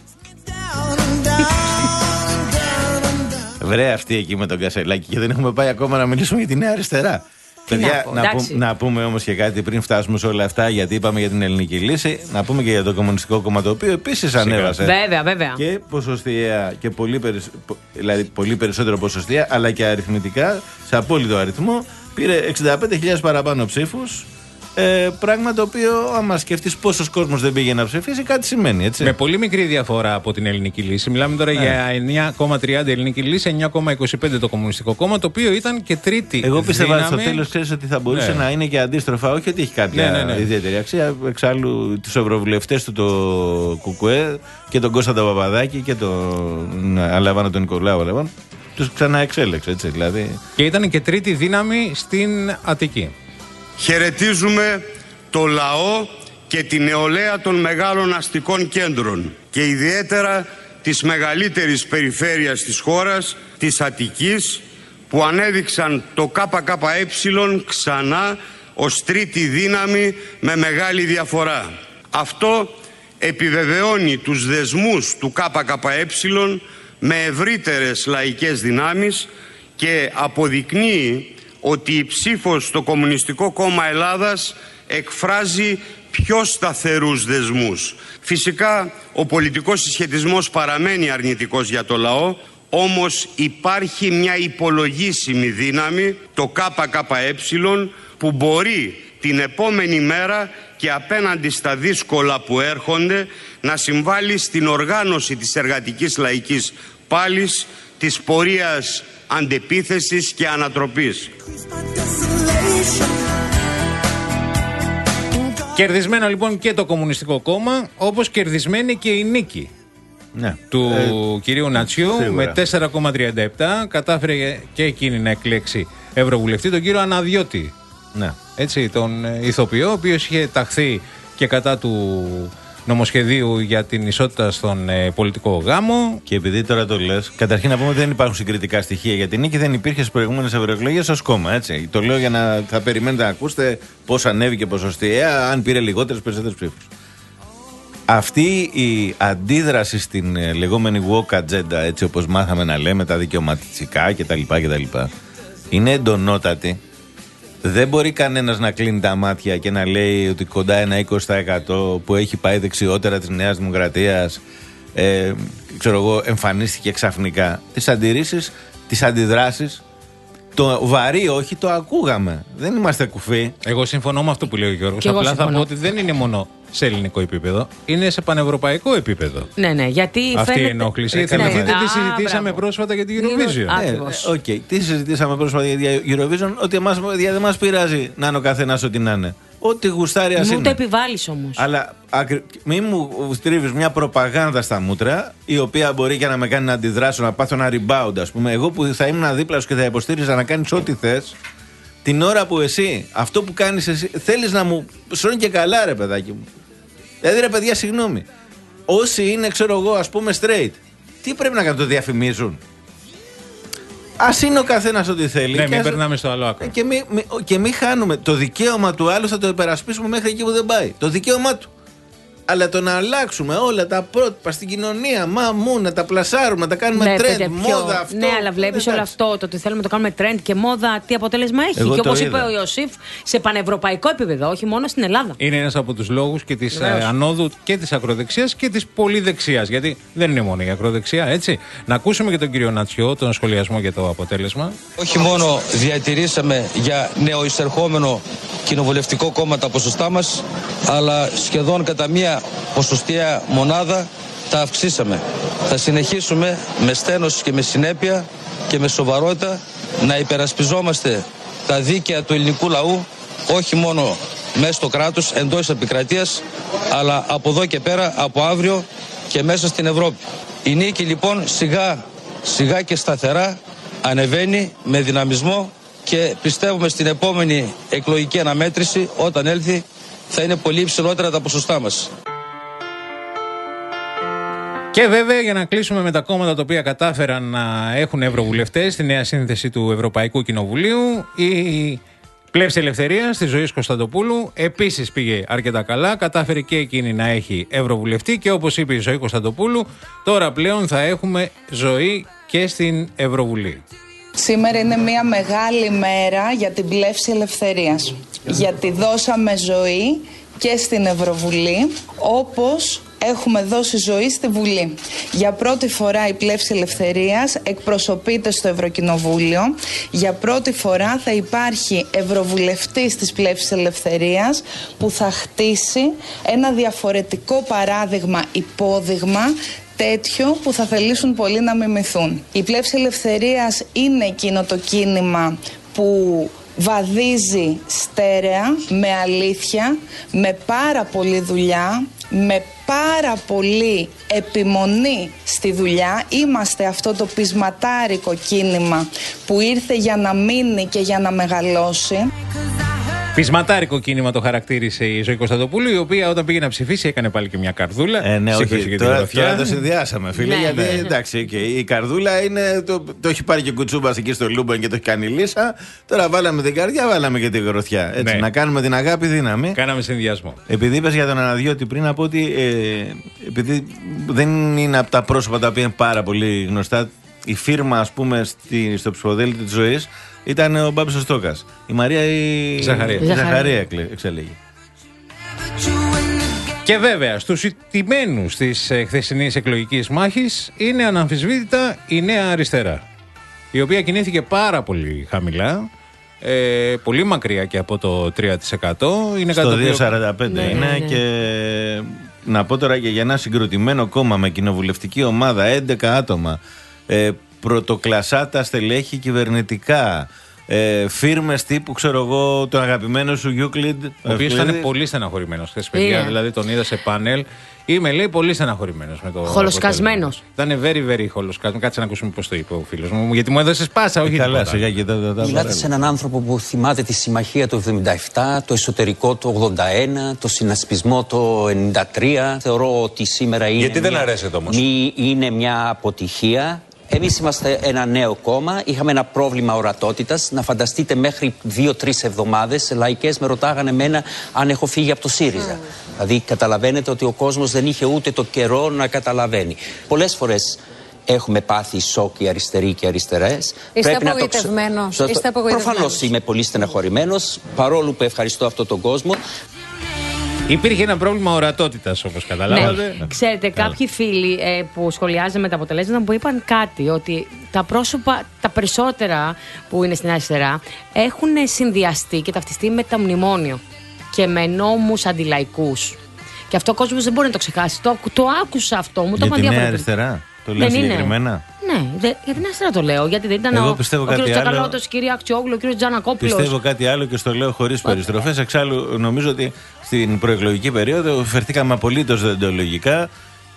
[SPEAKER 1] Βρε αυτή εκεί με τον Κασελάκη και δεν έχουμε πάει ακόμα να μιλήσουμε για τη Νέα Αριστερά. Παιδιά,
[SPEAKER 2] να,
[SPEAKER 1] να, που, να πούμε όμως και κάτι πριν φτάσουμε σε όλα αυτά, γιατί είπαμε για την ελληνική λύση, να πούμε και για το Κομμουνιστικό Κόμμα, το οποίο επίσης ανέβασε.
[SPEAKER 2] Βέβαια, βέβαια.
[SPEAKER 1] Και ποσοστιαία, και πολύ, περισ... δηλαδή πολύ περισσότερο ποσοστιαία, αλλά και αριθμητικά, σε απόλυτο αριθμό, πήρε εξήντα πέντε χιλιάδες παραπάνω ψήφους. Ε, πράγμα το οποίο, άμα σκεφτείς πόσος κόσμος δεν πήγε να ψηφίσει, κάτι σημαίνει, έτσι.
[SPEAKER 3] Με πολύ μικρή διαφορά από την ελληνική λύση. Μιλάμε τώρα ναι. για εννιά κόμμα τριάντα ελληνική λύση, εννιά κόμμα είκοσι πέντε το Κομμουνιστικό Κόμμα, το οποίο ήταν και τρίτη.
[SPEAKER 1] Εγώ πίστευα
[SPEAKER 3] δύναμη...
[SPEAKER 1] στο τέλος, ξέρεις, ότι θα μπορούσε ναι. να είναι και αντίστροφα. Όχι ότι έχει κάποια
[SPEAKER 3] ναι, ναι, ναι.
[SPEAKER 1] ιδιαίτερη αξία. Εξάλλου, τους ευρωβουλευτές του, το Κουκουέ και τον Κώστα τον Παπαδάκη και τον Αλαβάνο τον Νικολάου Αλαβάνο, τους ξαναεξέλεξε, έτσι δηλαδή.
[SPEAKER 3] Και ήταν και τρίτη δύναμη στην Αττική.
[SPEAKER 21] Χαιρετίζουμε το λαό και την νεολαία των μεγάλων αστικών κέντρων και ιδιαίτερα της μεγαλύτερης περιφέρειας της χώρας, της Αττικής, που ανέδειξαν το ΚΚΕ ξανά ως τρίτη δύναμη με μεγάλη διαφορά. Αυτό επιβεβαιώνει τους δεσμούς του ΚΚΕ με ευρύτερες λαϊκές δυνάμεις και αποδεικνύει ότι η ψήφος στο Κομμουνιστικό Κόμμα Ελλάδας εκφράζει πιο σταθερούς δεσμούς. Φυσικά ο πολιτικός συσχετισμός παραμένει αρνητικός για το λαό, όμως υπάρχει μια υπολογίσιμη δύναμη, το ΚΚΕ, που μπορεί την επόμενη μέρα και απέναντι στα δύσκολα που έρχονται να συμβάλλει στην οργάνωση της εργατικής λαϊκής πάλης, της πορείας αντεπίθεσης και ανατροπής.
[SPEAKER 3] Κερδισμένο λοιπόν και το Κομμουνιστικό Κόμμα, όπως κερδισμένη και η νίκη
[SPEAKER 1] ναι.
[SPEAKER 3] του
[SPEAKER 1] ε,
[SPEAKER 3] κυρίου Νατσιού
[SPEAKER 1] σίγουρα.
[SPEAKER 3] με τέσσερα κόμμα τριάντα επτά. Κατάφερε και εκείνη να εκλέξει ευρωβουλευτή τον κύριο Αναδιώτη.
[SPEAKER 1] Ναι.
[SPEAKER 3] Έτσι, τον ηθοποιό, ο οποίος είχε ταχθεί και κατά του νομοσχεδίου για την ισότητα στον ε, πολιτικό γάμο.
[SPEAKER 1] Και επειδή τώρα το λες, καταρχήν να πούμε ότι δεν υπάρχουν συγκριτικά στοιχεία για την νίκη, δεν υπήρχε στις προηγούμενες ευρωεκλογές ως κόμμα. Έτσι. Το λέω για να θα περιμένετε να ακούσετε πώς ανέβηκε ποσοστιαία, αν πήρε λιγότερες περισσότερες ψήφους. Αυτή η αντίδραση στην ε, λεγόμενη woke agenda, έτσι όπως μάθαμε να λέμε, τα δικαιωματικά κτλ. κτλ. Είναι εντονότατη. Δεν μπορεί κανένας να κλείνει τα μάτια και να λέει ότι κοντά ένα είκοσι τοις εκατό που έχει πάει δεξιότερα της Νέας Δημοκρατίας ε, ξέρω εγώ, εμφανίστηκε ξαφνικά. Τις αντιρρήσεις, τις αντιδράσεις, το βαρύ όχι, το ακούγαμε. Δεν είμαστε κουφοί.
[SPEAKER 3] Εγώ συμφωνώ με αυτό που λέει ο Γιώργος. Απλά
[SPEAKER 2] συμφωνώ.
[SPEAKER 3] θα πω ότι δεν είναι μόνο σε ελληνικό επίπεδο, είναι σε πανευρωπαϊκό επίπεδο.
[SPEAKER 2] Ναι, ναι, γιατί
[SPEAKER 3] αυτή
[SPEAKER 2] φαίνεται...
[SPEAKER 3] η ενόχληση.
[SPEAKER 2] Ναι,
[SPEAKER 3] Θυμηθείτε
[SPEAKER 2] ναι.
[SPEAKER 3] τι
[SPEAKER 2] Α,
[SPEAKER 3] συζητήσαμε
[SPEAKER 2] μπράβο.
[SPEAKER 3] πρόσφατα για την Eurovision.
[SPEAKER 1] Ναι, οκ. Okay. Τι συζητήσαμε πρόσφατα για την Eurovision, ότι εμάς, δεν μας πειράζει να είναι ο καθένας ό,τι να είναι. Ό,τι γουστάρει ας είναι.
[SPEAKER 2] Μου το επιβάλλεις όμως.
[SPEAKER 1] Αλλά ακρι... μην μου στρίβεις μια προπαγάνδα στα μούτρα, η οποία μπορεί και να με κάνει να αντιδράσω, να πάθω ένα rebound, ας πούμε. Εγώ που θα ήμουν δίπλα σου και θα υποστήριζα να κάνεις ό,τι θες, την ώρα που εσύ, αυτό που κάνεις εσύ, θέλεις να μου σώνει και καλά, ρε παιδάκι μου. Δηλαδή, ρε παιδιά, συγγνώμη. Όσοι είναι, ξέρω εγώ, ας πούμε, straight, τι πρέπει να κάνουν, το διαφημίζουν? Ας είναι ο καθένας ό,τι θέλει.
[SPEAKER 3] Ναι,
[SPEAKER 1] και
[SPEAKER 3] μην
[SPEAKER 1] ας...
[SPEAKER 3] περνάμε στο άλλο άκρο.
[SPEAKER 1] Και μην μη, και μη χάνουμε. Το δικαίωμα του άλλου θα το υπερασπίσουμε μέχρι εκεί που δεν πάει. Το δικαίωμά του. Αλλά το να αλλάξουμε όλα τα πρότυπα στην κοινωνία, μα μου, να τα πλασάρουμε, να τα κάνουμε trend, μόδα αυτό.
[SPEAKER 2] Ναι, αλλά βλέπεις όλο αυτό, το ότι θέλουμε να το κάνουμε trend και μόδα, τι αποτέλεσμα έχει.
[SPEAKER 1] Εγώ
[SPEAKER 2] και όπως
[SPEAKER 1] το
[SPEAKER 2] είπε
[SPEAKER 1] είδα.
[SPEAKER 2] ο Ιωσήφ, σε πανευρωπαϊκό επίπεδο, όχι μόνο στην Ελλάδα.
[SPEAKER 3] Είναι ένας από τους λόγους και της ε, ανόδου και της ακροδεξιάς και της πολυδεξιάς. Γιατί δεν είναι μόνο η ακροδεξιά, έτσι. Να ακούσουμε και τον κύριο Νατσιό, τον σχολιασμό για το αποτέλεσμα.
[SPEAKER 4] Όχι μόνο διατηρήσαμε για νεοεισερχόμενο κοινοβουλευτικό κόμμα τα ποσοστά μας, αλλά σχεδόν κατά μία ποσοστιαία μονάδα τα αυξήσαμε. Θα συνεχίσουμε με στένος και με συνέπεια και με σοβαρότητα να υπερασπιζόμαστε τα δίκαια του ελληνικού λαού, όχι μόνο μέσα στο κράτος, εντός της επικρατείας, αλλά από εδώ και πέρα, από αύριο και μέσα στην Ευρώπη. Η νίκη λοιπόν σιγά σιγά και σταθερά ανεβαίνει με δυναμισμό και πιστεύουμε στην επόμενη εκλογική αναμέτρηση, όταν έλθει, θα είναι πολύ υψηλότερα τα ποσοστά μας.
[SPEAKER 3] Και βέβαια, για να κλείσουμε με τα κόμματα τα οποία κατάφεραν να έχουν ευρωβουλευτές στη νέα σύνθεση του Ευρωπαϊκού Κοινοβουλίου, η Πλεύση Ελευθερίας της Ζωής Κωνσταντοπούλου επίσης πήγε αρκετά καλά. Κατάφερε και εκείνη να έχει ευρωβουλευτή και όπως είπε η Ζωή Κωνσταντοπούλου, τώρα πλέον θα έχουμε ζωή και στην Ευρωβουλή.
[SPEAKER 22] Σήμερα είναι μια μεγάλη μέρα για την Πλεύση Ελευθερίας. Γιατί δώσαμε ζωή και στην Ευρωβουλή, όπως έχουμε δώσει ζωή στη Βουλή. Για πρώτη φορά η Πλεύση Ελευθερίας εκπροσωπείται στο Ευρωκοινοβούλιο. Για πρώτη φορά θα υπάρχει ευρωβουλευτής της Πλεύσης Ελευθερίας που θα χτίσει ένα διαφορετικό παράδειγμα, υπόδειγμα, τέτοιο που θα θελήσουν πολλοί να μιμηθούν. Η Πλεύση Ελευθερίας είναι εκείνο το κίνημα που βαδίζει στέρεα, με αλήθεια, με πάρα πολλή δουλειά, με πάρα πολύ επιμονή στη δουλειά. Είμαστε αυτό το πεισματάρικο κίνημα που ήρθε για να μείνει και για να μεγαλώσει.
[SPEAKER 3] Πεισματάρικο κίνημα το χαρακτήρισε η Ζωή Κωνσταντοπούλου, η οποία όταν πήγε να ψηφίσει έκανε πάλι και μια καρδούλα.
[SPEAKER 1] Ε, ναι, όχι,
[SPEAKER 3] και
[SPEAKER 1] τώρα, τώρα το συνδυάσαμε, φίλε.
[SPEAKER 2] Ναι,
[SPEAKER 1] γιατί
[SPEAKER 2] ναι, ναι.
[SPEAKER 1] εντάξει, okay, η καρδούλα είναι, το, το έχει πάρει και κουτσούμπας εκεί στο Λούμπαν και το έχει κάνει λύσα. Τώρα βάλαμε την καρδιά, βάλαμε και την γροθιά. Έτσι,
[SPEAKER 3] Ναι.
[SPEAKER 1] να κάνουμε την αγάπη δύναμη.
[SPEAKER 3] Κάναμε συνδυασμό.
[SPEAKER 1] Επειδή είπες για τον Αναδιώτη πριν, να πω ότι ε, επειδή δεν είναι από τα πρόσωπα τα οποία είναι πάρα πολύ γνωστά, η φίρμα, ας πούμε, στη, στο ψηφοδέλτιο της Ζωής ήταν ο Μπάμπης ο Στόκας. Η Μαρία η
[SPEAKER 3] Ζαχαρία.
[SPEAKER 1] η Ζαχαρία εξελέγει.
[SPEAKER 3] Και βέβαια, στους ηττημένους της ε, χθεσινής εκλογικής μάχης είναι αναμφισβήτητα η Νέα Αριστερά, η οποία κινήθηκε πάρα πολύ χαμηλά, ε, πολύ μακριά και από το τρία τοις εκατό. Είναι
[SPEAKER 1] Στο
[SPEAKER 3] κάτι το
[SPEAKER 1] δύο
[SPEAKER 3] οποίο-
[SPEAKER 1] σαράντα πέντε
[SPEAKER 2] Ναι,
[SPEAKER 1] είναι
[SPEAKER 2] ναι, ναι.
[SPEAKER 1] και να πω τώρα και για ένα συγκροτημένο κόμμα με κοινοβουλευτική ομάδα έντεκα άτομα, ε, πρωτοκλασάτα στελέχη κυβερνητικά, ε, φίρμες τύπου, ξέρω εγώ, τον αγαπημένο σου Euclid.
[SPEAKER 3] Ο οποίος ήταν πολύ στεναχωρημένος χθες, παιδιά.
[SPEAKER 2] Είναι.
[SPEAKER 3] Δηλαδή τον είδα σε πάνελ. Είμαι, λέει, πολύ στεναχωρημένος με το.
[SPEAKER 2] Χολοσκασμένος.
[SPEAKER 3] αποτέλεσμα. Ήταν very, very χολοσκασμένος. Κάτσε να ακούσουμε πώς το είπε ο φίλος μου. Γιατί μου έδωσε πάσα, όχι.
[SPEAKER 1] Καλά,
[SPEAKER 3] τίποτα.
[SPEAKER 1] σιγά και τα, τα, τα
[SPEAKER 23] Μιλάτε σε έναν άνθρωπο που θυμάται τη συμμαχία του εβδομήντα επτά, το εσωτερικό του ογδόντα ένα, το συνασπισμό το ενενήντα τρία. Θεωρώ ότι σήμερα είναι.
[SPEAKER 10] Γιατί δεν
[SPEAKER 23] μια...
[SPEAKER 10] αρέσετε όμως?
[SPEAKER 23] μη- Είναι μια αποτυχία. Εμείς είμαστε ένα νέο κόμμα. Είχαμε ένα πρόβλημα ορατότητας. Να φανταστείτε, μέχρι δύο-τρεις εβδομάδες λαϊκές με ρωτάγανε εμένα αν έχω φύγει από το ΣΥΡΙΖΑ. Δηλαδή, καταλαβαίνετε ότι ο κόσμος δεν είχε ούτε το καιρό να καταλαβαίνει. Πολλές φορές έχουμε πάθει σοκ οι αριστεροί και οι αριστερές.
[SPEAKER 19] Είστε
[SPEAKER 23] Πρέπει να το
[SPEAKER 19] απογοητευμένος.
[SPEAKER 23] ξε-
[SPEAKER 19] Είστε απογοητευμένος.
[SPEAKER 23] Προφανώς είμαι πολύ στεναχωρημένος, παρόλο που ευχαριστώ αυτόν τον κόσμο.
[SPEAKER 3] Υπήρχε ένα πρόβλημα ορατότητας, όπως καταλάβατε.
[SPEAKER 2] Ναι. Ξέρετε, κάποιοι φίλοι ε, που σχολιάζαν με τα αποτελέσματα μου είπαν κάτι, ότι τα πρόσωπα, τα περισσότερα που είναι στην αριστερά, έχουν συνδυαστεί και ταυτιστεί με το μνημόνιο και με νόμους αντιλαϊκούς. Και αυτό ο κόσμος δεν μπορεί να το ξεχάσει. Το, το άκουσα αυτό, μου το
[SPEAKER 1] Για
[SPEAKER 2] είπαν
[SPEAKER 1] τη Νέα
[SPEAKER 2] διάφορα.
[SPEAKER 1] Αριστερά. Το
[SPEAKER 2] Δεν
[SPEAKER 1] λένε
[SPEAKER 2] είναι.
[SPEAKER 1] συγκεκριμένα.
[SPEAKER 2] Ναι, δε, για την αριστερά το λέω. Γιατί δεν ήταν
[SPEAKER 1] Εγώ
[SPEAKER 2] ο,
[SPEAKER 1] πιστεύω
[SPEAKER 2] ο
[SPEAKER 1] κάτι
[SPEAKER 2] κ.
[SPEAKER 1] άλλο.
[SPEAKER 2] Τσακαλώτος, η κυρία Ακτιόγλου, ο κ. Τζανακόπουλος.
[SPEAKER 1] Πιστεύω κάτι άλλο και στο λέω χωρίς περιστροφές. Εξάλλου, νομίζω ότι στην προεκλογική περίοδο φερθήκαμε απολύτως δεοντολογικά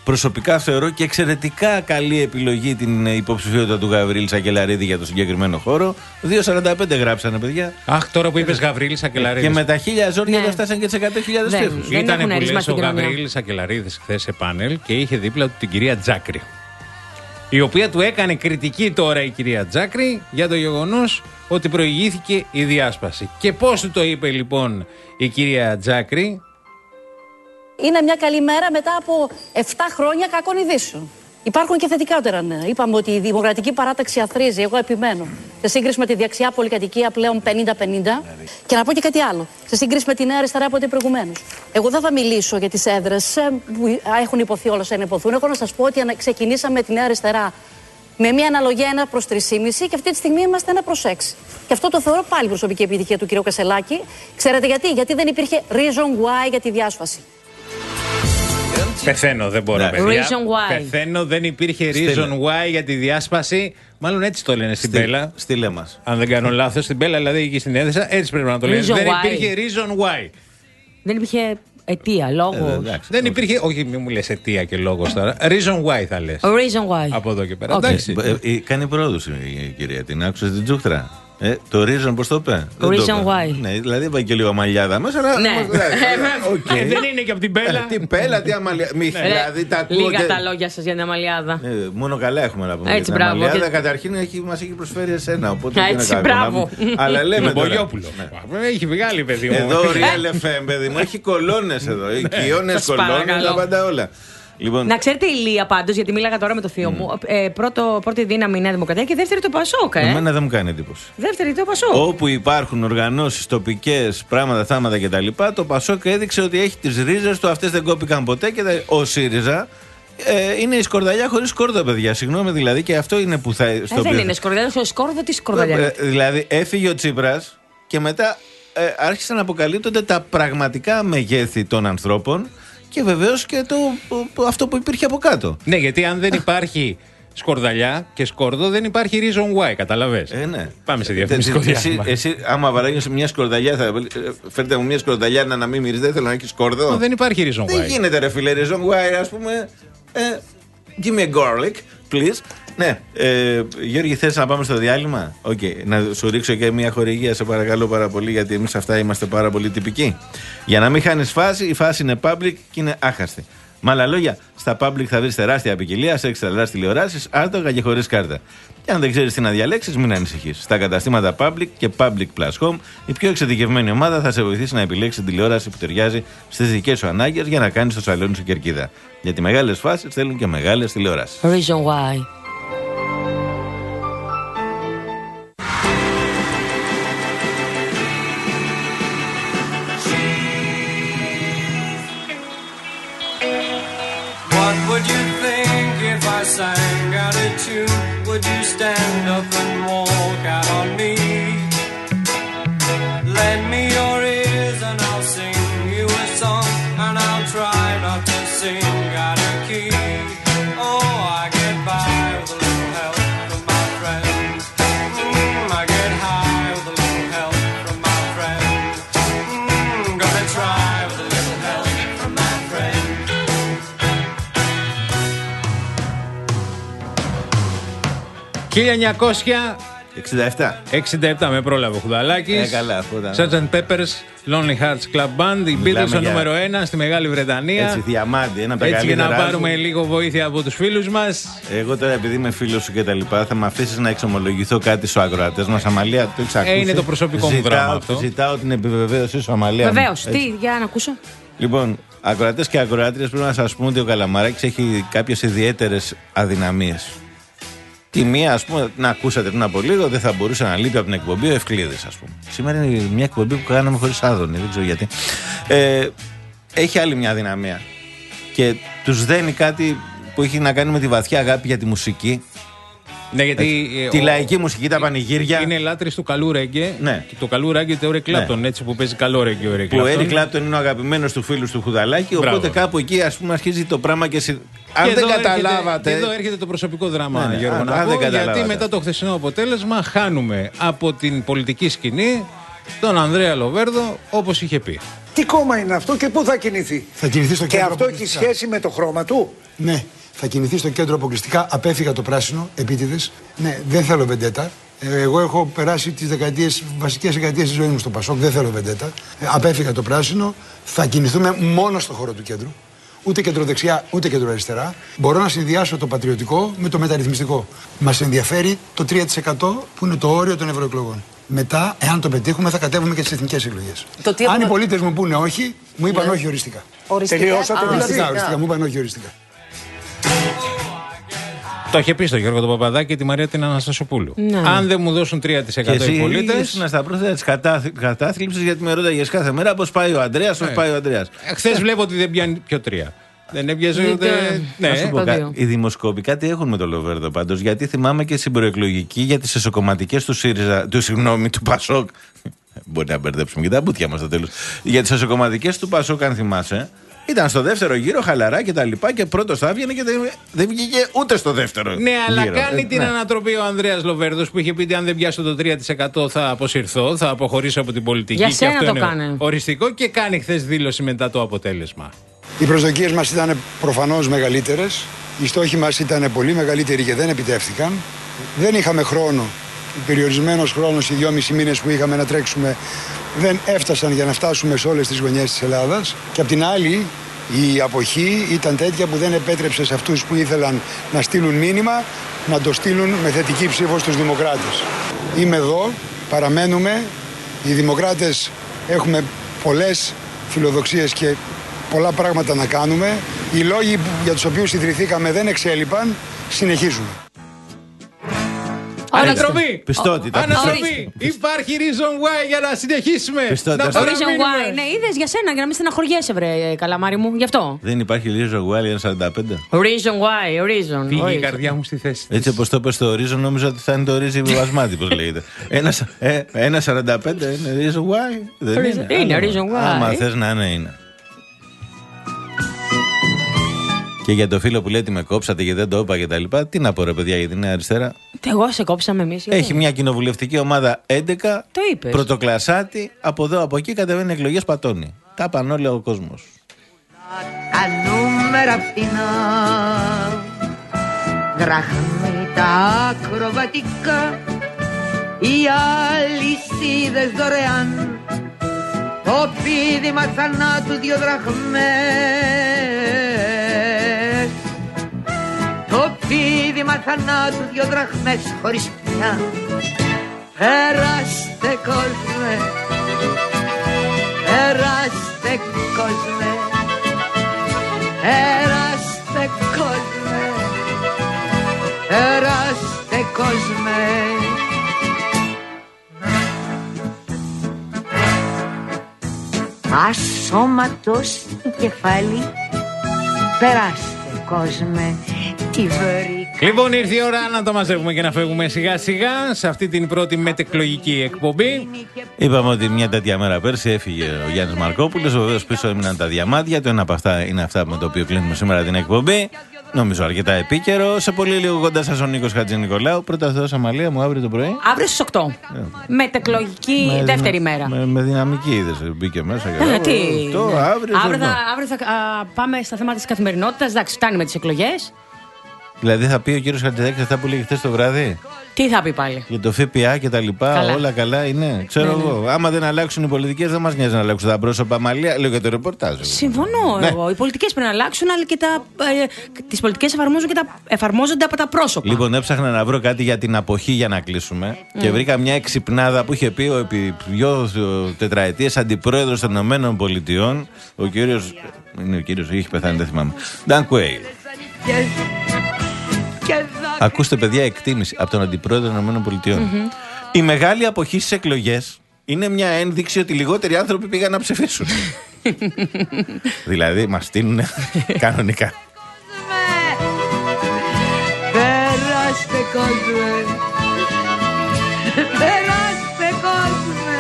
[SPEAKER 1] προσωπικά θεωρώ και εξαιρετικά καλή επιλογή την υποψηφιότητα του Γαβρίλη Σακελαρίδη για το συγκεκριμένο χώρο. δύο σαράντα πέντε γράψανε, παιδιά.
[SPEAKER 3] Αχ, τώρα που είπες Γαβρίλη Σακελαρίδη.
[SPEAKER 1] Και με τα χίλια ζόρια δεν φτάσαν και τις εκατό χιλιάδες ψήφους.
[SPEAKER 3] Ήταν που λες ο Γαβρίλη Σακελαρίδη χθες σε πάνελ και είχε δίπλα του την κυρία Τζάκρη. Η οποία του έκανε κριτική τώρα η κυρία Τζάκρη για το γεγονός ότι προηγήθηκε η διάσπαση. Και πώς του το είπε λοιπόν η κυρία Τζάκρη?
[SPEAKER 5] Είναι μια καλή μέρα μετά από επτά χρόνια κακών ειδήσεων. Υπάρχουν και θετικότερα νέα. Είπαμε ότι η Δημοκρατική Παράταξη αθροίζει, εγώ επιμένω. Σε σύγκριση με τη δεξιά πολυκατοικία πλέον πενήντα πενήντα. Και να πω και κάτι άλλο. Σε σύγκριση με τη Νέα Αριστερά από ό,τι προηγουμένως. Εγώ δεν θα μιλήσω για τις έδρες που έχουν υποθεί όλα όσα υποθούν. Εγώ να σας πω ότι ξεκινήσαμε τη Νέα Αριστερά με μια αναλογία ένα προς τρία κόμμα πέντε και αυτή τη στιγμή είμαστε ένα προς έξι. Και αυτό το θεωρώ πάλι προσωπική επιτυχία του κ. Κασελάκη. Ξέρετε γιατί? Γιατί δεν υπήρχε reason why για τη διάσπαση.
[SPEAKER 3] Πεθαίνω, δεν μπορώ, παιδιά.
[SPEAKER 2] Reason why.
[SPEAKER 3] Πεθαίνω, δεν υπήρχε reason why για τη διάσπαση. Μάλλον έτσι το λένε στην
[SPEAKER 1] Στη,
[SPEAKER 3] Μπέλα.
[SPEAKER 1] Στείλε μας.
[SPEAKER 3] Αν δεν κάνω λάθος, στην Μπέλα, δηλαδή εκεί στην έδεσα, έτσι πρέπει να το λένε. Δεν
[SPEAKER 2] why.
[SPEAKER 3] υπήρχε reason why.
[SPEAKER 2] Δεν υπήρχε αιτία, λόγο.
[SPEAKER 3] Ε, εντάξει, δεν υπήρχε, όχι, μην μου λες αιτία και λόγος τώρα. Reason why θα λες.
[SPEAKER 2] Reason why.
[SPEAKER 3] Από εδώ και πέρα.
[SPEAKER 2] Okay.
[SPEAKER 3] Εντάξει.
[SPEAKER 1] Ε, ε, κάνει πρόοδος η κυρία, την άκουσες την Τζούχτρα? Ε, το reason πώς το είπε?
[SPEAKER 2] Reason why.
[SPEAKER 1] Ναι, δηλαδή είπα και λίγο αμαλιάδα μέσα, αλλά.
[SPEAKER 2] Ναι.
[SPEAKER 3] Okay. Ε, δεν είναι και από την Πέλα.
[SPEAKER 1] Ε, την Πέλα, τι αμαλιάδα. Μη, δηλαδή, τα ακούω
[SPEAKER 2] λίγα
[SPEAKER 1] και...
[SPEAKER 2] τα λόγια σας για την αμαλιάδα.
[SPEAKER 1] Ε, μόνο καλά έχουμε να πούμε.
[SPEAKER 2] Έτσι,
[SPEAKER 1] την
[SPEAKER 2] μπράβο.
[SPEAKER 1] αμαλιάδα
[SPEAKER 2] Και...
[SPEAKER 1] καταρχήν έχει, μας έχει προσφέρει εσένα. Οπότε
[SPEAKER 2] έτσι, μπράβο.
[SPEAKER 1] Αλλά λέμε.
[SPEAKER 3] Μπογιόπουλο. Ναι. Έχει μεγάλη παιδί μου.
[SPEAKER 1] Εδώ Real εφ εμ, παιδί μου, έχει κολόνες εδώ. Οικειώνες, κολόνες, τα πάντα όλα.
[SPEAKER 2] Λοιπόν... Να ξέρετε, η Λία πάντως, γιατί μίλαγα τώρα με το θείο mm. μου. Ε, πρώτο, πρώτη δύναμη η Νέα Δημοκρατία και δεύτερη το Πασόκ. Ε.
[SPEAKER 1] Εμένα δεν μου κάνει εντύπωση.
[SPEAKER 2] Δεύτερη το Πασόκ.
[SPEAKER 1] Όπου υπάρχουν οργανώσεις τοπικές, πράγματα, θάματα κτλ., το Πασόκ έδειξε ότι έχει τις ρίζες του, αυτές δεν κόπηκαν ποτέ. Και τα... ο ΣΥΡΙΖΑ ε, είναι η σκορδαλιά χωρίς σκόρδο, παιδιά. Συγγνώμη, δηλαδή, και αυτό είναι που θα.
[SPEAKER 2] Ε,
[SPEAKER 1] στο
[SPEAKER 2] δεν
[SPEAKER 1] οποίο...
[SPEAKER 2] είναι σκορδαλιά, χωρίς σκόρδο, τι σκορδαλιά.
[SPEAKER 1] Ε, δηλαδή, έφυγε ο Τσίπρας και μετά ε, άρχισαν να αποκαλύπτονται τα πραγματικά μεγέθη των ανθρώπων. Και βεβαίως και το, το, αυτό που υπήρχε από κάτω.
[SPEAKER 3] Ναι, γιατί αν δεν υπάρχει σκορδαλιά και σκόρδο, δεν υπάρχει reason why, καταλαβες.
[SPEAKER 1] Ε, ναι.
[SPEAKER 3] Πάμε σε διαφημιστικό διάστημα.
[SPEAKER 1] Εσύ, εσύ, άμα βαράγεις μια σκορδαλιά, θα φέρτε μου μια σκορδαλιά να, να μην μυρίζει, δεν θέλω να έχει σκόρδο.
[SPEAKER 3] Μα δεν υπάρχει reason why.
[SPEAKER 1] Δεν γίνεται, ρε φίλε, reason why, ας πούμε. Ε, give me a garlic, please. Ναι, ε, Γιώργη, θες να πάμε στο διάλειμμα? Οκ, okay. Να σου ρίξω και μια χορηγία, σε παρακαλώ πάρα πολύ, γιατί εμείς αυτά είμαστε πάρα πολύ τυπικοί. Για να μην χάνεις φάση, η φάση είναι public και είναι άχαστη. Με άλλα λόγια, στα public θα βρεις τεράστια ποικιλία σε εξτραλάς τηλεοράσεις, άτογα και χωρίς κάρτα. Και αν δεν ξέρεις τι να διαλέξεις, μην ανησυχείς. Στα καταστήματα Public και Public Plus Home, η πιο εξειδικευμένη ομάδα θα σε βοηθήσει να επιλέξεις τηλεόραση που ταιριάζει στις δικές σου ανάγκες για να κάνεις το σαλόνι σου κερκίδα. Γιατί μεγάλες φάσεις θέλουν και μεγάλες τηλεοράσεις.
[SPEAKER 2] Reason why.
[SPEAKER 12] Sang out a tune, would you stand up and walk out on me? Lend me your ears and I'll sing you a song, and I'll try not to sing out of key. Oh, I get by with a little help from my friends. Mm, I get high with a little help from my friends. Mm, gonna try with a little help from my friends.
[SPEAKER 3] χίλια εννιακόσια
[SPEAKER 1] εξήντα επτά.
[SPEAKER 3] εξήντα επτά με πρόλαβε ο Χουδαλάκης.
[SPEAKER 1] Ε, καλά, αυτό ήταν.
[SPEAKER 3] σέρτζεντ Peppers, Lonely Hearts Club Band, οι Beatles στο νούμερο ένα στη Μεγάλη Βρετανία.
[SPEAKER 1] Έτσι, διαμάντι, ένα από τα
[SPEAKER 3] Έτσι, για να
[SPEAKER 1] καλύτερα
[SPEAKER 3] πάρουμε
[SPEAKER 1] άλμπουμ.
[SPEAKER 3] λίγο βοήθεια από τους φίλους μας.
[SPEAKER 1] Εγώ τώρα, επειδή είμαι φίλος σου και τα λοιπά, θα με αφήσεις να εξομολογηθώ κάτι στους ακροατές μας. Αμαλία, το έχεις ακούσει?
[SPEAKER 3] Ε, είναι το προσωπικό μου
[SPEAKER 1] Ζητάω-
[SPEAKER 3] δράμα αυτό.
[SPEAKER 1] Ζητάω την επιβεβαίωσή σου, Αμαλία. μου.
[SPEAKER 2] Βεβαίως.
[SPEAKER 1] Έτσι.
[SPEAKER 2] Τι, για να ακούσω.
[SPEAKER 1] Λοιπόν, ακροατές και ακροάτριες, πρέπει να σας πούμε ότι ο Καλαμαράκης έχει κάποιες ιδιαίτερες αδυναμίες. Τη μία, ας πούμε, να ακούσατε πριν από λίγο, δεν θα μπορούσε να λείπει από την εκπομπή ο Ευκλήδης, ας πούμε. Σήμερα είναι μια εκπομπή που κάναμε χωρίς Άδωνη, δεν ξέρω γιατί. Ε, έχει άλλη μια αδυναμία. Και τους δένει κάτι που έχει να κάνει με τη βαθιά αγάπη για τη μουσική.
[SPEAKER 3] Ναι, γιατί.
[SPEAKER 1] Ε, τη
[SPEAKER 3] ο...
[SPEAKER 1] λαϊκή μουσική, τα πανηγύρια.
[SPEAKER 3] Είναι λάτρης του καλού ρέγγε.
[SPEAKER 1] Ναι.
[SPEAKER 3] Και το καλού ρέγγε το Eric Clapton,
[SPEAKER 1] Ναι.
[SPEAKER 3] έτσι που παίζει καλό ρέγγε ο Eric
[SPEAKER 1] Που ο
[SPEAKER 3] Clapton.
[SPEAKER 1] Eric Clapton είναι ο αγαπημένος του φίλου του Χουδαλάκη.
[SPEAKER 3] Μπράβο.
[SPEAKER 1] Οπότε κάπου εκεί, ας πούμε, αρχίζει το πράγμα και. συ... Αν
[SPEAKER 3] Και
[SPEAKER 1] δεν
[SPEAKER 3] εδώ
[SPEAKER 1] καταλάβατε.
[SPEAKER 3] Έρχεται, εδώ έρχεται το προσωπικό δράμα,
[SPEAKER 1] Ναι, ναι,
[SPEAKER 3] Γιώργο,
[SPEAKER 1] αν-
[SPEAKER 3] να
[SPEAKER 1] αν
[SPEAKER 3] πω,
[SPEAKER 1] δεν
[SPEAKER 3] γιατί
[SPEAKER 1] καταλάβατε.
[SPEAKER 3] μετά το χθεσινό αποτέλεσμα χάνουμε από την πολιτική σκηνή τον Ανδρέα Λοβέρδο όπως είχε πει.
[SPEAKER 6] Τι κόμμα είναι αυτό και πού θα κινηθεί?
[SPEAKER 7] Θα κινηθεί στο
[SPEAKER 6] και
[SPEAKER 7] κέντρο.
[SPEAKER 6] αυτό έχει σχέση με το χρώμα του?
[SPEAKER 7] Ναι, θα κινηθεί στο κέντρο αποκλειστικά. Απέφυγα το πράσινο, επίτηδες. Ναι, δεν θέλω βεντέτα. Εγώ έχω περάσει τις δεκαετίες, βασικές δεκαετίες της ζωής μου στο Πασόκ, δεν θέλω βεντέτα. Απέφυγα το πράσινο, θα κινηθούμε μόνο στο χώρο του κέντρου. Ούτε κεντροδεξιά, ούτε κεντροαριστερά. Μπορώ να συνδυάσω το πατριωτικό με το μεταρρυθμιστικό. Μας ενδιαφέρει το τρία τοις εκατό που είναι το όριο των ευρωεκλογών. Μετά, εάν το πετύχουμε, θα κατέβουμε και στις εθνικές εκλογές. Αν έχουμε... οι πολίτες μου πούνε όχι, μου είπαν ναι. όχι οριστικά.
[SPEAKER 6] Οριστικά. Τελειώσατε
[SPEAKER 7] οριστικά, οριστικά, μου είπαν όχι οριστικά.
[SPEAKER 3] Το είχε πει στο Γιώργο τον Παπαδάκη και τη Μαρία την Αναστασοπούλου. Ναι. Αν δεν μου δώσουν τρία τοις εκατό οι πολίτες.
[SPEAKER 1] Ήσουν στα πρόσθετα τη κατάθλιψη γιατί με ρώταγε κάθε μέρα πώς πάει ο Ανδρέας, πώς πάει ο Ανδρέας.
[SPEAKER 3] Χθες βλέπω ότι δεν πιάνει πιο τρία. Δεν έπιαζε ούτε.
[SPEAKER 1] Ναι, οι δημοσκόποι κάτι έχουν με το Λοβέρδο πάντως. Γιατί θυμάμαι και στην προεκλογική για τις εσωκομματικές του ΣΥΡΙΖΑ, του συγγνώμη, του Πασόκ. Μπορεί να μπερδέψουμε και τα μπουτια μας στο τέλος. Για τις εσωκομματικές του Πασόκ, αν θυμάσαι. Ήταν στο δεύτερο γύρο, χαλαρά και τα λοιπά και πρώτος θα έβγαινε και δεν βγήκε ούτε στο δεύτερο
[SPEAKER 3] ναι,
[SPEAKER 1] γύρο.
[SPEAKER 3] Ναι, αλλά κάνει
[SPEAKER 1] ε,
[SPEAKER 3] την
[SPEAKER 1] ναι.
[SPEAKER 3] ανατροπή ο Ανδρέας Λοβέρδος που είχε πει ότι αν δεν πιάσω το τρία τοις εκατό θα αποσυρθώ, θα αποχωρήσω από την πολιτική.
[SPEAKER 2] Για
[SPEAKER 3] και
[SPEAKER 2] σένα
[SPEAKER 3] αυτό
[SPEAKER 2] το
[SPEAKER 3] είναι
[SPEAKER 2] κάνε.
[SPEAKER 3] Οριστικό και κάνει χθες δήλωση μετά το αποτέλεσμα.
[SPEAKER 7] Οι προσδοκίες μας ήταν προφανώς μεγαλύτερες. Οι στόχοι μας ήταν πολύ μεγαλύτεροι και δεν επιτεύχθηκαν. Δεν είχαμε χρόνο. Περιορισμένος χρόνος, οι δυόμισι μήνες που είχαμε να τρέξουμε, δεν έφτασαν για να φτάσουμε σε όλες τις γωνιές της Ελλάδας. Και απ' την άλλη, η αποχή ήταν τέτοια που δεν επέτρεψε σε αυτούς που ήθελαν να στείλουν μήνυμα να το στείλουν με θετική ψήφο στους δημοκράτες. Είμαι εδώ, παραμένουμε. Οι δημοκράτες έχουμε πολλές φιλοδοξίες και πολλά πράγματα να κάνουμε. Οι λόγοι για τους οποίους ιδρυθήκαμε δεν εξέλιπαν, συνεχίζουμε.
[SPEAKER 3] Ανατροπή!
[SPEAKER 1] Πιστότητα.
[SPEAKER 3] Ανατροπή! Υπάρχει reason why για να συνεχίσουμε.
[SPEAKER 1] Πιστότητα.
[SPEAKER 2] Να reason why. Ναι, είδες για σένα για να μην στεναχωριέσαι, βρε καλαμάρι μου, γι' αυτό.
[SPEAKER 1] Δεν υπάρχει reason why για ένα σαράντα πέντε.
[SPEAKER 2] Reason why, reason.
[SPEAKER 3] Πήγε η καρδιά μου στη θέση της.
[SPEAKER 1] Έτσι όπως το πες το reason, νόμιζα ότι θα είναι το ρίζι βασμάτι, πώς λέγεται. Ένα σαράντα πέντε είναι reason why. Δεν είναι.
[SPEAKER 2] Είναι reason why.
[SPEAKER 1] Άμα θες να είναι, είναι. Και για το φίλο που λέει ότι με κόψατε και δεν το είπα και τα λοιπά, τι να πω ρε παιδιά για την Νέα Αριστερά.
[SPEAKER 2] Εγώ σε κόψαμε εμείς.
[SPEAKER 1] Έχει μια κοινοβουλευτική ομάδα έντεκα.
[SPEAKER 2] Το είπες.
[SPEAKER 1] Πρωτοκλασάτη, από εδώ από εκεί κατεβαίνει εκλογές πατώνει. Τα παν όλοι ο κόσμος.
[SPEAKER 8] Τα νούμερα φθηνά, δραχμή τα ακροβατικά, οι αλυσίδες δωρεάν, το πίδημα θανάτου δυο δραχμές, το πίδημα θανάτου δυο δραχμές χωρίς πια. Περάστε κόσμε, περάστε κόσμε, περάστε κόσμε, περάστε κόσμε. Ασώματος του κεφάλι, περάστε κόσμε, τη βρήκα.
[SPEAKER 3] Λοιπόν, ήρθε η ώρα να το μαζεύουμε και να φεύγουμε σιγά σιγά σε αυτή την πρώτη μετεκλογική εκπομπή.
[SPEAKER 1] Είπαμε ότι μια τέτοια μέρα πέρσι έφυγε ο Γιάννης Μαρκόπουλος. Βεβαίως πίσω έμειναν τα διαμάντια. Το ένα από αυτά είναι αυτά με το οποίο κλείνουμε σήμερα την εκπομπή. Νομίζω αρκετά επίκαιρο. Σε πολύ λίγο κοντά σας ο Νίκος Χατζηνικολάου. Πρώτα Θεός Αμαλία μου αύριο το πρωί.
[SPEAKER 2] Αύριο στις οκτώ. Yeah. Μετεκλογική με, δεύτερη
[SPEAKER 1] με,
[SPEAKER 2] μέρα.
[SPEAKER 1] Με, με δυναμική είδες. Μπήκε μέσα.
[SPEAKER 2] Ε, τι.
[SPEAKER 1] Το,
[SPEAKER 2] ναι.
[SPEAKER 1] αύριο,
[SPEAKER 2] αύριο, θα, αύριο θα α, πάμε στα θέματα της καθημερινότητας. Εντάξει, φτάνει με τις εκλογές.
[SPEAKER 1] Δηλαδή θα πει ο κύριος Χατζηδάκης αυτά που λέγει χθες το βράδυ.
[SPEAKER 2] Τι θα πει πάλι.
[SPEAKER 1] Για το ΦΠΑ και τα λοιπά, καλά. Όλα καλά είναι. Ξέρω ναι, εγώ. Ναι. Άμα δεν αλλάξουν οι πολιτικές, δεν μας νοιάζει να αλλάξουν τα πρόσωπα. Μαλία, λέω για το ρεπορτάζ.
[SPEAKER 2] Συμφωνώ ναι. εγώ. Οι πολιτικές πρέπει να αλλάξουν, αλλά και τα, ε, τις πολιτικές εφαρμόζονται, εφαρμόζονται από τα πρόσωπα.
[SPEAKER 1] Λοιπόν, έψαχνα να βρω κάτι για την αποχή για να κλείσουμε. Mm. Και βρήκα μια εξυπνάδα που είχε πει ο επί δυο τετραετίες αντιπρόεδρος των Ηνωμένων Πολιτειών, ο κύριος. Είναι ο κύριος, έχει πεθάνει, δεν θυμάμαι. Dan Quayle. Ακούστε, παιδιά, εκτίμηση από τον Αντιπρόεδρο των ΗΠΑ. Mm-hmm. Η μεγάλη αποχή στις εκλογές είναι μια ένδειξη ότι λιγότεροι άνθρωποι πήγαν να ψηφίσουν. Δηλαδή, μας στείλουν κανονικά.
[SPEAKER 8] Περάστε κόσμε, περάστε κόσμε,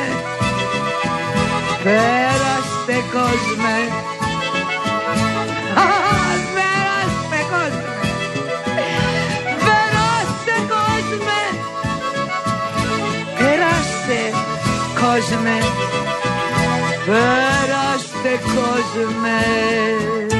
[SPEAKER 8] περάστε κόσμε. κόσμε, περάστε κόσμε.